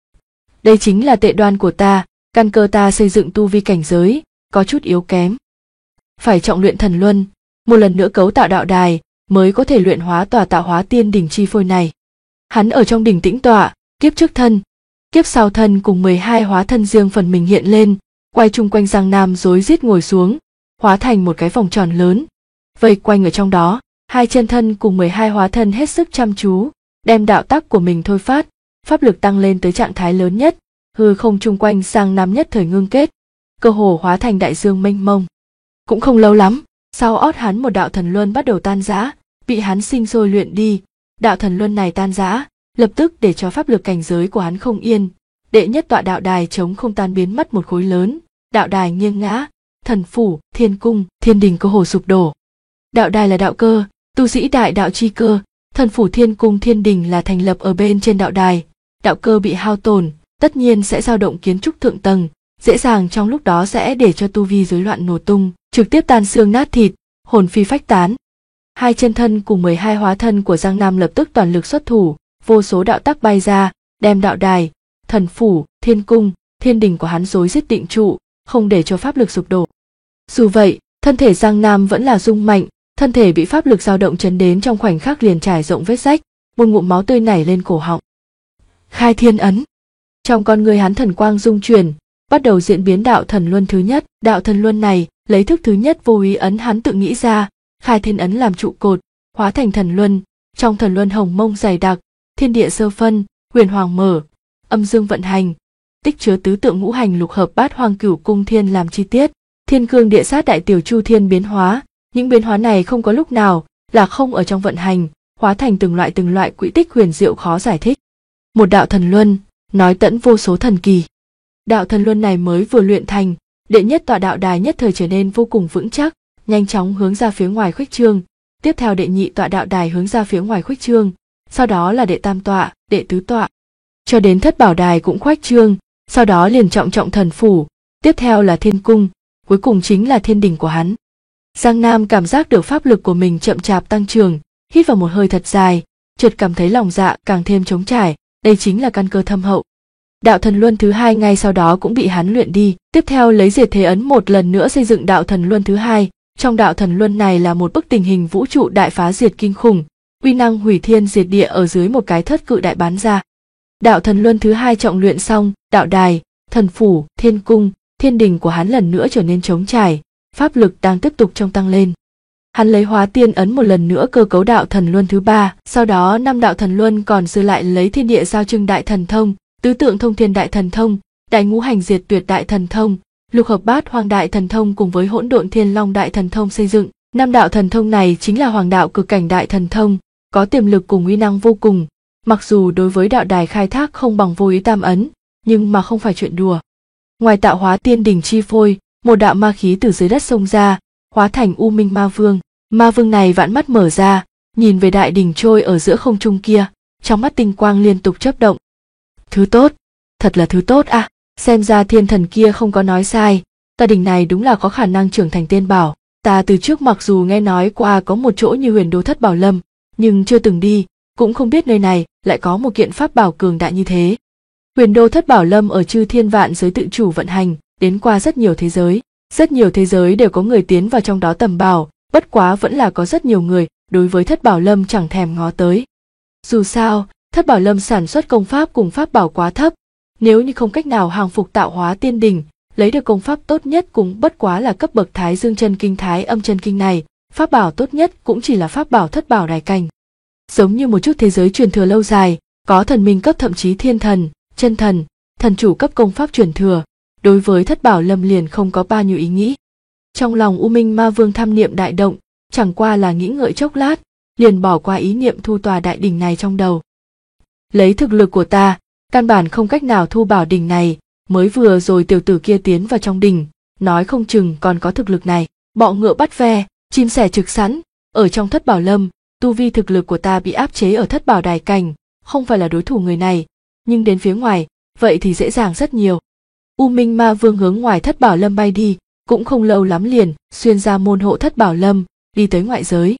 Đây chính là tệ đoan của ta, căn cơ ta xây dựng tu vi cảnh giới, có chút yếu kém. Phải trọng luyện thần luân, một lần nữa cấu tạo đạo đài, mới có thể luyện hóa tòa tạo hóa tiên đỉnh chi phôi này. Hắn ở trong đỉnh tĩnh tọa, kiếp trước thân, kiếp sau thân cùng 12 hóa thân riêng phần mình hiện lên, quay chung quanh Giang Nam rối rít ngồi xuống, hóa thành một cái vòng tròn lớn, vây quanh ở trong đó, hai chân thân cùng 12 hóa thân hết sức chăm chú, đem đạo tắc của mình thôi phát, pháp lực tăng lên tới trạng thái lớn nhất, hư không chung quanh Giang Nam nhất thời ngưng kết, cơ hồ hóa thành đại dương mênh mông. Cũng không lâu lắm, sau ót hắn một đạo thần luân bắt đầu tan rã, bị hắn sinh sôi luyện đi, đạo thần luân này tan rã, lập tức để cho pháp lực cảnh giới của hắn không yên, đệ nhất tọa đạo đài chống không tan biến mất một khối lớn, đạo đài nghiêng ngã, thần phủ, thiên cung, thiên đình cơ hồ sụp đổ. Đạo đài là đạo cơ, tu sĩ đại đạo chi cơ, thần phủ thiên cung thiên đình là thành lập ở bên trên đạo đài, đạo cơ bị hao tổn, tất nhiên sẽ dao động kiến trúc thượng tầng, dễ dàng trong lúc đó sẽ để cho tu vi rối loạn nổ tung, trực tiếp tan xương nát thịt, hồn phi phách tán. Hai chân thân cùng 12 hóa thân của Giang Nam lập tức toàn lực xuất thủ, vô số đạo tắc bay ra, đem đạo đài, thần phủ, thiên cung, thiên đình của hắn rối rít định trụ, không để cho pháp lực sụp đổ. Dù vậy, thân thể Giang Nam vẫn là rung mạnh, thân thể bị pháp lực dao động chấn đến trong khoảnh khắc liền trải rộng vết rách, một ngụm máu tươi nảy lên cổ họng. Khai thiên ấn. Trong con người hắn thần quang dung chuyển, bắt đầu diễn biến đạo thần luân thứ nhất. Đạo thần luân này lấy thức thứ nhất vô ý ấn hắn tự nghĩ ra, khai thiên ấn làm trụ cột, hóa thành thần luân. Trong thần luân hồng mông dày đặc, thiên địa sơ phân, huyền hoàng mở, âm dương vận hành, tích chứa tứ tượng ngũ hành lục hợp bát hoang cửu cung thiên làm chi tiết, thiên cương địa sát đại tiểu chu thiên biến hóa. Những biến hóa này không có lúc nào là không ở trong vận hành, hóa thành từng loại quỹ tích huyền diệu khó giải thích. Một đạo thần luân, nói tẫn vô số thần kỳ. Đạo thần luân này mới vừa luyện thành, đệ nhất tọa đạo đài nhất thời trở nên vô cùng vững chắc, nhanh chóng hướng ra phía ngoài khuếch trương. Tiếp theo đệ nhị tọa đạo đài hướng ra phía ngoài khuếch trương, sau đó là đệ tam tọa, đệ tứ tọa, cho đến thất bảo đài cũng khuếch trương, sau đó liền trọng thần phủ, tiếp theo là thiên cung, cuối cùng chính là thiên đình của hắn. Giang Nam cảm giác được pháp lực của mình chậm chạp tăng trưởng, hít vào một hơi thật dài, chợt cảm thấy lòng dạ càng thêm trống trải, đây chính là căn cơ thâm hậu. Đạo thần luân thứ hai ngay sau đó cũng bị hắn luyện đi, tiếp theo lấy diệt thế ấn một lần nữa xây dựng đạo thần luân thứ hai. Trong đạo thần luân này là một bức tình hình vũ trụ đại phá diệt kinh khủng, uy năng hủy thiên diệt địa ở dưới một cái thất cự đại bán ra. Đạo thần luân thứ hai trọng luyện xong, đạo đài, thần phủ, thiên cung, thiên đình của hắn lần nữa trở nên trống trải, pháp lực đang tiếp tục trong tăng lên. Hắn lấy hóa tiên ấn một lần nữa cơ cấu đạo thần luân thứ ba, sau đó 5 đạo thần luân còn dư lại lấy thiên địa giao trưng đại thần thông, tứ tượng thông thiên đại thần thông, đại ngũ hành diệt tuyệt đại thần thông, lục hợp bát hoang đại thần thông cùng với hỗn độn thiên long đại thần thông xây dựng. Năm đạo thần thông này chính là hoàng đạo cực cảnh đại thần thông, có tiềm lực cùng uy năng vô cùng. Mặc dù đối với đạo đài khai thác không bằng vô ý tam ấn, nhưng mà không phải chuyện đùa. Ngoài tạo hóa tiên đỉnh chi phôi, một đạo ma khí từ dưới đất xông ra, hóa thành U Minh Ma Vương. Ma Vương này vạn mắt mở ra, nhìn về đại đỉnh trôi ở giữa không trung kia, trong mắt tinh quang liên tục chớp động. Thứ tốt, thật là thứ tốt à, xem ra thiên thần kia không có nói sai, tòa đỉnh này đúng là có khả năng trưởng thành tiên bảo. Ta từ trước mặc dù nghe nói qua có một chỗ như Huyền Đô Thất Bảo Lâm, nhưng chưa từng đi, cũng không biết nơi này lại có một kiện pháp bảo cường đại như thế. Huyền Đô Thất Bảo Lâm ở chư thiên vạn giới tự chủ vận hành, đến qua rất nhiều thế giới đều có người tiến vào trong đó tầm bảo, bất quá vẫn là có rất nhiều người đối với Thất Bảo Lâm chẳng thèm ngó tới. Dù sao, Thất Bảo Lâm sản xuất công pháp cùng pháp bảo quá thấp, nếu như không cách nào hàng phục tạo hóa tiên đỉnh, lấy được công pháp tốt nhất cũng bất quá là cấp bậc Thái Dương chân kinh Thái Âm chân kinh này, pháp bảo tốt nhất cũng chỉ là pháp bảo Thất Bảo đài cảnh. Giống như một chút thế giới truyền thừa lâu dài, có thần minh cấp thậm chí thiên thần, chân thần, thần chủ cấp công pháp truyền thừa, đối với Thất Bảo Lâm liền không có bao nhiêu ý nghĩ. Trong lòng U Minh Ma Vương tham niệm đại động, chẳng qua là nghĩ ngợi chốc lát, liền bỏ qua ý niệm thu tòa đại đỉnh này trong đầu. Lấy thực lực của ta, căn bản không cách nào thu bảo đỉnh này, mới vừa rồi tiểu tử kia tiến vào trong đỉnh, nói không chừng còn có thực lực này. Bọ ngựa bắt ve, chim sẻ trực sẵn, ở trong Thất Bảo Lâm, tu vi thực lực của ta bị áp chế ở Thất Bảo đài cảnh, không phải là đối thủ người này, nhưng đến phía ngoài, vậy thì dễ dàng rất nhiều. U Minh Ma Vương hướng ngoài Thất Bảo Lâm bay đi, cũng không lâu lắm liền xuyên ra môn hộ Thất Bảo Lâm, đi tới ngoại giới.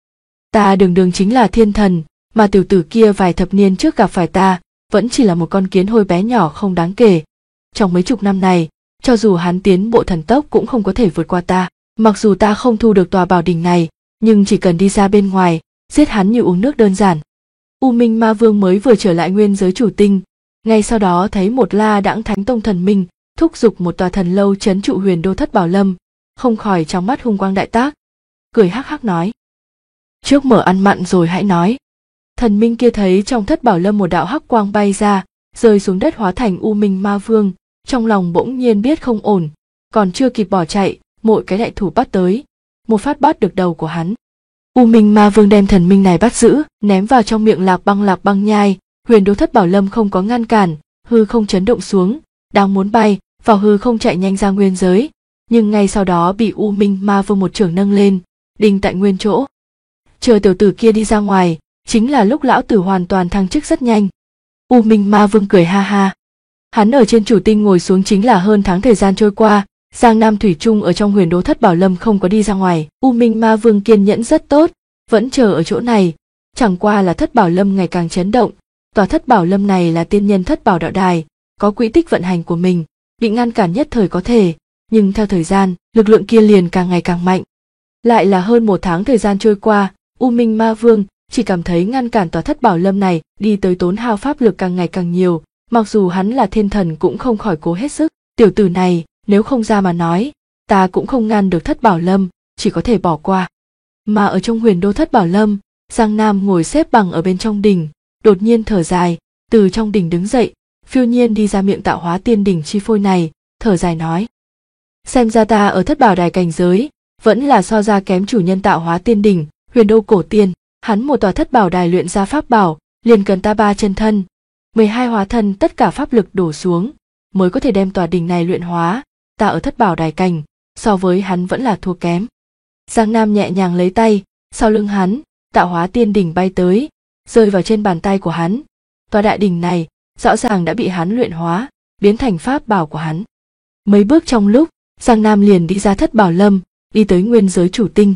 Ta đường chính là thiên thần, mà tiểu tử kia vài thập niên trước gặp phải ta, vẫn chỉ là một con kiến hôi bé nhỏ không đáng kể. Trong mấy chục năm này, cho dù hắn tiến bộ thần tốc cũng không có thể vượt qua ta. Mặc dù ta không thu được tòa bảo đỉnh này, nhưng chỉ cần đi ra bên ngoài, giết hắn như uống nước đơn giản. U Minh Ma Vương mới vừa trở lại nguyên giới chủ tinh, ngay sau đó thấy một La Đãng Thánh Tông thần minh thúc giục một tòa thần lâu trấn trụ Huyền Đô Thất Bảo Lâm, không khỏi trong mắt hung quang đại tác, cười hắc hắc nói: trước mở ăn mặn rồi hãy nói. Thần minh kia thấy trong Thất Bảo Lâm một đạo hắc quang bay ra, rơi xuống đất hóa thành U Minh Ma Vương, trong lòng bỗng nhiên biết không ổn, còn chưa kịp bỏ chạy, một cái đại thủ bắt tới, một phát bắt được đầu của hắn. U Minh Ma Vương đem thần minh này bắt giữ, ném vào trong miệng Lạc Băng nhai. Huyền Đô Thất Bảo Lâm không có ngăn cản, hư không chấn động xuống, đang muốn bay vào hư không chạy nhanh ra nguyên giới, nhưng ngay sau đó bị U Minh Ma Vương một chưởng nâng lên, đinh tại nguyên chỗ. Chờ tiểu tử kia đi ra ngoài, chính là lúc lão tử hoàn toàn thăng chức rất nhanh. U Minh Ma Vương cười ha ha. Hắn ở trên chủ tinh ngồi xuống chính là hơn tháng thời gian trôi qua, Giang Nam thủy chung ở trong Huyền Đô Thất Bảo Lâm không có đi ra ngoài. U Minh Ma Vương kiên nhẫn rất tốt, vẫn chờ ở chỗ này, chẳng qua là Thất Bảo Lâm ngày càng chấn động. Tòa Thất Bảo Lâm này là tiên nhân Thất Bảo đạo đài, có quỹ tích vận hành của mình, bị ngăn cản nhất thời có thể, nhưng theo thời gian, lực lượng kia liền càng ngày càng mạnh. Lại là hơn một tháng thời gian trôi qua, U Minh Ma Vương chỉ cảm thấy ngăn cản tòa Thất Bảo Lâm này đi tới tốn hao pháp lực càng ngày càng nhiều, mặc dù hắn là thiên thần cũng không khỏi cố hết sức. Tiểu tử này, nếu không ra mà nói, ta cũng không ngăn được Thất Bảo Lâm, chỉ có thể bỏ qua. Mà ở trong Huyền Đô Thất Bảo Lâm, Giang Nam ngồi xếp bằng ở bên trong đỉnh, đột nhiên thở dài, từ trong đỉnh đứng dậy, phiêu nhiên đi ra miệng tạo hóa tiên đỉnh chi phôi này, thở dài nói: xem ra ta ở Thất Bảo đài cảnh giới, vẫn là so ra kém chủ nhân tạo hóa tiên đỉnh, Huyền Đô cổ tiên. Hắn một tòa Thất Bảo đài luyện ra pháp bảo, liền cần ta 3 chân thân, 12 hóa thân tất cả pháp lực đổ xuống, mới có thể đem tòa đỉnh này luyện hóa. Ta ở Thất Bảo đài cảnh, so với hắn vẫn là thua kém. Giang Nam nhẹ nhàng lấy tay, sau lưng hắn, tạo hóa tiên đỉnh bay tới, rơi vào trên bàn tay của hắn. Tòa đại đỉnh này rõ ràng đã bị hắn luyện hóa, biến thành pháp bảo của hắn. Mấy bước trong lúc, Giang Nam liền đi ra Thất Bảo Lâm, đi tới nguyên giới chủ tinh.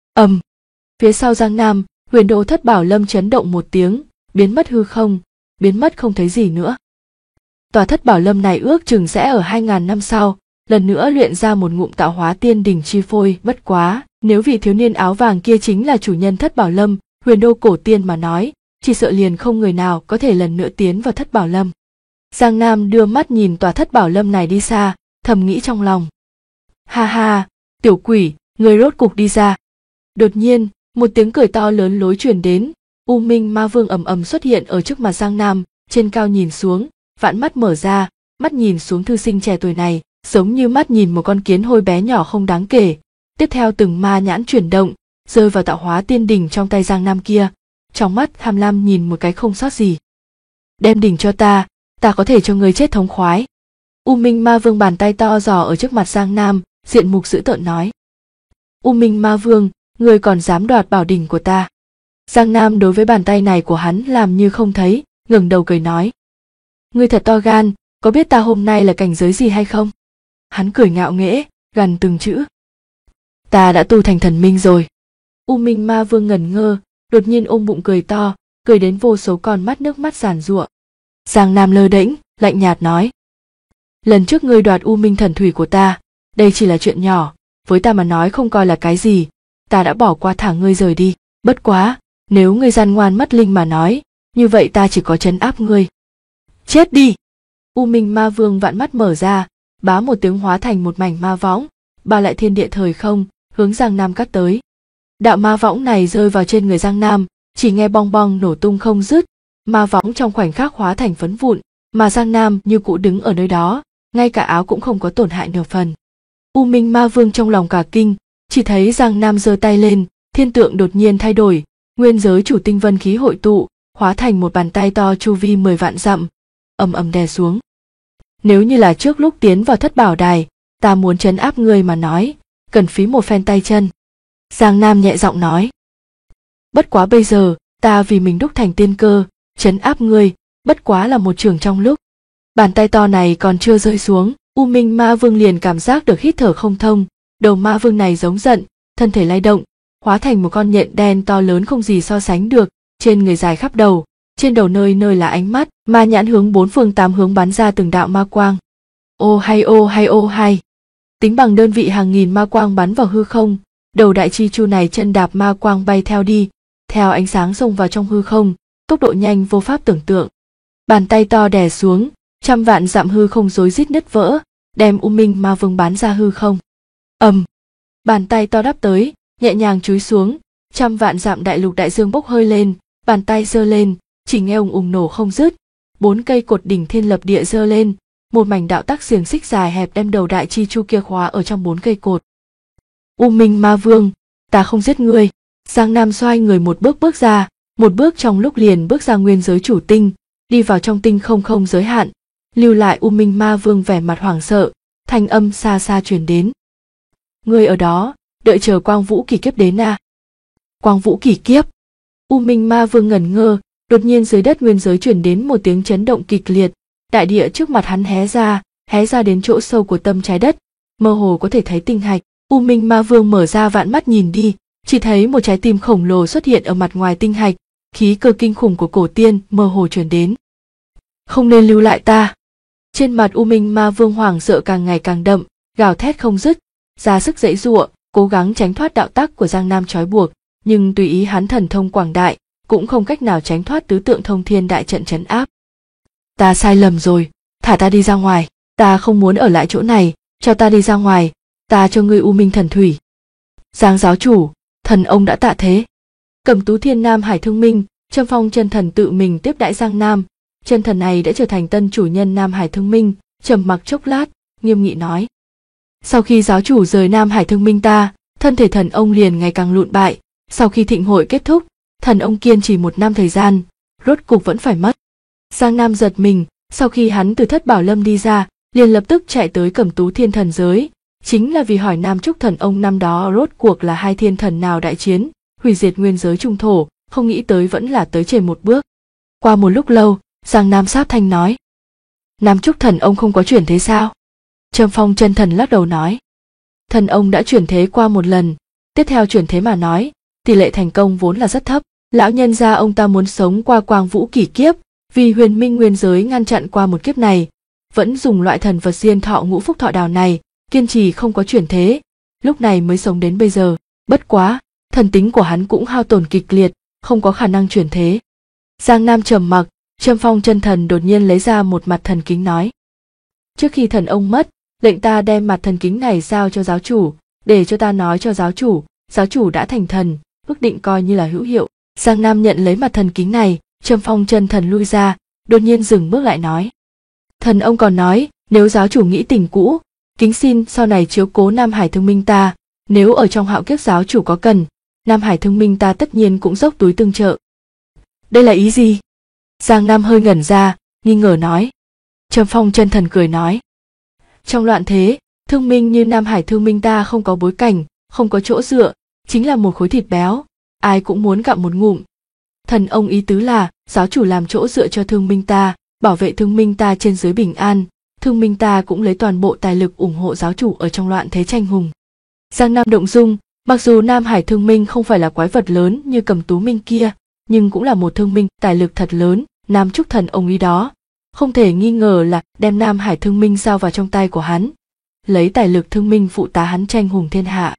Phía sau Giang Nam, Huyền Đô Thất Bảo Lâm chấn động một tiếng, biến mất hư không, biến mất không thấy gì nữa. Tòa Thất Bảo Lâm này ước chừng sẽ ở 2000 năm sau, lần nữa luyện ra một ngụm tạo hóa tiên đỉnh chi phôi. Bất quá, nếu vị thiếu niên áo vàng kia chính là chủ nhân Thất Bảo Lâm, Huyền Đô cổ tiên mà nói, chỉ sợ liền không người nào có thể lần nữa tiến vào Thất Bảo Lâm. Giang Nam đưa mắt nhìn tòa Thất Bảo Lâm này đi xa, thầm nghĩ trong lòng: ha ha, tiểu quỷ, người rốt cục đi ra. Đột nhiên, một tiếng cười to lớn lối truyền đến, U Minh Ma Vương ầm ầm xuất hiện ở trước mặt Giang Nam, trên cao nhìn xuống, vạn mắt mở ra, mắt nhìn xuống thư sinh trẻ tuổi này, giống như mắt nhìn một con kiến hôi bé nhỏ không đáng kể. Tiếp theo từng ma nhãn chuyển động, rơi vào tạo hóa tiên đỉnh trong tay Giang Nam kia, trong mắt tham lam nhìn một cái không sót gì. Đem đỉnh cho ta có thể cho ngươi chết thống khoái. U Minh Ma Vương bàn tay to giò ở trước mặt Giang Nam, diện mục dữ tợn nói. U Minh Ma Vương, ngươi còn dám đoạt bảo đỉnh của ta? Giang Nam đối với bàn tay này của hắn làm như không thấy, ngẩng đầu cười nói. Ngươi thật to gan, có biết ta hôm nay là cảnh giới gì hay không? Hắn cười ngạo nghễ, gằn từng chữ. Ta đã tu thành thần minh rồi. U Minh Ma Vương ngẩn ngơ, đột nhiên ôm bụng cười to, cười đến vô số con mắt nước mắt giàn giụa. Giang Nam lơ đễnh, lạnh nhạt nói. Lần trước ngươi đoạt U Minh thần thủy của ta, đây chỉ là chuyện nhỏ, với ta mà nói không coi là cái gì, ta đã bỏ qua thả ngươi rời đi. Bất quá, nếu ngươi gian ngoan mất linh mà nói, như vậy ta chỉ có trấn áp ngươi. Chết đi! U Minh Ma Vương vạn mắt mở ra, bá một tiếng hóa thành một mảnh ma võng, bao lại thiên địa thời không, hướng Giang Nam cắt tới. Đạo ma võng này rơi vào trên người Giang Nam, chỉ nghe bong bong nổ tung không dứt, ma võng trong khoảnh khắc hóa thành phấn vụn, mà Giang Nam như cũ đứng ở nơi đó, ngay cả áo cũng không có tổn hại nửa phần. U Minh Ma Vương trong lòng cả kinh, chỉ thấy Giang Nam giơ tay lên, thiên tượng đột nhiên thay đổi, nguyên giới chủ tinh vân khí hội tụ, hóa thành một bàn tay to chu vi 10 vạn dặm, ầm ầm đè xuống. Nếu như là trước lúc tiến vào thất bảo đài, ta muốn trấn áp ngươi mà nói, cần phí một phen tay chân. Giang Nam nhẹ giọng nói. Bất quá bây giờ, ta vì mình đúc thành tiên cơ, trấn áp ngươi, bất quá là một trường trong lúc. Bàn tay to này còn chưa rơi xuống, U Minh Ma Vương liền cảm giác được hít thở không thông, đầu ma vương này giống giận, thân thể lay động, hóa thành một con nhện đen to lớn không gì so sánh được, trên người dài khắp đầu, trên đầu nơi nơi là ánh mắt, ma nhãn hướng bốn phương tám hướng bắn ra từng đạo ma quang. Ô hay ô hay ô hay. Tính bằng đơn vị hàng nghìn ma quang bắn vào hư không, đầu đại chi chu này chân đạp ma quang bay theo đi, theo ánh sáng xông vào trong hư không, tốc độ nhanh vô pháp tưởng tượng. Bàn tay to đè xuống, trăm vạn dặm hư không rối rít nứt vỡ, đem U Minh Ma Vương bắn ra hư không. Bàn tay to đắp tới, nhẹ nhàng chúi xuống, trăm vạn dặm đại lục đại dương bốc hơi lên, bàn tay giơ lên, chỉ nghe ùng ùng nổ không dứt, 4 cây cột đỉnh thiên lập địa giơ lên, một mảnh đạo tắc xiềng xích dài hẹp đem đầu đại chi chu kia khóa ở trong 4 cây cột. U Minh Ma Vương, ta không giết ngươi. Giang Nam xoay người một bước ra, một bước trong lúc liền bước ra nguyên giới chủ tinh, đi vào trong tinh không giới hạn, lưu lại U Minh Ma Vương vẻ mặt hoảng sợ, thanh âm xa xa truyền đến. Ngươi ở đó, đợi chờ Quang Vũ Kỳ Kiếp đến à? Quang Vũ Kỳ Kiếp. U Minh Ma Vương ngẩn ngơ, đột nhiên dưới đất nguyên giới truyền đến một tiếng chấn động kịch liệt, đại địa trước mặt hắn hé ra đến chỗ sâu của tâm trái đất, mơ hồ có thể thấy tinh hạch. U Minh Ma Vương mở ra vạn mắt nhìn đi, chỉ thấy một trái tim khổng lồ xuất hiện ở mặt ngoài tinh hạch, khí cơ kinh khủng của cổ tiên mơ hồ truyền đến. Không nên lưu lại ta. Trên mặt U Minh Ma Vương hoảng sợ càng ngày càng đậm, gào thét không dứt, ra sức giãy giụa, cố gắng tránh thoát đạo tắc của Giang Nam trói buộc, nhưng tùy ý hắn thần thông quảng đại, cũng không cách nào tránh thoát tứ tượng thông thiên đại trận trấn áp. Ta sai lầm rồi, thả ta đi ra ngoài, ta không muốn ở lại chỗ này, cho ta đi ra ngoài, ta cho ngươi U Minh thần thủy. Giang giáo chủ, thần ông đã tạ thế. Cẩm Tú Thiên Nam Hải Thương Minh, Trâm Phong chân thần tự mình tiếp đãi Giang Nam, chân thần này đã trở thành tân chủ nhân Nam Hải Thương Minh, trầm mặc chốc lát, nghiêm nghị nói. Sau khi giáo chủ rời Nam Hải Thương Minh ta, thân thể thần ông liền ngày càng lụn bại, sau khi thịnh hội kết thúc, thần ông kiên trì 1 năm thời gian, rốt cục vẫn phải mất. Giang Nam giật mình, sau khi hắn từ Thất Bảo Lâm đi ra, liền lập tức chạy tới Cẩm Tú Thiên thần giới, chính là vì hỏi Nam Trúc thần ông năm đó rốt cuộc là hai thiên thần nào đại chiến, hủy diệt nguyên giới trung thổ, không nghĩ tới vẫn là tới chềm một bước. Qua một lúc lâu, Giang Nam sáp thanh nói. Nam Trúc thần ông không có chuyển thế sao? Trâm Phong chân thần lắc đầu nói. Thần ông đã chuyển thế qua một lần, tiếp theo chuyển thế mà nói, tỷ lệ thành công vốn là rất thấp. Lão nhân gia ông ta muốn sống qua Quang Vũ Kỳ Kiếp, vì huyền minh nguyên giới ngăn chặn qua một kiếp này, vẫn dùng loại thần vật diên thọ ngũ phúc thọ đào này, kiên trì không có chuyển thế, lúc này mới sống đến bây giờ. Bất quá, thần tính của hắn cũng hao tổn kịch liệt, không có khả năng chuyển thế. Giang Nam trầm mặc, Trâm Phong chân thần đột nhiên lấy ra một mặt thần kính nói. Trước khi thần ông mất, lệnh ta đem mặt thần kính này giao cho giáo chủ, để cho ta nói cho giáo chủ đã thành thần, ước định coi như là hữu hiệu. Giang Nam nhận lấy mặt thần kính này, Trâm Phong chân thần lui ra, đột nhiên dừng bước lại nói. Thần ông còn nói, nếu giáo chủ nghĩ tình cũ, kính xin sau này chiếu cố Nam Hải Thương Minh ta, nếu ở trong hạo kiếp giáo chủ có cần, Nam Hải Thương Minh ta tất nhiên cũng dốc túi tương trợ. Đây là ý gì? Giang Nam hơi ngẩn ra, nghi ngờ nói. Trầm Phong chân thần cười nói. Trong loạn thế, thương minh như Nam Hải Thương Minh ta không có bối cảnh, không có chỗ dựa, chính là một khối thịt béo, ai cũng muốn gặm một ngụm. Thần ông ý tứ là, giáo chủ làm chỗ dựa cho thương minh ta, bảo vệ thương minh ta trên dưới bình an, thương minh ta cũng lấy toàn bộ tài lực ủng hộ giáo chủ ở trong loạn thế tranh hùng. Giang Nam động dung, mặc dù Nam Hải Thương Minh không phải là quái vật lớn như Cầm Tú Minh kia, nhưng cũng là một thương minh tài lực thật lớn. Nam Trúc thần ông ý đó, không thể nghi ngờ là đem Nam Hải Thương Minh giao vào trong tay của hắn, lấy tài lực thương minh phụ tá hắn tranh hùng thiên hạ.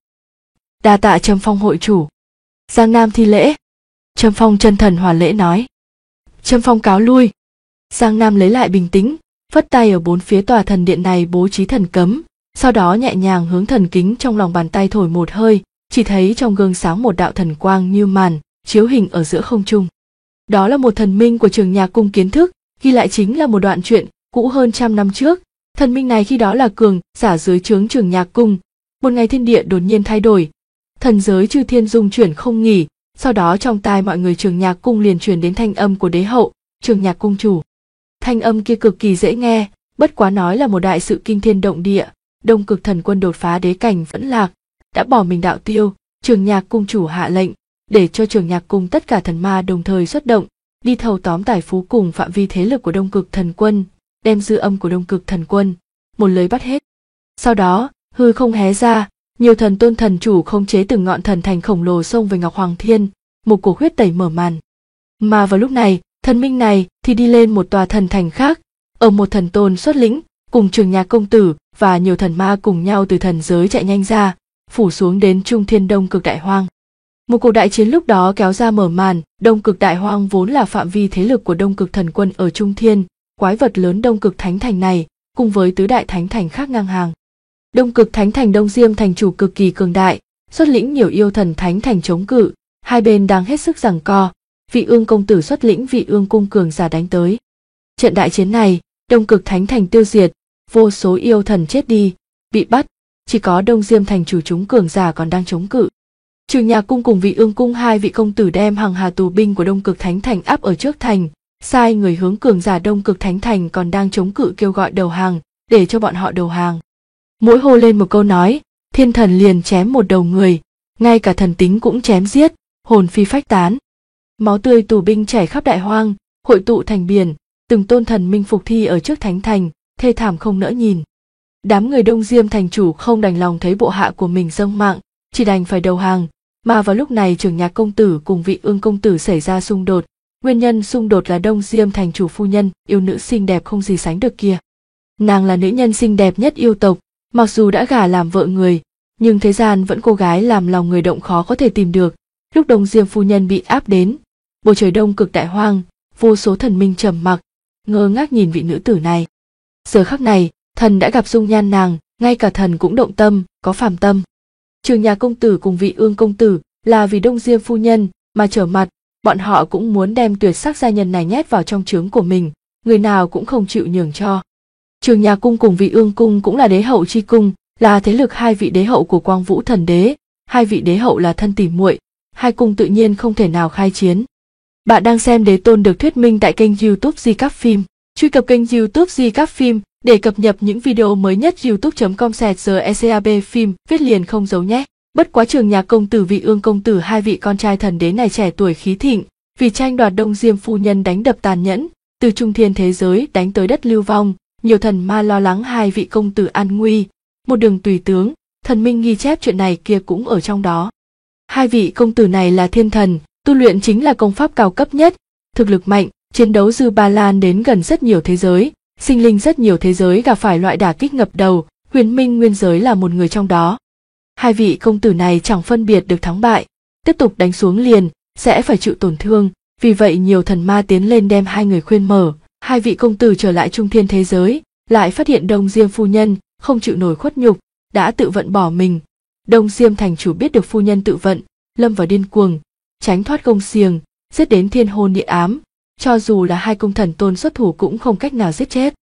Đa tạ Trầm Phong hội chủ. Giang Nam thi lễ. Trầm Phong chân thần hoàn lễ nói. Trầm Phong cáo lui. Giang Nam lấy lại bình tĩnh, phất tay ở bốn phía tòa thần điện này bố trí thần cấm, sau đó nhẹ nhàng hướng thần kính trong lòng bàn tay thổi một hơi, chỉ thấy trong gương sáng một đạo thần quang như màn chiếu hình ở giữa không trung. Đó là một thần minh của Trường Nhạc Cung kiến thức, ghi lại chính là một đoạn truyện cũ hơn 100 năm trước. Thần minh này khi đó là cường giả dưới trướng Trường Nhạc Cung. Một ngày thiên địa đột nhiên thay đổi, thần giới chư thiên dung chuyển không nghỉ, sau đó trong tai mọi người Trường Nhạc Cung liền truyền đến thanh âm của đế hậu, Trường Nhạc Cung chủ. Thanh âm kia cực kỳ dễ nghe, bất quá nói là một đại sự kinh thiên động địa. Đông Cực Thần Quân đột phá đế cảnh vẫn lạc, đã bỏ mình đạo tiêu. Trường Nhạc Cung chủ hạ lệnh để cho Trường Nhạc Cung tất cả thần ma đồng thời xuất động, đi thâu tóm tài phú cùng phạm vi thế lực của Đông Cực Thần Quân, đem dư âm của Đông Cực Thần Quân một lưới bắt hết. Sau đó, hư không hé ra, nhiều thần tôn thần chủ khống chế từng ngọn thần thành khổng lồ xông về Ngọc Hoàng Thiên, một cuộc huyết tẩy mở màn. Mà vào lúc này, thần minh này thì đi lên một tòa thần thành khác, ở một thần tôn xuất lĩnh, cùng Trường Nhạc công tử và nhiều thần ma cùng nhau từ thần giới chạy nhanh ra, phủ xuống đến Trung Thiên Đông Cực Đại Hoang. Một cuộc đại chiến lúc đó kéo ra mở màn. Đông Cực Đại Hoang vốn là phạm vi thế lực của Đông Cực Thần Quân ở Trung Thiên, quái vật lớn Đông Cực Thánh Thành này, cùng với tứ đại thánh thành khác ngang hàng. Đông Cực Thánh Thành Đông Diêm thành chủ cực kỳ cường đại, xuất lĩnh nhiều yêu thần thánh thành chống cự, hai bên đang hết sức giằng co, Vị Ương công tử xuất lĩnh Vị Ương cung cường giả đánh tới. Trận đại chiến này, Đông Cực Thánh Thành tiêu diệt, vô số yêu thần chết đi, bị bắt, chỉ có Đông Diêm thành chủ chúng cường giả còn đang chống cự. Trường Nhạc Cung cùng Vị Ương cung hai vị công tử đem hàng hà tù binh của Đông Cực Thánh Thành áp ở trước thành, sai người hướng cường giả Đông Cực Thánh Thành còn đang chống cự kêu gọi đầu hàng, để cho bọn họ đầu hàng. Mỗi hô lên một câu nói, thiên thần liền chém một đầu người, ngay cả thần tính cũng chém giết, hồn phi phách tán. Máu tươi tù binh chảy khắp đại hoang, hội tụ thành biển, từng tôn thần minh phục thi ở trước thánh thành, thê thảm không nỡ nhìn. Đám người Đông Diêm thành chủ không đành lòng thấy bộ hạ của mình dâng mạng, chỉ đành phải đầu hàng. Mà vào lúc này Trường Nhạc công tử cùng Vị Ương công tử xảy ra xung đột. Nguyên nhân xung đột là Đông Diêm thành chủ phu nhân, yêu nữ xinh đẹp không gì sánh được kia. Nàng là nữ nhân xinh đẹp nhất yêu tộc, mặc dù đã gả làm vợ người, nhưng thế gian vẫn cô gái làm lòng người động khó có thể tìm được. Lúc Đông Diêm phu nhân bị áp đến, bầu trời Đông Cực Đại Hoang, vô số thần minh trầm mặc, ngơ ngác nhìn vị nữ tử này. Giờ khắc này, thần đã gặp dung nhan nàng, ngay cả thần cũng động tâm, có phàm tâm. Trường Nhạc công tử cùng Vị Ương công tử là vì Đông Diêm phu nhân mà trở mặt, bọn họ cũng muốn đem tuyệt sắc gia nhân này nhét vào trong trướng của mình, người nào cũng không chịu nhường cho. Trường Nhạc cung cùng Vị Ương cung cũng là đế hậu chi cung, là thế lực hai vị đế hậu của Quang Vũ thần đế, hai vị đế hậu là thân tỉ muội, hai cung tự nhiên không thể nào khai chiến. Bạn đang xem Đế Tôn được thuyết minh tại kênh YouTube Di Các Phim. Truy cập kênh YouTube Di Các Phim để cập nhật những video mới nhất. youtube.com/secab phim viết liền không giấu nhé. Bất quá Trường Nhạc công tử Vị Ương công tử hai vị con trai thần đế này trẻ tuổi khí thịnh, vì tranh đoạt Đông Diêm phu nhân đánh đập tàn nhẫn, từ trung thiên thế giới đánh tới đất lưu vong, nhiều thần ma lo lắng hai vị công tử an nguy, một đường tùy tướng, thần minh ghi chép chuyện này kia cũng ở trong đó. Hai vị công tử này là thiên thần, tu luyện chính là công pháp cao cấp nhất, thực lực mạnh, chiến đấu dư ba lan đến gần rất nhiều thế giới, sinh linh rất nhiều thế giới gặp phải loại đả kích ngập đầu, Huyền Minh nguyên giới là một người trong đó. Hai vị công tử này chẳng phân biệt được thắng bại, tiếp tục đánh xuống liền sẽ phải chịu tổn thương, vì vậy nhiều thần ma tiến lên đem hai người khuyên mở. Hai vị công tử trở lại trung thiên thế giới, lại phát hiện Đông Diêm phu nhân không chịu nổi khuất nhục, đã tự vận bỏ mình. Đông Diêm thành chủ biết được phu nhân tự vận, lâm vào điên cuồng, tránh thoát gông xiềng, giết đến thiên hôn địa ám, cho dù là hai cung thần tôn xuất thủ cũng không cách nào giết chết.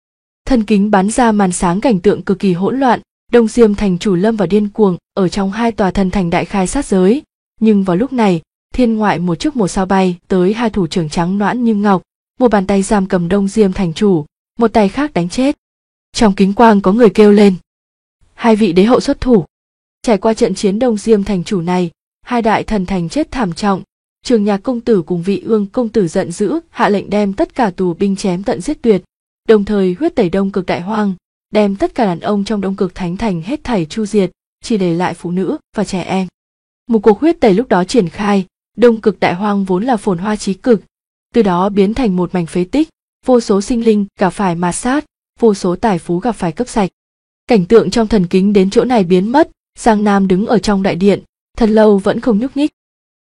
Thân kính bắn ra màn sáng, cảnh tượng cực kỳ hỗn loạn. Đông Diêm thành chủ lâm vào điên cuồng ở trong hai tòa thần thành đại khai sát giới. Nhưng vào lúc này, thiên ngoại một trước một sau bay tới hai thủ trưởng trắng nõn như ngọc, một bàn tay giam cầm Đông Diêm thành chủ, một tay khác đánh chết. Trong kính quang có người kêu lên: hai vị đế hậu xuất thủ. Trải qua trận chiến Đông Diêm thành chủ này, hai đại thần thành chết thảm trọng. Trường Nhạc công tử cùng Vị Ương công tử giận dữ, hạ lệnh đem tất cả tù binh chém tận giết tuyệt, đồng thời huyết tẩy Đông Cực đại hoang, đem tất cả đàn ông trong Đông Cực thánh thành hết thảy chu diệt, chỉ để lại phụ nữ và trẻ em. Một cuộc huyết tẩy lúc đó triển khai, Đông Cực đại hoang vốn là phồn hoa chí cực, từ đó biến thành một mảnh phế tích, vô số sinh linh gặp phải ma sát, vô số tài phú gặp phải cướp sạch. Cảnh tượng trong thần kính đến chỗ này biến mất. Giang Nam đứng ở trong đại điện, thật lâu vẫn không nhúc nhích.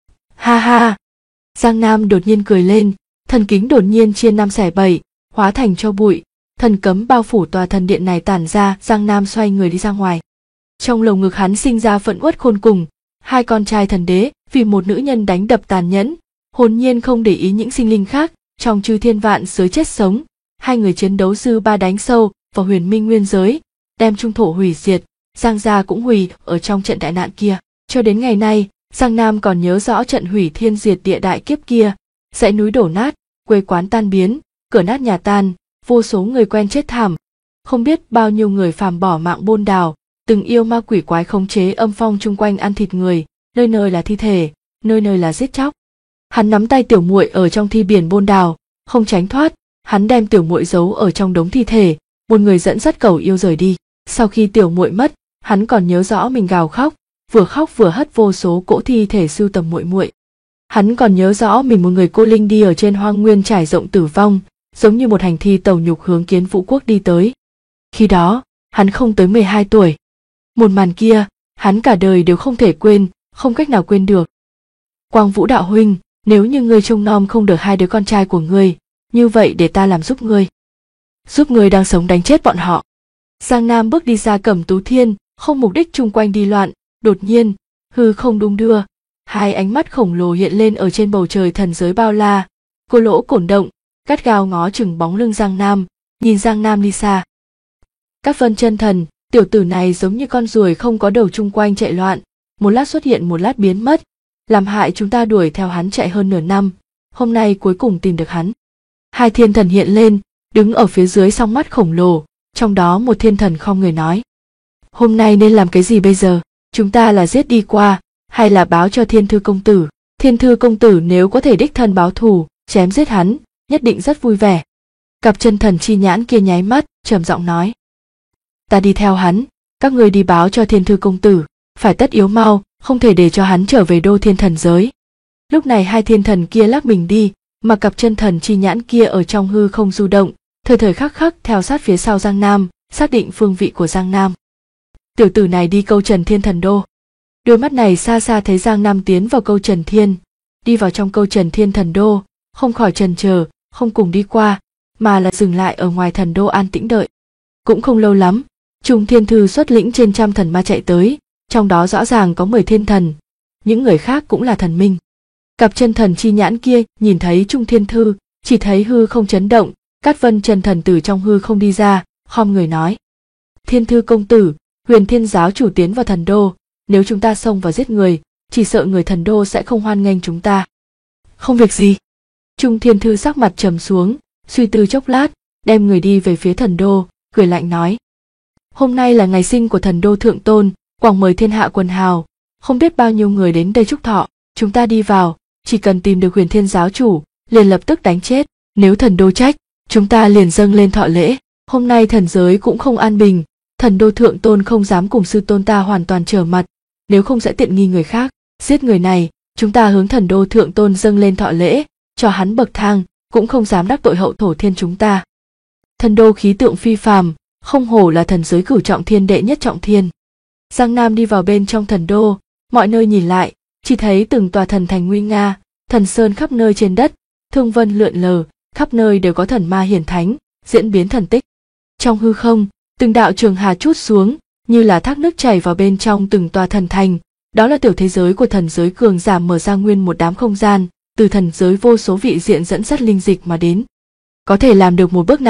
Ha ha! Giang Nam đột nhiên cười lên, thần kính đột nhiên chia năm xẻ bảy, hóa thành tro bụi, thần cấm bao phủ tòa thần điện này tản ra. Giang Nam xoay người đi ra ngoài. Trong lồng ngực hắn sinh ra phẫn uất khôn cùng, hai con trai thần đế vì một nữ nhân đánh đập tàn nhẫn, hồn nhiên không để ý những sinh linh khác, trong chư thiên vạn giới chết sống, hai người chiến đấu dư ba đánh sâu vào huyền minh nguyên giới, đem trung thổ hủy diệt. Giang gia cũng hủy ở trong trận đại nạn kia. Cho đến ngày nay, Giang Nam còn nhớ rõ trận hủy thiên diệt địa đại kiếp kia. Dãy núi đổ nát, quê quán tan biến, cửa nát nhà tan, vô số người quen chết thảm. Không biết bao nhiêu người phàm bỏ mạng bôn đào, từng yêu ma quỷ quái khống chế âm phong chung quanh ăn thịt người, nơi nơi là thi thể, nơi nơi là giết chóc. Hắn nắm tay tiểu muội ở trong thi biển bôn đào, không tránh thoát, hắn đem tiểu muội giấu ở trong đống thi thể, một người dẫn dắt cầu yêu rời đi. Sau khi tiểu muội mất, hắn còn nhớ rõ mình gào khóc vừa hất vô số cỗ thi thể sưu tầm muội muội. Hắn còn nhớ rõ mình một người cô linh đi ở trên hoang nguyên trải rộng tử vong, giống như một hành thi tàu nhục hướng Kiến Vũ quốc đi tới. Khi đó, hắn không tới 12 tuổi. Một màn kia, hắn cả đời đều không thể quên, không cách nào quên được. Quang Vũ đạo huynh, nếu như ngươi trông nom không được hai đứa con trai của ngươi, như vậy để ta làm giúp ngươi. Giúp ngươi đang sống đánh chết bọn họ. Giang Nam bước đi ra Cẩm Tú Thiên, không mục đích chung quanh đi loạn, đột nhiên, hư không đung đưa, hai ánh mắt khổng lồ hiện lên ở trên bầu trời thần giới bao la. Cô lỗ cổn động, gắt gao ngó chừng bóng lưng Giang Nam, nhìn Giang Nam đi xa. Các vân chân thần, tiểu tử này giống như con ruồi không có đầu chung quanh chạy loạn, một lát xuất hiện một lát biến mất, làm hại chúng ta đuổi theo hắn chạy hơn nửa năm, hôm nay cuối cùng tìm được hắn. Hai thiên thần hiện lên, đứng ở phía dưới song mắt khổng lồ, trong đó một thiên thần khom người nói: hôm nay nên làm cái gì bây giờ? Chúng ta là giết đi qua, hay là báo cho Thiên Thư công tử? Thiên Thư công tử nếu có thể đích thân báo thù, chém giết hắn, nhất định rất vui vẻ. Cặp chân thần chi nhãn kia nháy mắt, trầm giọng nói: ta đi theo hắn, các ngươi đi báo cho Thiên Thư công tử, phải tất yếu mau, không thể để cho hắn trở về đô thiên thần giới. Lúc này hai thiên thần kia lắc mình đi, mà cặp chân thần chi nhãn kia ở trong hư không du động, thời thời khắc khắc theo sát phía sau Giang Nam, xác định phương vị của Giang Nam. Tiểu tử này đi câu Trần Thiên thần đô. Đôi mắt này xa xa thấy Giang Nam tiến vào câu Trần Thiên, đi vào trong câu Trần Thiên thần đô, không khỏi chần chờ, không cùng đi qua, mà là dừng lại ở ngoài thần đô an tĩnh đợi. Cũng không lâu lắm, Trung Thiên Thư xuất lĩnh trên trăm thần ma chạy tới, trong đó rõ ràng có 10 thiên thần, những người khác cũng là thần minh. Cặp chân thần chi nhãn kia nhìn thấy Trung Thiên Thư, chỉ thấy hư không chấn động, Cát Vân chân thần từ trong hư không đi ra, khom người nói: Thiên Thư công tử, Huyền Thiên giáo chủ tiến vào thần đô, nếu chúng ta xông vào giết người, chỉ sợ người thần đô sẽ không hoan nghênh chúng ta. Không việc gì. Trung Thiên Thư sắc mặt trầm xuống, suy tư chốc lát, đem người đi về phía thần đô, cười lạnh nói: hôm nay là ngày sinh của thần đô thượng tôn, quảng mời thiên hạ quần hào, không biết bao nhiêu người đến đây chúc thọ, chúng ta đi vào, chỉ cần tìm được Huyền Thiên giáo chủ, liền lập tức đánh chết, nếu thần đô trách, chúng ta liền dâng lên thọ lễ. Hôm nay thần giới cũng không an bình, thần đô thượng tôn không dám cùng sư tôn ta hoàn toàn trở mặt, nếu không sẽ tiện nghi người khác, giết người này, chúng ta hướng thần đô thượng tôn dâng lên thọ lễ, cho hắn bậc thang, cũng không dám đắc tội hậu thổ thiên chúng ta. Thần đô khí tượng phi phàm, không hổ là thần giới cửu trọng thiên đệ nhất trọng thiên. Giang Nam đi vào bên trong thần đô, mọi nơi nhìn lại, chỉ thấy từng tòa thần thành nguy nga, thần sơn khắp nơi trên đất, thương vân lượn lờ, khắp nơi đều có thần ma hiển thánh, diễn biến thần tích. Trong hư không, từng đạo trường hà trút xuống, như là thác nước chảy vào bên trong từng tòa thần thành, đó là tiểu thế giới của thần giới cường giả mở ra nguyên một đám không gian, từ thần giới vô số vị diện dẫn dắt linh dịch mà đến. Có thể làm được một bước này,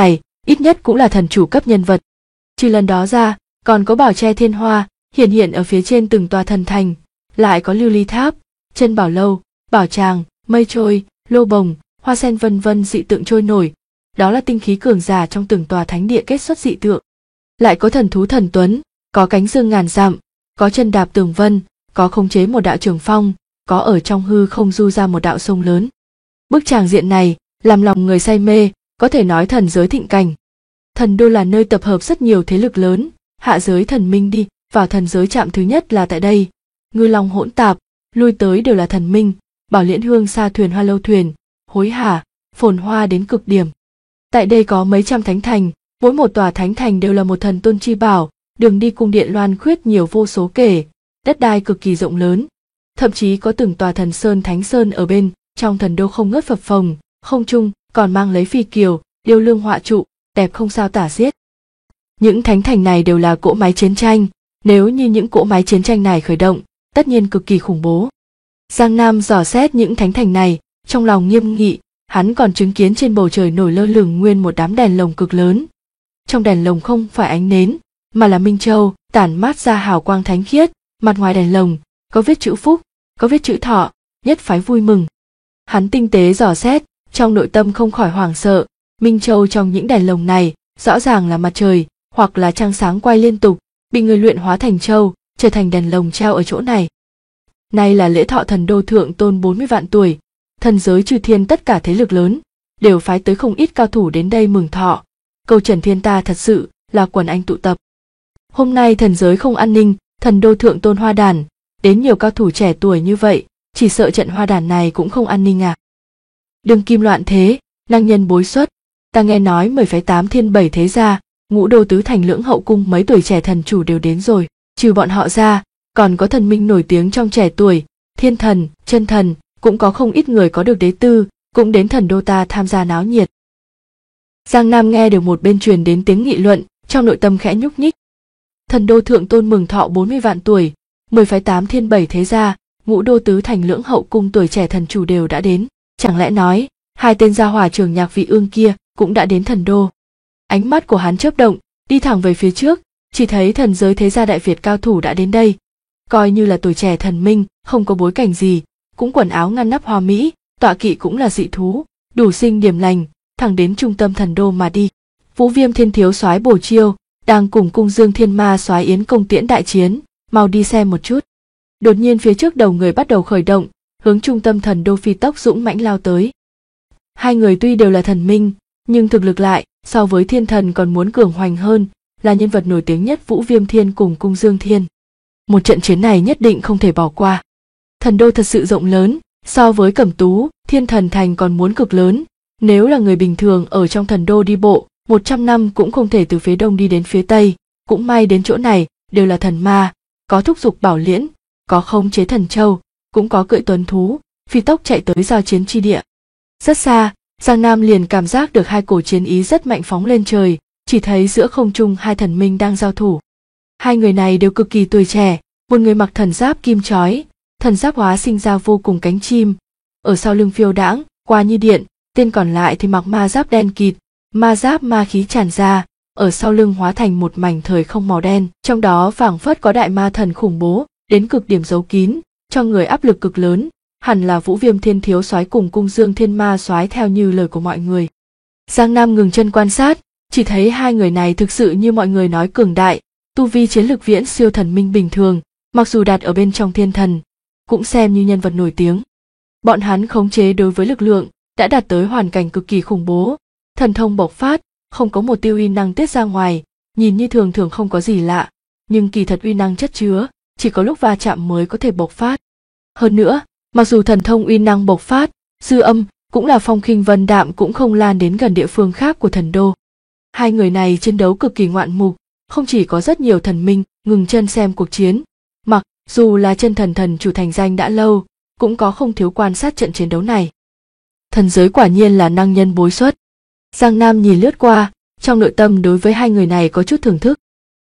ít nhất cũng là thần chủ cấp nhân vật. Trừ lần đó ra, còn có bảo tre thiên hoa, hiện ở phía trên từng tòa thần thành, lại có lưu ly tháp, chân bảo lâu, bảo tràng, mây trôi, lô bồng, hoa sen vân vân dị tượng trôi nổi, đó là tinh khí cường giả trong từng tòa thánh địa kết xuất dị tượng. Lại có thần thú thần tuấn, có cánh dương ngàn dặm, có chân đạp tường vân, có khống chế một đạo trường phong, có ở trong hư không du ra một đạo sông lớn. Bức tràng diện này làm lòng người say mê, có thể nói thần giới thịnh cảnh. Thần đô là nơi tập hợp rất nhiều thế lực lớn, hạ giới thần minh đi vào thần giới chạm thứ nhất là tại đây. Ngư long hỗn tạp, lui tới đều là thần minh, bảo liễn hương xa thuyền hoa lâu thuyền, hối hả, phồn hoa đến cực điểm. Tại đây có mấy trăm thánh thành, mỗi một tòa thánh thành đều là một thần tôn chi bảo, đường đi cung điện loan khuyết nhiều vô số kể, đất đai cực kỳ rộng lớn. Thậm chí có từng tòa thần sơn thánh sơn ở bên trong thần đô không ngớt phập phồng, không trung còn mang lấy phi kiều, điêu lương họa trụ, đẹp không sao tả xiết. Những thánh thành này đều là cỗ máy chiến tranh, nếu như những cỗ máy chiến tranh này khởi động, tất nhiên cực kỳ khủng bố. Giang Nam dò xét những thánh thành này, trong lòng nghiêm nghị, hắn còn chứng kiến trên bầu trời nổi lơ lửng nguyên một đám đèn lồng cực lớn. Trong đèn lồng không phải ánh nến, mà là minh châu, tản mát ra hào quang thánh khiết, mặt ngoài đèn lồng có viết chữ phúc, có viết chữ thọ, nhất phái vui mừng. Hắn tinh tế dò xét, trong nội tâm không khỏi hoảng sợ, minh châu trong những đèn lồng này rõ ràng là mặt trời hoặc là trăng sáng quay liên tục, bị người luyện hóa thành châu, trở thành đèn lồng treo ở chỗ này. Nay là lễ thọ thần đô thượng tôn 40 vạn tuổi, thần giới chư thiên tất cả thế lực lớn đều phái tới không ít cao thủ đến đây mừng thọ. Câu Trần Thiên ta thật sự là quần anh tụ tập. Hôm nay thần giới không an ninh, thần đô thượng tôn hoa đàn, đến nhiều cao thủ trẻ tuổi như vậy, chỉ sợ trận hoa đàn này cũng không an ninh à. Đương kim loạn thế, năng nhân bối xuất, ta nghe nói 10,8 thiên 7 thế gia, ngũ đô tứ thành lưỡng hậu cung mấy tuổi trẻ thần chủ đều đến rồi, trừ bọn họ ra, còn có thần minh nổi tiếng trong trẻ tuổi, thiên thần, chân thần, cũng có không ít người có được đế tư, cũng đến thần đô ta tham gia náo nhiệt. Giang Nam nghe được một bên truyền đến tiếng nghị luận, trong nội tâm khẽ nhúc nhích. Thần đô thượng tôn mừng thọ 40 vạn tuổi, 10,8 thiên 7 thế gia, ngũ đô tứ thành lưỡng hậu cung tuổi trẻ thần chủ đều đã đến, chẳng lẽ nói, hai tên gia hỏa trường nhạc vị ương kia cũng đã đến thần đô. Ánh mắt của hắn chớp động, đi thẳng về phía trước, chỉ thấy thần giới thế gia Đại Việt cao thủ đã đến đây. Coi như là tuổi trẻ thần minh, không có bối cảnh gì, cũng quần áo ngăn nắp hoa mỹ, tọa kỵ cũng là dị thú, đủ sinh điểm lành, thẳng đến trung tâm thần đô mà đi. Vũ Viêm Thiên thiếu soái Bổ Chiêu đang cùng Cung Dương Thiên Ma soái Yến Công Tiễn đại chiến, mau đi xem một chút. Đột nhiên phía trước đầu người bắt đầu khởi động, hướng trung tâm thần đô phi tốc dũng mãnh lao tới. Hai người tuy đều là thần minh, nhưng thực lực lại so với thiên thần còn muốn cường hoành hơn, là nhân vật nổi tiếng nhất Vũ Viêm Thiên cùng Cung Dương Thiên. Một trận chiến này nhất định không thể bỏ qua. Thần đô thật sự rộng lớn, so với Cẩm Tú, Thiên Thần Thành còn muốn cực lớn. Nếu là người bình thường ở trong thần đô đi bộ, 100 năm cũng không thể từ phía đông đi đến phía tây. Cũng may đến chỗ này đều là thần ma, có thúc dục bảo liễn, có khống chế thần châu, cũng có cưỡi tuấn thú, phi tốc chạy tới giao chiến chi địa. Rất xa, Giang Nam liền cảm giác được hai cổ chiến ý rất mạnh phóng lên trời, chỉ thấy giữa không trung hai thần minh đang giao thủ. Hai người này đều cực kỳ tuổi trẻ, một người mặc thần giáp kim chói, thần giáp hóa sinh ra vô cùng cánh chim, ở sau lưng phiêu đãng, qua như điện, tên còn lại thì mặc ma giáp đen kịt, ma giáp ma khí tràn ra, ở sau lưng hóa thành một mảnh thời không màu đen, trong đó phảng phất có đại ma thần khủng bố, đến cực điểm giấu kín, cho người áp lực cực lớn, hẳn là Vũ Viêm Thiên thiếu soái cùng Cung Dương Thiên Ma soái theo như lời của mọi người. Giang Nam ngừng chân quan sát, chỉ thấy hai người này thực sự như mọi người nói cường đại, tu vi chiến lực viễn siêu thần minh bình thường, mặc dù đặt ở bên trong thiên thần, cũng xem như nhân vật nổi tiếng. Bọn hắn khống chế đối với lực lượng, đã đạt tới hoàn cảnh cực kỳ khủng bố, thần thông bộc phát, không có một tiêu uy năng tiết ra ngoài, nhìn như thường thường không có gì lạ, nhưng kỳ thật uy năng chất chứa, chỉ có lúc va chạm mới có thể bộc phát. Hơn nữa, mặc dù thần thông uy năng bộc phát, dư âm cũng là phong khinh vân đạm cũng không lan đến gần địa phương khác của thần đô. Hai người này chiến đấu cực kỳ ngoạn mục, không chỉ có rất nhiều thần minh ngừng chân xem cuộc chiến, mặc dù là chân thần thần chủ thành danh đã lâu, cũng có không thiếu quan sát trận chiến đấu này. Thần giới quả nhiên là năng nhân bối xuất. Giang Nam nhìn lướt qua, trong nội tâm đối với hai người này có chút thưởng thức.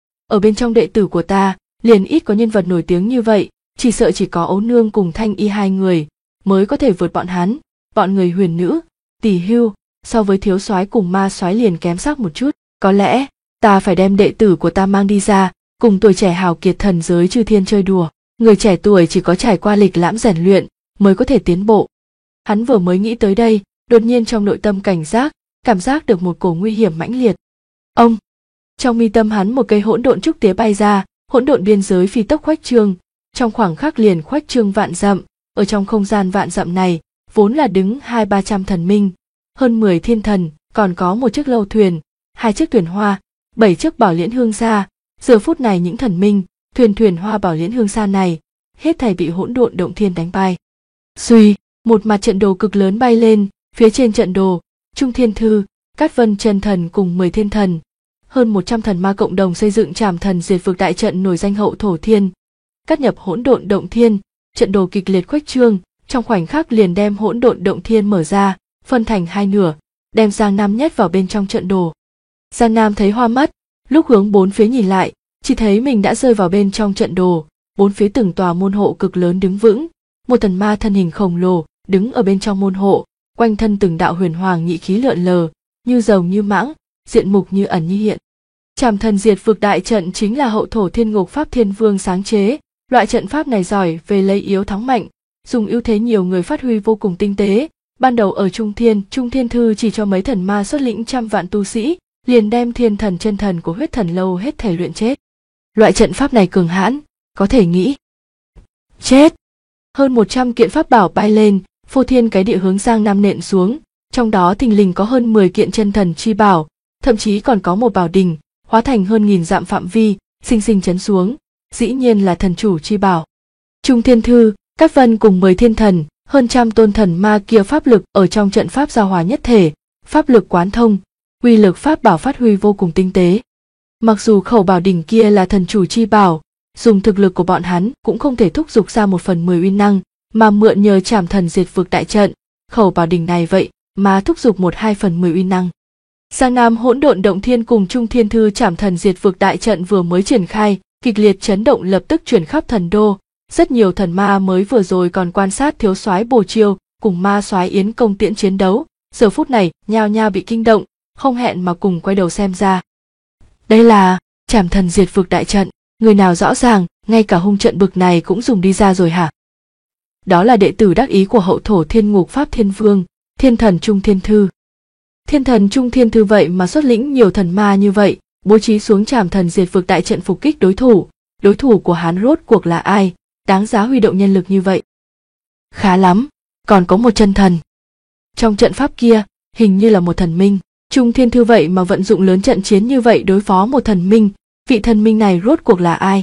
Ở bên trong đệ tử của ta, liền ít có nhân vật nổi tiếng như vậy, chỉ sợ chỉ có Ấu Nương cùng Thanh Y hai người mới có thể vượt bọn hắn, bọn người huyền nữ, Tỷ Hưu, so với thiếu soái cùng ma soái liền kém sắc một chút. Có lẽ ta phải đem đệ tử của ta mang đi ra, cùng tuổi trẻ hào kiệt thần giới chư thiên chơi đùa. Người trẻ tuổi chỉ có trải qua lịch lãm rèn luyện mới có thể tiến bộ. Hắn vừa mới nghĩ tới đây, đột nhiên trong nội tâm cảnh giác, cảm giác được một cổ nguy hiểm mãnh liệt. Ông! Trong mi tâm hắn một cây hỗn độn trúc tía bay ra, hỗn độn biên giới phi tốc khuếch trương, trong khoảng khắc liền khuếch trương vạn dặm. Ở trong không gian vạn dặm này, vốn là đứng 200-300 thần minh, hơn 10 thiên thần, còn có một chiếc lâu thuyền, 2 chiếc thuyền hoa, 7 chiếc bảo liễn hương xa. Giờ phút này những thần minh, thuyền hoa bảo liễn hương xa này, hết thảy bị hỗn độn động thiên đánh bay. Suy, một mặt trận đồ cực lớn bay lên, phía trên trận đồ, Trung Thiên Thư, Cát Vân chân thần cùng 10 thiên thần, hơn 100 thần ma cộng đồng xây dựng Trảm Thần Diệt Vực đại trận nổi danh Hậu Thổ Thiên, cắt nhập hỗn độn động thiên, trận đồ kịch liệt khuếch trương, trong khoảnh khắc liền đem hỗn độn động thiên mở ra, phân thành hai nửa, đem Giang Nam nhét vào bên trong trận đồ. Giang Nam thấy hoa mắt, lúc hướng bốn phía nhìn lại, chỉ thấy mình đã rơi vào bên trong trận đồ, bốn phía từng tòa môn hộ cực lớn đứng vững, một thần ma thân hình khổng lồ đứng ở bên trong môn hộ, quanh thân từng đạo huyền hoàng nhị khí lượn lờ, như rồng như mãng, diện mục như ẩn như hiện. Trảm Thần Diệt Vực đại trận chính là Hậu Thổ Thiên Ngục Pháp Thiên Vương sáng chế, loại trận pháp này giỏi về lấy yếu thắng mạnh, dùng ưu thế nhiều người phát huy vô cùng tinh tế. Ban đầu ở Trung Thiên Thư chỉ cho mấy thần ma xuất lĩnh trăm vạn tu sĩ, liền đem thiên thần chân thần của huyết thần lâu hết thể luyện chết. Loại trận pháp này cường hãn, có thể nghĩ. Chết! Hơn 100 kiện pháp bảo bay lên, phô thiên cái địa hướng Giang Nam nện xuống, trong đó thình lình có hơn 10 kiện chân thần chi bảo, thậm chí còn có một bảo đình, hóa thành hơn 1000 dặm phạm vi, sinh sinh chấn xuống, dĩ nhiên là thần chủ chi bảo. Trung Thiên Thư, Cát Vân cùng 10 thiên thần, hơn trăm tôn thần ma kia pháp lực ở trong trận pháp giao hòa nhất thể, pháp lực quán thông, uy lực pháp bảo phát huy vô cùng tinh tế. Mặc dù khẩu bảo đỉnh kia là thần chủ chi bảo, dùng thực lực của bọn hắn cũng không thể thúc giục ra 1/10 uy năng, mà mượn nhờ Trảm Thần Diệt Vực đại trận, khẩu bảo đỉnh này vậy mà thúc giục 1/2/10 uy năng. Giang Nam hỗn độn động thiên cùng Trung Thiên Thư Trảm Thần Diệt Vực đại trận vừa mới triển khai, kịch liệt chấn động lập tức chuyển khắp thần đô. Rất nhiều thần ma mới vừa rồi còn quan sát thiếu soái Bồ Chiêu cùng ma soái Yến Công Tiễn chiến đấu, giờ phút này nhao nhao bị kinh động, không hẹn mà cùng quay đầu xem ra. Đây là Trảm Thần Diệt Vực đại trận, người nào rõ ràng, ngay cả hung trận bực này cũng dùng đi ra rồi hả? Đó là đệ tử đắc ý của Hậu Thổ Thiên Ngục Pháp Thiên Vương, Thiên Thần Trung Thiên Thư. Thiên Thần Trung Thiên Thư vậy mà xuất lĩnh nhiều thần ma như vậy, bố trí xuống Trảm Thần Diệt Vực đại trận phục kích đối thủ của hắn rốt cuộc là ai? Đáng giá huy động nhân lực như vậy. Khá lắm, còn có một chân thần. Trong trận pháp kia, hình như là một thần minh. Trung Thiên Thư vậy mà vận dụng lớn trận chiến như vậy đối phó một thần minh, vị thần minh này rốt cuộc là ai?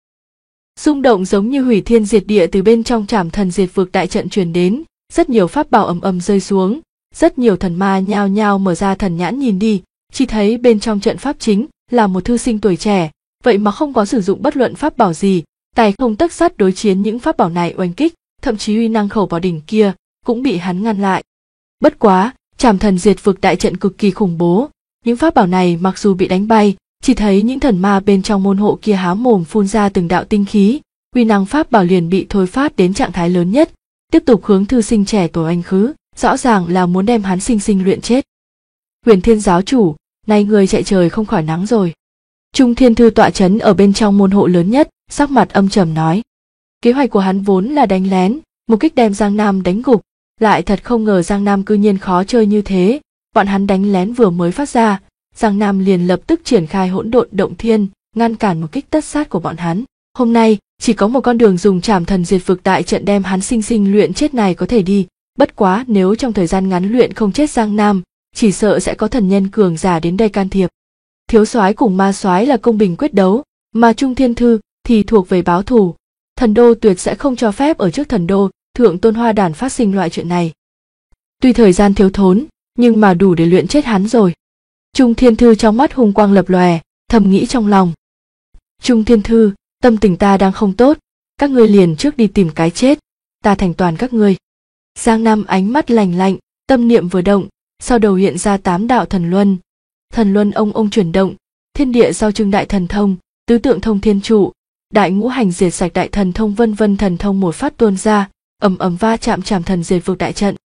Rung động giống như hủy thiên diệt địa từ bên trong Trảm Thần Diệt Vực đại trận truyền đến, rất nhiều pháp bảo ầm ầm rơi xuống, rất nhiều thần ma nhao nhao mở ra thần nhãn nhìn đi, chỉ thấy bên trong trận pháp chính là một thư sinh tuổi trẻ, vậy mà không có sử dụng bất luận pháp bảo gì. Tài không tấc sắt đối chiến những pháp bảo này oanh kích, thậm chí uy năng khẩu bảo đỉnh kia cũng bị hắn ngăn lại. Bất quá, Trảm Thần Diệt Vực đại trận cực kỳ khủng bố, những pháp bảo này mặc dù bị đánh bay, chỉ thấy những thần ma bên trong môn hộ kia há mồm phun ra từng đạo tinh khí, uy năng pháp bảo liền bị thôi phát đến trạng thái lớn nhất, tiếp tục hướng thư sinh trẻ tuổi oanh khứ, rõ ràng là muốn đem hắn sinh sinh luyện chết. Huyền Thiên giáo chủ, nay người chạy trời không khỏi nắng rồi. Trung Thiên Thư tọa trấn ở bên trong môn hộ lớn nhất, sắc mặt âm trầm nói. Kế hoạch của hắn vốn là đánh lén, mục đích đem Giang Nam đánh gục, lại thật không ngờ Giang Nam cư nhiên khó chơi như thế. Bọn hắn đánh lén vừa mới phát ra, Giang Nam liền lập tức triển khai hỗn độn động thiên, ngăn cản một kích tất sát của bọn hắn. Hôm nay, chỉ có một con đường dùng Trảm Thần Diệt Vực đại trận đem hắn sinh sinh luyện chết này có thể đi. Bất quá nếu trong thời gian ngắn luyện không chết Giang Nam, chỉ sợ sẽ có thần nhân cường giả đến đây can thiệp. Thiếu soái cùng ma soái là công bình quyết đấu, mà Trung Thiên Thư thì thuộc về báo thù. Thần đô tuyệt sẽ không cho phép ở trước thần đô thượng tôn hoa đản phát sinh loại chuyện này. Tuy thời gian thiếu thốn, nhưng mà đủ để luyện chết hắn rồi. Trung Thiên Thư trong mắt hung quang lập lòe, thầm nghĩ trong lòng. Trung Thiên Thư, tâm tình ta đang không tốt, các ngươi liền trước đi tìm cái chết, ta thành toàn các ngươi. Giang Nam ánh mắt lạnh lạnh, tâm niệm vừa động, sau đầu hiện ra 8 đạo thần luân. Thần luân ông chuyển động, thiên địa giao trưng đại thần thông, tứ tượng thông thiên trụ, đại ngũ hành diệt sạch đại thần thông vân vân thần thông một phát tuôn ra, ầm ầm va chạm Trảm Thần Diệt Vực đại trận.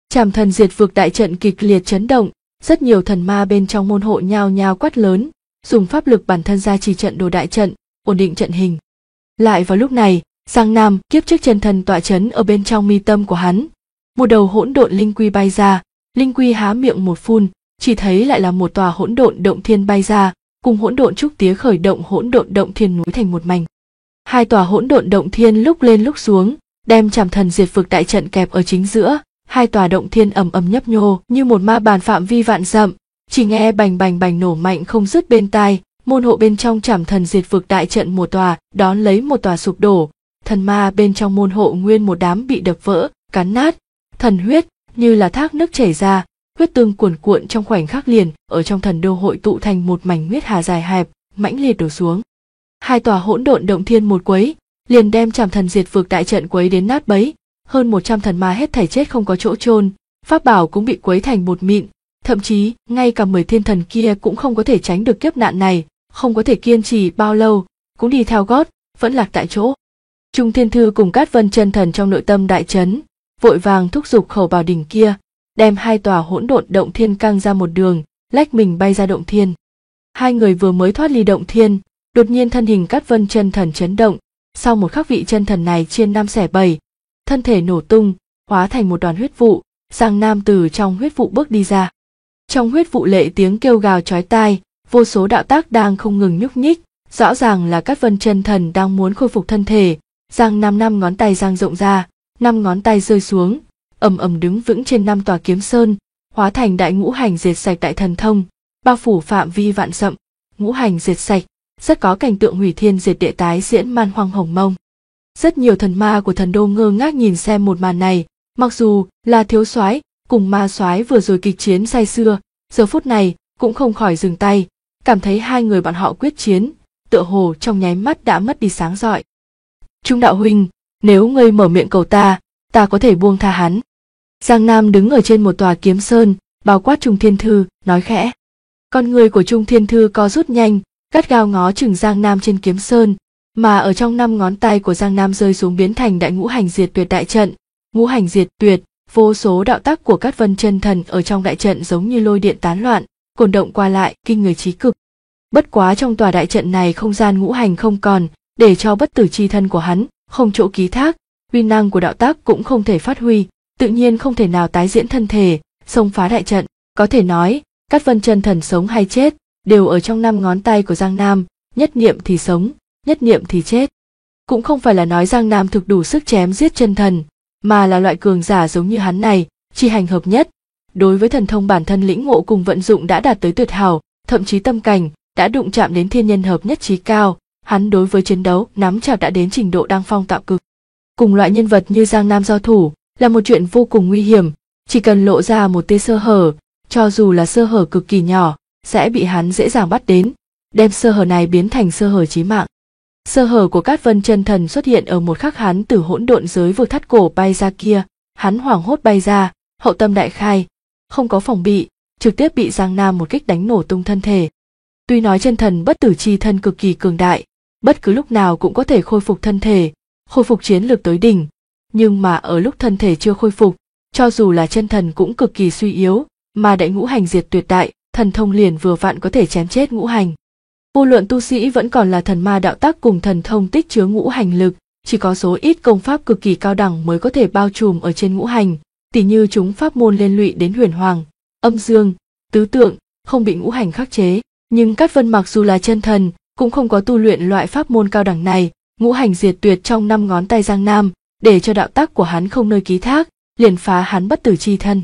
Trảm thần diệt vực đại trận kịch liệt chấn động, rất nhiều thần ma bên trong môn hộ nhao nhao quát lớn, dùng pháp lực bản thân ra trì trận đồ đại trận, ổn định trận hình. Lại vào lúc này, Giang Nam kiếp trước chân thần tọa chấn ở bên trong mi tâm của hắn, một đầu hỗn độn linh quy bay ra, linh quy há miệng một phun, chỉ thấy lại là một tòa hỗn độn động thiên bay ra, cùng hỗn độn trúc tía khởi động hỗn độn động thiên núi thành một mảnh. Hai tòa hỗn độn động thiên lúc lên lúc xuống, đem Trảm thần diệt vực đại trận kẹp ở chính giữa, hai tòa động thiên ầm ầm nhấp nhô như một ma bàn phạm vi vạn dặm, chỉ nghe bành bành bành nổ mạnh không dứt bên tai, môn hộ bên trong Trảm thần diệt vực đại trận một tòa đón lấy một tòa sụp đổ, thần ma bên trong môn hộ nguyên một đám bị đập vỡ, cắn nát, thần huyết như là thác nước chảy ra, huyết tương cuồn cuộn trong khoảnh khắc liền ở trong thần đô hội tụ thành một mảnh huyết hà dài hẹp, mãnh liệt đổ xuống. Hai tòa hỗn độn động thiên một quấy, liền đem Trảm thần diệt vực đại trận quấy đến nát bấy, hơn 100 thần ma hết thảy chết không có chỗ chôn, pháp bảo cũng bị quấy thành bột mịn, thậm chí ngay cả 10 thiên thần kia cũng không có thể tránh được kiếp nạn này, không có thể kiên trì bao lâu, cũng đi theo gót, vẫn lạc tại chỗ. Trung Thiên Thư cùng Cát Vân chân thần trong nội tâm đại chấn, vội vàng thúc giục khẩu bảo đỉnh kia, đem hai tòa hỗn độn động thiên căng ra một đường, lách mình bay ra động thiên. Hai người vừa mới thoát ly động thiên, đột nhiên thân hình Cát Vân chân thần chấn động, sau một khắc vị chân thần này chia năm xẻ bảy, thân thể nổ tung, hóa thành một đoàn huyết vụ, Giang Nam từ trong huyết vụ bước đi ra. Trong huyết vụ lệ tiếng kêu gào chói tai, vô số đạo tác đang không ngừng nhúc nhích, rõ ràng là Cát Vân chân thần đang muốn khôi phục thân thể. Giang Nam 5 ngón tay giang rộng ra, 5 ngón tay rơi xuống, ầm ầm đứng vững trên 5 tòa kiếm sơn, hóa thành đại ngũ hành diệt sạch đại thần thông, bao phủ phạm vi vạn dặm. Ngũ hành diệt sạch, rất có cảnh tượng hủy thiên diệt địa tái diễn man hoang hồng mông. Rất nhiều thần ma của thần đô ngơ ngác nhìn xem một màn này, mặc dù là thiếu soái cùng ma soái vừa rồi kịch chiến say sưa, giờ phút này cũng không khỏi dừng tay, cảm thấy hai người bọn họ quyết chiến, tựa hồ trong nháy mắt đã mất đi sáng rọi. Trung đạo huynh, nếu ngươi mở miệng cầu ta có thể buông tha hắn. Giang Nam đứng ở trên một tòa kiếm sơn, bao quát Trung Thiên Thư, nói khẽ. Con người của Trung Thiên Thư co rút nhanh, gắt gao ngó chừng Giang Nam trên kiếm sơn, mà ở trong 5 ngón tay của Giang Nam rơi xuống biến thành đại ngũ hành diệt tuyệt đại trận. Ngũ hành diệt tuyệt, vô số đạo tác của Cát Vân chân thần ở trong đại trận giống như lôi điện tán loạn, cồn động qua lại, kinh người trí cực. Bất quá trong tòa đại trận này không gian ngũ hành không còn, để cho bất tử chi thân của hắn không chỗ ký thác, uy năng của đạo tác cũng không thể phát huy, tự nhiên không thể nào tái diễn thân thể, xông phá đại trận. Có thể nói, Cát Vân chân thần sống hay chết đều ở trong 5 ngón tay của Giang Nam, nhất niệm thì sống, nhất niệm thì chết. Cũng không phải là nói Giang Nam thực đủ sức chém giết chân thần, mà là loại cường giả giống như hắn này, chi hành hợp nhất, đối với thần thông bản thân lĩnh ngộ cùng vận dụng đã đạt tới tuyệt hảo, thậm chí tâm cảnh đã đụng chạm đến thiên nhân hợp nhất trí cao, hắn đối với chiến đấu nắm chặt đã đến trình độ đăng phong tạo cực. Cùng loại nhân vật như Giang Nam giao thủ là một chuyện vô cùng nguy hiểm, chỉ cần lộ ra một tia sơ hở, cho dù là sơ hở cực kỳ nhỏ, sẽ bị hắn dễ dàng bắt đến, đem sơ hở này biến thành sơ hở chí mạng. Sơ hở của Cát Vân chân thần xuất hiện ở một khắc hắn từ hỗn độn giới vực thắt cổ bay ra kia, hắn hoảng hốt bay ra, hậu tâm đại khai, không có phòng bị, trực tiếp bị Giang Nam một kích đánh nổ tung thân thể. Tuy nói chân thần bất tử chi thân cực kỳ cường đại, bất cứ lúc nào cũng có thể khôi phục thân thể, khôi phục chiến lược tới đỉnh, nhưng mà ở lúc thân thể chưa khôi phục, cho dù là chân thần cũng cực kỳ suy yếu, mà đại ngũ hành diệt tuyệt đại, thần thông liền vừa vặn có thể chém chết ngũ hành. Vô luận tu sĩ vẫn còn là thần ma đạo tác cùng thần thông tích chứa ngũ hành lực, chỉ có số ít công pháp cực kỳ cao đẳng mới có thể bao trùm ở trên ngũ hành, tỉ như chúng pháp môn liên lụy đến huyền hoàng, âm dương, tứ tượng, không bị ngũ hành khắc chế. Nhưng Cát Vân mặc dù là chân thần, cũng không có tu luyện loại pháp môn cao đẳng này, ngũ hành diệt tuyệt trong 5 ngón tay Giang Nam, để cho đạo tác của hắn không nơi ký thác, liền phá hắn bất tử chi thân.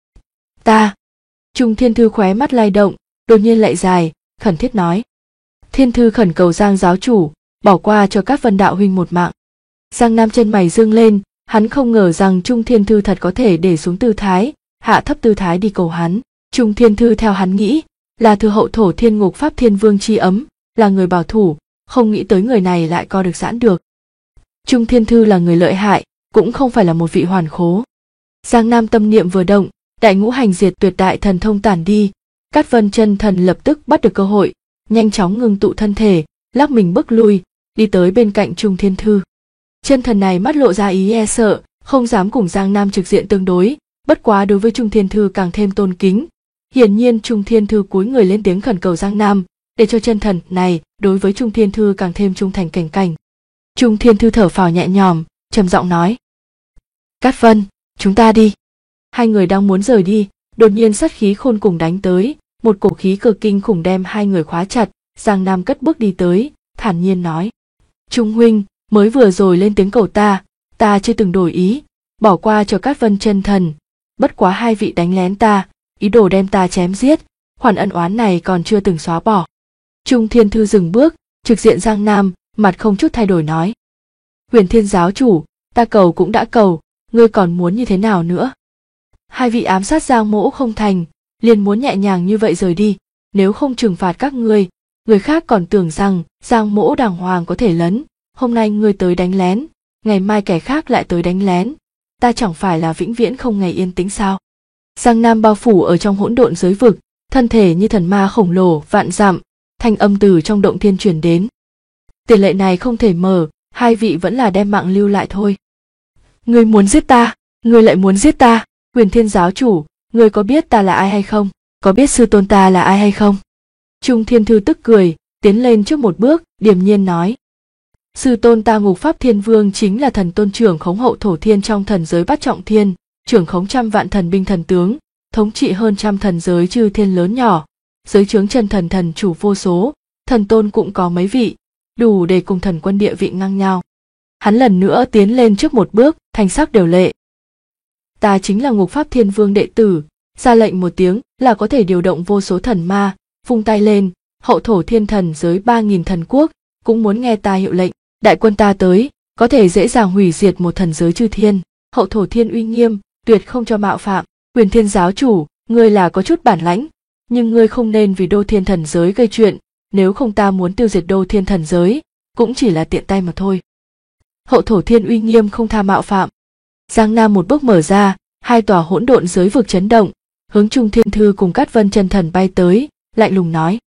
Ta! Trung Thiên Thư khóe mắt lay động, đột nhiên lại dài, khẩn thiết nói. Thiên Thư khẩn cầu Giang giáo chủ, bỏ qua cho Cát Vân đạo huynh một mạng. Giang Nam chân mày dương lên, hắn không ngờ rằng Trung Thiên Thư thật có thể để xuống tư thái, hạ thấp tư thái đi cầu hắn. Trung Thiên Thư theo hắn nghĩ, là thừa hậu thổ thiên ngục pháp thiên vương chi ấm, là người bảo thủ, không nghĩ tới người này lại co được giãn được. Trung Thiên Thư là người lợi hại, cũng không phải là một vị hoàn khố. Giang Nam tâm niệm vừa động, đại ngũ hành diệt tuyệt đại thần thông tản đi, Cát Vân chân thần lập tức bắt được cơ hội, nhanh chóng ngưng tụ thân thể, lắc mình bước lui, đi tới bên cạnh Trung Thiên Thư. Chân thần này mắt lộ ra ý e sợ, không dám cùng Giang Nam trực diện tương đối, Bất quá đối với Trung Thiên Thư càng thêm tôn kính. Hiển nhiên Trung Thiên Thư cúi người lên tiếng khẩn cầu Giang Nam, để cho chân thần này đối với Trung Thiên Thư càng thêm trung thành cảnh cảnh. Trung Thiên Thư thở phào nhẹ nhõm, trầm giọng nói: Cát Vân, chúng ta đi. Hai người đang muốn rời đi, đột nhiên sát khí khôn cùng đánh tới, một cổ khí cực kinh khủng đem hai người khóa chặt. Giang Nam cất bước đi tới, thản nhiên nói: Trung huynh, mới vừa rồi lên tiếng cầu ta chưa từng đổi ý, bỏ qua cho Cát Vân chân thần. Bất quá hai vị đánh lén ta, ý đồ đem ta chém giết, khoản ân oán này còn chưa từng xóa bỏ. Trung Thiên Thư dừng bước, trực diện Giang Nam, mặt không chút thay đổi nói: Huyền Thiên giáo chủ, ta cầu cũng đã cầu, ngươi còn muốn như thế nào nữa? Hai vị ám sát Giang Mỗ không thành, liền muốn nhẹ nhàng như vậy rời đi, nếu không trừng phạt các ngươi, người khác còn tưởng rằng Giang Mỗ đàng hoàng có thể lấn, hôm nay ngươi tới đánh lén, ngày mai kẻ khác lại tới đánh lén, ta chẳng phải là vĩnh viễn không ngày yên tĩnh sao? Giang Nam bao phủ ở trong hỗn độn giới vực, thân thể như thần ma khổng lồ vạn dặm, thanh âm từ trong động thiên truyền đến. Tiền lệ này không thể mở, hai vị vẫn là đem mạng lưu lại thôi. Ngươi muốn giết ta, ngươi lại muốn giết ta, Huyền Thiên giáo chủ, ngươi có biết ta là ai hay không? Có biết sư tôn ta là ai hay không? Trung Thiên Thư tức cười, tiến lên trước một bước, điềm nhiên nói: Sư tôn ta Ngục Pháp Thiên Vương chính là thần tôn trưởng khống hậu thổ thiên trong thần giới Bát Trọng Thiên, trưởng khống trăm vạn thần binh thần tướng, thống trị hơn trăm thần giới chư thiên lớn nhỏ, giới chướng chân thần thần chủ vô số, thần tôn cũng có mấy vị, đủ để cùng thần quân địa vị ngang nhau. Hắn lần nữa tiến lên trước một bước, thanh sắc đều lệ: Ta chính là Ngục Pháp Thiên Vương đệ tử, ra lệnh một tiếng là có thể điều động vô số thần ma, vung tay lên, hậu thổ thiên thần giới 3000 thần quốc cũng muốn nghe ta hiệu lệnh, đại quân ta tới, có thể dễ dàng hủy diệt một thần giới chư thiên, hậu thổ thiên uy nghiêm, tuyệt không cho mạo phạm. Huyền Thiên giáo chủ, ngươi là có chút bản lãnh, nhưng ngươi không nên vì Đô Thiên thần giới gây chuyện, nếu không ta muốn tiêu diệt Đô Thiên thần giới, cũng chỉ là tiện tay mà thôi. Hậu thổ thiên uy nghiêm không tha mạo phạm. Giang Nam một bước mở ra, hai tòa hỗn độn giới vực chấn động, hướng Trung Thiên Thư cùng Cát Vân chân thần bay tới, lạnh lùng nói: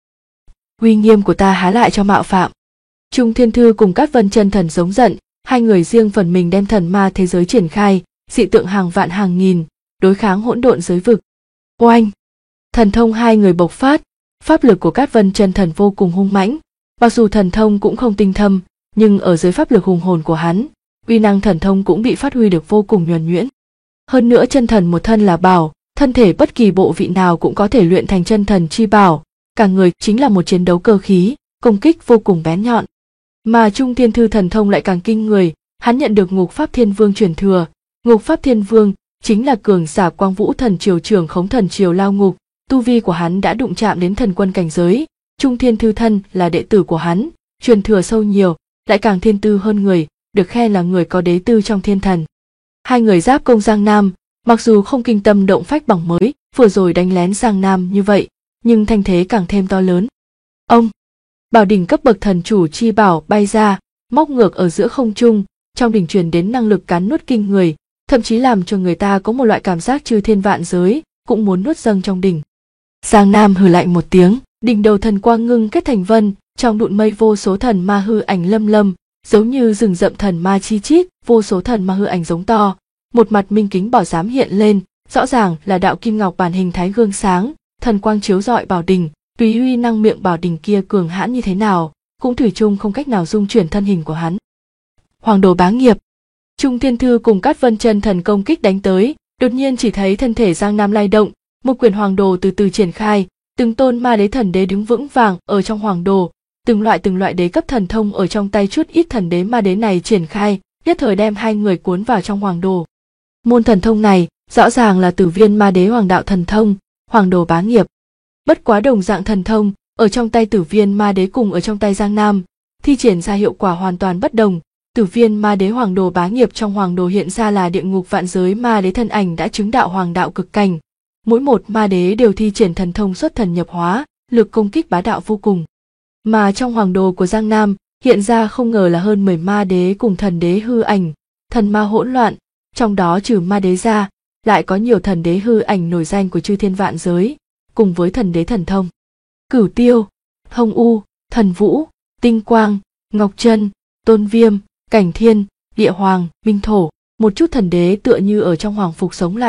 Uy nghiêm của ta há lại cho mạo phạm. Trung Thiên Thư cùng Cát Vân chân thần giống giận, hai người riêng phần mình đem thần ma thế giới triển khai, dị tượng hàng vạn hàng nghìn, đối kháng hỗn độn giới vực. Oanh! Thần thông hai người bộc phát, pháp lực của Cát Vân chân thần vô cùng hung mãnh, mặc dù thần thông cũng không tinh thâm, nhưng ở dưới pháp lực hùng hồn của hắn, uy năng thần thông cũng bị phát huy được vô cùng nhuần nhuyễn. Hơn nữa chân thần một thân là bảo, thân thể bất kỳ bộ vị nào cũng có thể luyện thành chân thần chi bảo, cả người chính là một chiến đấu cơ khí, công kích vô cùng bén nhọn. Mà Trung Thiên Thư thần thông lại càng kinh người, hắn nhận được Ngục Pháp Thiên Vương truyền thừa. Ngục Pháp Thiên Vương chính là cường giả Quang Vũ thần triều trưởng khống thần triều lao ngục, tu vi của hắn đã đụng chạm đến thần quân cảnh giới. Trung Thiên Thư thân là đệ tử của hắn, truyền thừa sâu nhiều, lại càng thiên tư hơn người, được khen là người có đế tư trong thiên thần. Hai người giáp công Giang Nam, mặc dù không kinh tâm động phách bằng mới vừa rồi đánh lén Giang Nam như vậy, nhưng thanh thế càng thêm to lớn. Ông bảo đỉnh cấp bậc thần chủ chi bảo bay ra, móc ngược ở giữa không trung, trong đỉnh truyền đến năng lực cắn nuốt kinh người, thậm chí làm cho người ta có một loại cảm giác chư thiên vạn giới cũng muốn nuốt dâng trong đỉnh. Giang Nam hừ lạnh một tiếng, đỉnh đầu thần quang ngưng kết thành vân, trong đụn mây vô số thần ma hư ảnh lâm lâm, giống như rừng rậm thần ma chi chít, vô số thần ma hư ảnh giống to, một mặt minh kính bảo giám hiện lên, rõ ràng là đạo kim ngọc bản hình thái gương sáng, thần quang chiếu rọi bảo đỉnh, tùy uy năng miệng bảo đỉnh kia cường hãn như thế nào, cũng thủy chung không cách nào dung chuyển thân hình của hắn. Hoàng đồ bá nghiệp. Trung Thiên Thư cùng Cát Vân chân thần công kích đánh tới, đột nhiên chỉ thấy thân thể Giang Nam lay động, một quyển hoàng đồ từ từ triển khai, từng tôn ma đế thần đế đứng vững vàng ở trong hoàng đồ, từng loại đế cấp thần thông ở trong tay chút ít thần đế ma đế này triển khai, nhất thời đem hai người cuốn vào trong hoàng đồ. Môn thần thông này rõ ràng là Tử Viên ma đế hoàng đạo thần thông, hoàng đồ bá nghiệp. Bất quá đồng dạng thần thông, ở trong tay Tử Viên ma đế cùng ở trong tay Giang Nam, thi triển ra hiệu quả hoàn toàn bất đồng. Tử Viên ma đế hoàng đồ bá nghiệp trong hoàng đồ hiện ra là địa ngục vạn giới ma đế thân ảnh đã chứng đạo hoàng đạo cực cảnh. Mỗi một ma đế đều thi triển thần thông xuất thần nhập hóa, lực công kích bá đạo vô cùng. Mà trong hoàng đồ của Giang Nam, hiện ra không ngờ là hơn 10 ma đế cùng thần đế hư ảnh, thần ma hỗn loạn, trong đó trừ ma đế ra, lại có nhiều thần đế hư ảnh nổi danh của chư thiên vạn giới, cùng với thần đế thần thông. Cửu Tiêu, Hồng U, Thần Vũ, Tinh Quang, Ngọc Trân, Tôn Viêm, Cảnh Thiên, Địa Hoàng, Minh Thổ, một chút thần đế tựa như ở trong hoàng phục sống lại,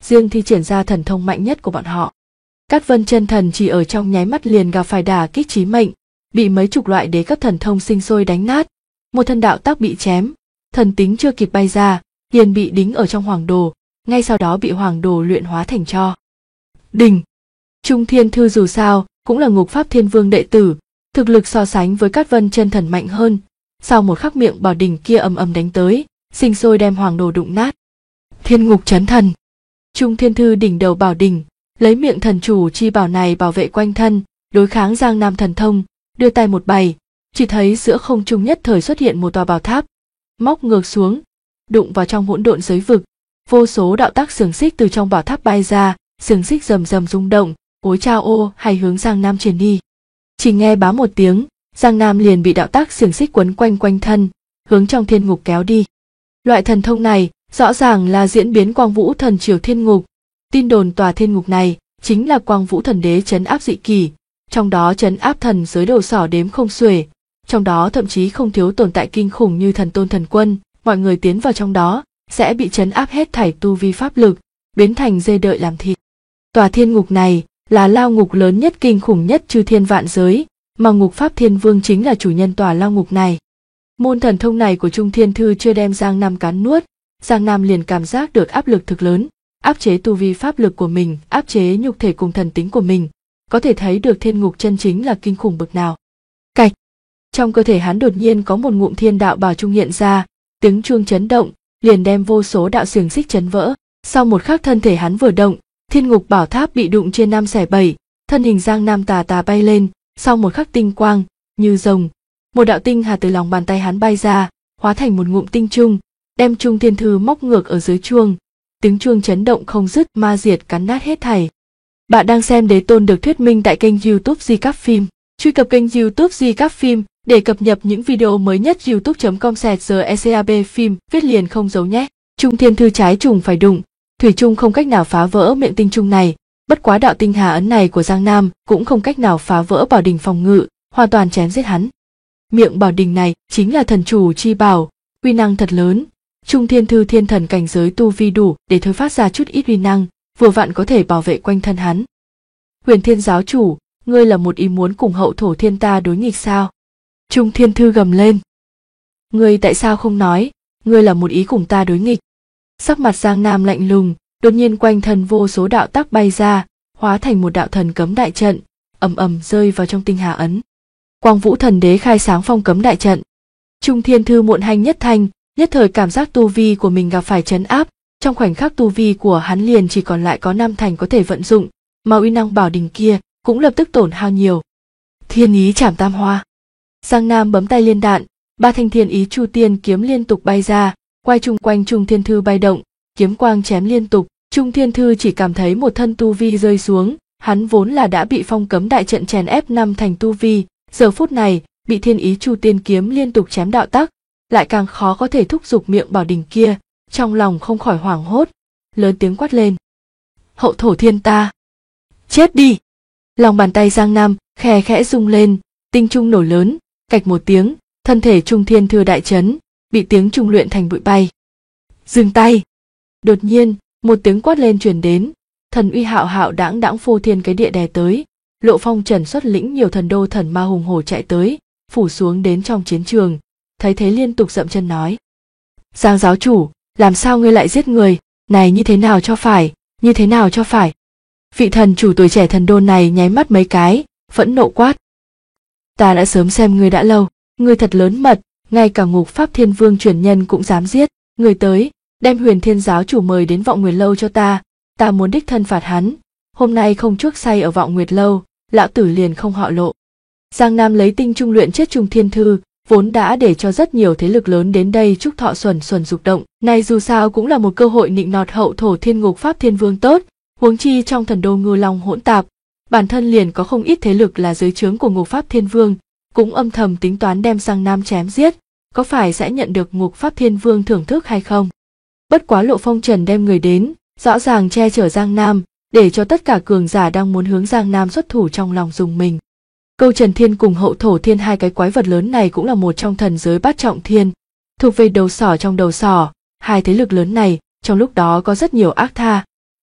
riêng thi triển ra thần thông mạnh nhất của bọn họ. Cát Vân chân thần chỉ ở trong nháy mắt liền gặp phải đả kích chí mệnh, bị mấy chục loại đế cấp thần thông sinh sôi đánh nát, một thân đạo tác bị chém, thần tính chưa kịp bay ra, liền bị đính ở trong hoàng đồ, ngay sau đó bị hoàng đồ luyện hóa thành tro. Đình. Trung Thiên Thư dù sao cũng là Ngục Pháp Thiên Vương đệ tử, thực lực so sánh với Cát Vân chân thần mạnh hơn. Sau một khắc miệng bảo đình kia ầm ầm đánh tới, sinh sôi đem hoàng đồ đụng nát. Thiên Ngục Chấn Thần. Trung Thiên Thư đỉnh đầu bảo đình, lấy miệng thần chủ chi bảo này bảo vệ quanh thân, đối kháng Giang Nam thần thông, đưa tay một bày, chỉ thấy giữa không trung nhất thời xuất hiện một tòa bảo tháp, móc ngược xuống, đụng vào trong hỗn độn giới vực, vô số đạo tác xiềng xích từ trong bảo tháp bay ra, xiềng xích rầm rầm rung động, ối chao ô hay hướng Giang Nam truyền đi. Chỉ nghe bá một tiếng, Giang Nam liền bị đạo tác xiềng xích quấn quanh quanh thân, hướng trong thiên ngục kéo đi. Loại thần thông này rõ ràng là diễn biến Quang Vũ Thần Triều Thiên Ngục. Tin đồn tòa thiên ngục này chính là Quang Vũ Thần Đế trấn áp dị kỷ, trong đó trấn áp thần giới đầu sỏ đếm không xuể, trong đó thậm chí không thiếu tồn tại kinh khủng như Thần Tôn Thần Quân, mọi người tiến vào trong đó sẽ bị trấn áp hết thảy tu vi pháp lực, biến thành dê đợi làm thịt. Tòa thiên ngục này là lao ngục lớn nhất kinh khủng nhất chư thiên vạn giới, mà Ngục Pháp Thiên Vương chính là chủ nhân tòa lao ngục này. Môn thần thông này của Trung Thiên Thư chưa đem Giang Nam cắn nuốt, Giang Nam liền cảm giác được áp lực thực lớn, áp chế tu vi pháp lực của mình, áp chế nhục thể cùng thần tính của mình, có thể thấy được thiên ngục chân chính là kinh khủng bậc nào. Cạch, trong cơ thể hắn đột nhiên có một ngụm thiên đạo bảo trung hiện ra, tiếng chuông chấn động, liền đem vô số đạo xiềng xích chấn vỡ. Sau một khắc thân thể hắn vừa động, thiên ngục bảo tháp bị đụng chia năm xẻ bảy, thân hình Giang Nam tà tà bay lên. Sau một khắc tinh quang như rồng, một đạo tinh hà từ lòng bàn tay hắn bay ra, hóa thành một ngụm tinh trung, đem Trung Thiên Thư móc ngược ở dưới chuông. Tiếng chuông chấn động không dứt, ma diệt cắn nát hết thảy. Bạn đang xem Đế Tôn được thuyết minh tại kênh YouTube Recap Phim. Truy cập kênh YouTube Recap Phim để cập nhật những video mới nhất. youtube.com/recap phim viết liền không dấu nhé. Trung Thiên Thư trái trùng phải đụng, thủy chung không cách nào phá vỡ miệng tinh trung này. Bất quá đạo tinh hà ấn này của Giang Nam cũng không cách nào phá vỡ bảo đình phòng ngự, hoàn toàn chém giết hắn. Miệng bảo đình này chính là thần chủ chi bảo, uy năng thật lớn. Trung Thiên Thư thiên thần cảnh giới tu vi đủ để thôi phát ra chút ít uy năng, vừa vặn có thể bảo vệ quanh thân hắn. Huyền Thiên giáo chủ, ngươi là một ý muốn cùng Hậu Thổ Thiên ta đối nghịch sao? Trung Thiên Thư gầm lên. Ngươi tại sao không nói, ngươi là một ý cùng ta đối nghịch? Sắc mặt Giang Nam lạnh lùng, đột nhiên quanh thân vô số đạo tác bay ra, hóa thành một đạo thần cấm đại trận, ầm ầm rơi vào trong tinh hà ấn. Quang Vũ Thần Đế khai sáng phong cấm đại trận. Trung Thiên Thư muộn hành nhất thanh, nhất thời cảm giác tu vi của mình gặp phải trấn áp, trong khoảnh khắc tu vi của hắn liền chỉ còn lại có 5 thành có thể vận dụng, mà uy năng bảo đình kia cũng lập tức tổn hao nhiều. Thiên ý chảm tam hoa. Giang Nam bấm tay liên đạn, 3 thanh thiên ý chu tiên kiếm liên tục bay ra, quay chung quanh Trung Thiên Thư bay động, kiếm quang chém liên tục. Trung Thiên Thư chỉ cảm thấy một thân tu vi rơi xuống, hắn vốn là đã bị phong cấm đại trận chèn ép 5 thành tu vi, giờ phút này bị thiên ý chu tiên kiếm liên tục chém đạo tắc, lại càng khó có thể thúc giục miệng bảo đình kia, trong lòng không khỏi hoảng hốt, lớn tiếng quát lên. Hậu Thổ Thiên ta! Chết đi! Lòng bàn tay Giang Nam khẽ khẽ rung lên, tinh trung nổ lớn, cạch một tiếng, thân thể Trung Thiên Thư đại chấn, bị tiếng trung luyện thành bụi bay. Dừng tay! Đột nhiên, một tiếng quát lên truyền đến, thần uy hạo hạo đãng đãng phô thiên cái địa đè tới, Lộ Phong Trần xuất lĩnh nhiều thần đô thần ma hùng hổ chạy tới, phủ xuống đến trong chiến trường, thấy thế liên tục dậm chân nói. Giang giáo chủ, làm sao ngươi lại giết người, này như thế nào cho phải, như thế nào cho phải. Vị thần chủ tuổi trẻ thần đô này nháy mắt mấy cái, phẫn nộ quát. Ta đã sớm xem ngươi đã lâu, ngươi thật lớn mật, ngay cả Ngục Pháp Thiên Vương truyền nhân cũng dám giết, ngươi tới, đem Huyền Thiên giáo chủ mời đến Vọng Nguyệt lâu cho ta muốn đích thân phạt hắn, hôm nay không chuốc say ở Vọng Nguyệt lâu, lão tử liền không họ Lộ. Giang Nam lấy tinh trung luyện chết Trung Thiên Thư, vốn đã để cho rất nhiều thế lực lớn đến đây chúc thọ xuẩn dục động, này dù sao cũng là một cơ hội nịnh nọt Hậu Thổ Thiên Ngục Pháp Thiên Vương tốt, huống chi trong thần đô Ngư Long hỗn tạp, bản thân liền có không ít thế lực là dưới trướng của Ngục Pháp Thiên Vương, cũng âm thầm tính toán đem Giang Nam chém giết, có phải sẽ nhận được Ngục Pháp Thiên Vương thưởng thức hay không? Bất quá Lộ Phong Trần đem người đến, rõ ràng che chở Giang Nam, để cho tất cả cường giả đang muốn hướng Giang Nam xuất thủ trong lòng dùng mình. Câu Trần Thiên cùng Hậu Thổ Thiên hai cái quái vật lớn này cũng là một trong thần giới bát trọng thiên, thuộc về đầu sỏ trong đầu sỏ, hai thế lực lớn này trong lúc đó có rất nhiều ác tha,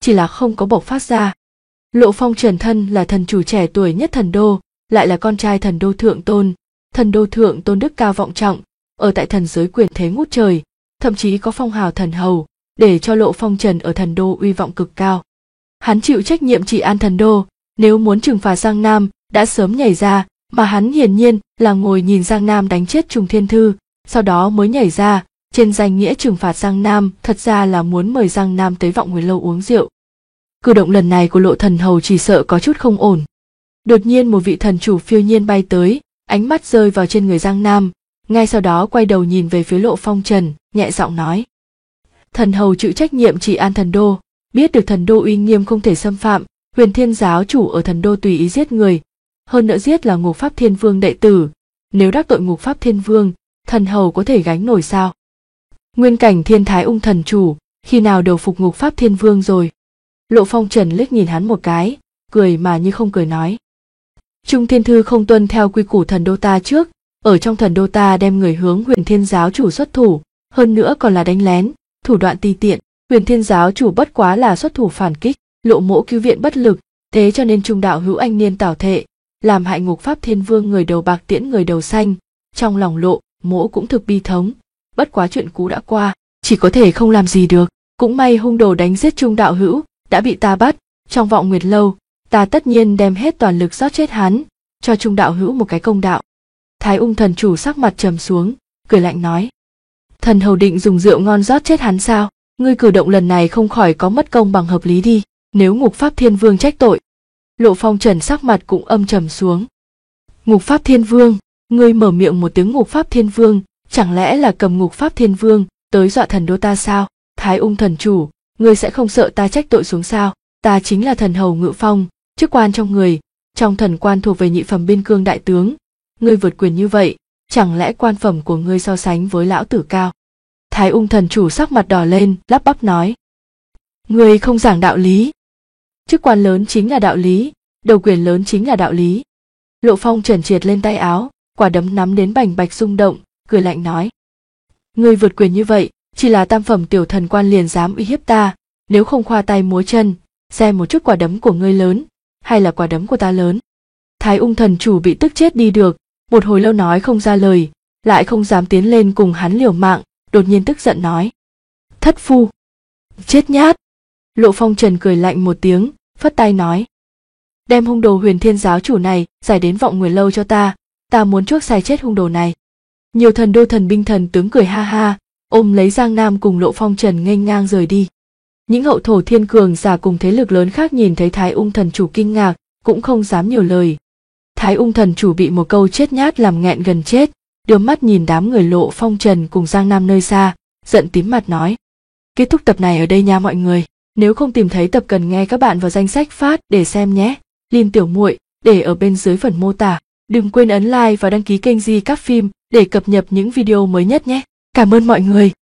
chỉ là không có bộc phát ra. Lộ Phong Trần thân là thần chủ trẻ tuổi nhất thần đô, lại là con trai thần đô thượng tôn. Thần đô thượng tôn đức cao vọng trọng, ở tại thần giới quyền thế ngút trời, thậm chí có phong hào thần hầu, để cho Lộ Phong Trần ở thần đô uy vọng cực cao. Hắn chịu trách nhiệm trị an thần đô, nếu muốn trừng phạt Giang Nam đã sớm nhảy ra, mà hắn hiển nhiên là ngồi nhìn Giang Nam đánh chết Trùng Thiên Thư, sau đó mới nhảy ra, trên danh nghĩa trừng phạt Giang Nam, thật ra là muốn mời Giang Nam tới Vọng Nguyệt Lâu uống rượu. Cử động lần này của Lộ thần hầu chỉ sợ có chút không ổn. Đột nhiên một vị thần chủ phiêu nhiên bay tới, ánh mắt rơi vào trên người Giang Nam, ngay sau đó quay đầu nhìn về phía Lộ Phong Trần, nhẹ giọng nói: Thần hầu chịu trách nhiệm trị an thần đô, biết được thần đô uy nghiêm không thể xâm phạm, Huyền Thiên giáo chủ ở thần đô tùy ý giết người, hơn nữa giết là Ngục Pháp Thiên Vương đệ tử, nếu đắc tội Ngục Pháp Thiên Vương, thần hầu có thể gánh nổi sao? Nguyên cảnh Thiên Thái Ung thần chủ, khi nào đầu phục Ngục Pháp Thiên Vương rồi? Lộ Phong Trần liếc nhìn hắn một cái, cười mà như không cười nói: Trung Thiên Thư không tuân theo quy củ thần đô ta trước, ở trong thần đô ta đem người hướng Huyền Thiên giáo chủ xuất thủ, hơn nữa còn là đánh lén, thủ đoạn ti tiện, Huyền Thiên giáo chủ bất quá là xuất thủ phản kích, Lộ mỗ cứu viện bất lực, thế cho nên Trung đạo hữu anh niên tảo thệ, làm hại Ngục Pháp Thiên Vương người đầu bạc tiễn người đầu xanh, trong lòng Lộ mỗ cũng thực bi thống, bất quá chuyện cũ đã qua, chỉ có thể không làm gì được, cũng may hung đồ đánh giết Trung đạo hữu đã bị ta bắt, trong Vọng Nguyệt Lâu, ta tất nhiên đem hết toàn lực giết chết hắn, cho Trung đạo hữu một cái công đạo. Thái Ung thần chủ sắc mặt trầm xuống, cười lạnh nói: Thần hầu định dùng rượu ngon rót chết hắn sao? Ngươi cử động lần này không khỏi có mất công bằng hợp lý đi, nếu Ngục Pháp Thiên Vương trách tội. Lộ Phong Trần sắc mặt cũng âm trầm xuống. Ngục Pháp Thiên Vương, ngươi mở miệng một tiếng Ngục Pháp Thiên Vương, chẳng lẽ là cầm Ngục Pháp Thiên Vương tới dọa thần đô ta sao? Thái Ung thần chủ, ngươi sẽ không sợ ta trách tội xuống sao? Ta chính là thần hầu Ngự Phong, chức quan trong người, trong thần quan thuộc về nhị phẩm biên cương đại tướng, ngươi vượt quyền như vậy, chẳng lẽ quan phẩm của ngươi so sánh với lão tử cao? Thái Ung thần chủ sắc mặt đỏ lên, lắp bắp nói: Ngươi không giảng đạo lý. Chức quan lớn chính là đạo lý, đầu quyền lớn chính là đạo lý. Lộ Phong Trần triệt lên tay áo, quả đấm nắm đến bành bạch rung động, cười lạnh nói: Ngươi vượt quyền như vậy, chỉ là tam phẩm tiểu thần quan liền dám uy hiếp ta, nếu không khoa tay múa chân, xem một chút quả đấm của ngươi lớn, hay là quả đấm của ta lớn. Thái Ung thần chủ bị tức chết đi được, một hồi lâu nói không ra lời, lại không dám tiến lên cùng hắn liều mạng, đột nhiên tức giận nói: Thất phu, chết nhát. Lộ Phong Trần cười lạnh một tiếng, phất tay nói: Đem hung đồ Huyền Thiên giáo chủ này giải đến Vọng Nguyệt Lâu cho ta muốn chuốc sai chết hung đồ này. Nhiều thần đô thần binh thần tướng cười ha ha, ôm lấy Giang Nam cùng Lộ Phong Trần nghênh ngang rời đi. Những hậu thổ thiên cường giả cùng thế lực lớn khác nhìn thấy Thái Ung thần chủ kinh ngạc, cũng không dám nhiều lời. Thái Ung thần chủ bị một câu chết nhát làm nghẹn gần chết, đưa mắt nhìn đám người Lộ Phong Trần cùng Giang Nam nơi xa, giận tím mặt nói: Kết thúc tập này ở đây nha mọi người, nếu không tìm thấy tập cần nghe các bạn vào danh sách phát để xem nhé. Link tiểu muội để ở bên dưới phần mô tả. Đừng quên ấn like và đăng ký kênh Di Các Phim để cập nhật những video mới nhất nhé. Cảm ơn mọi người.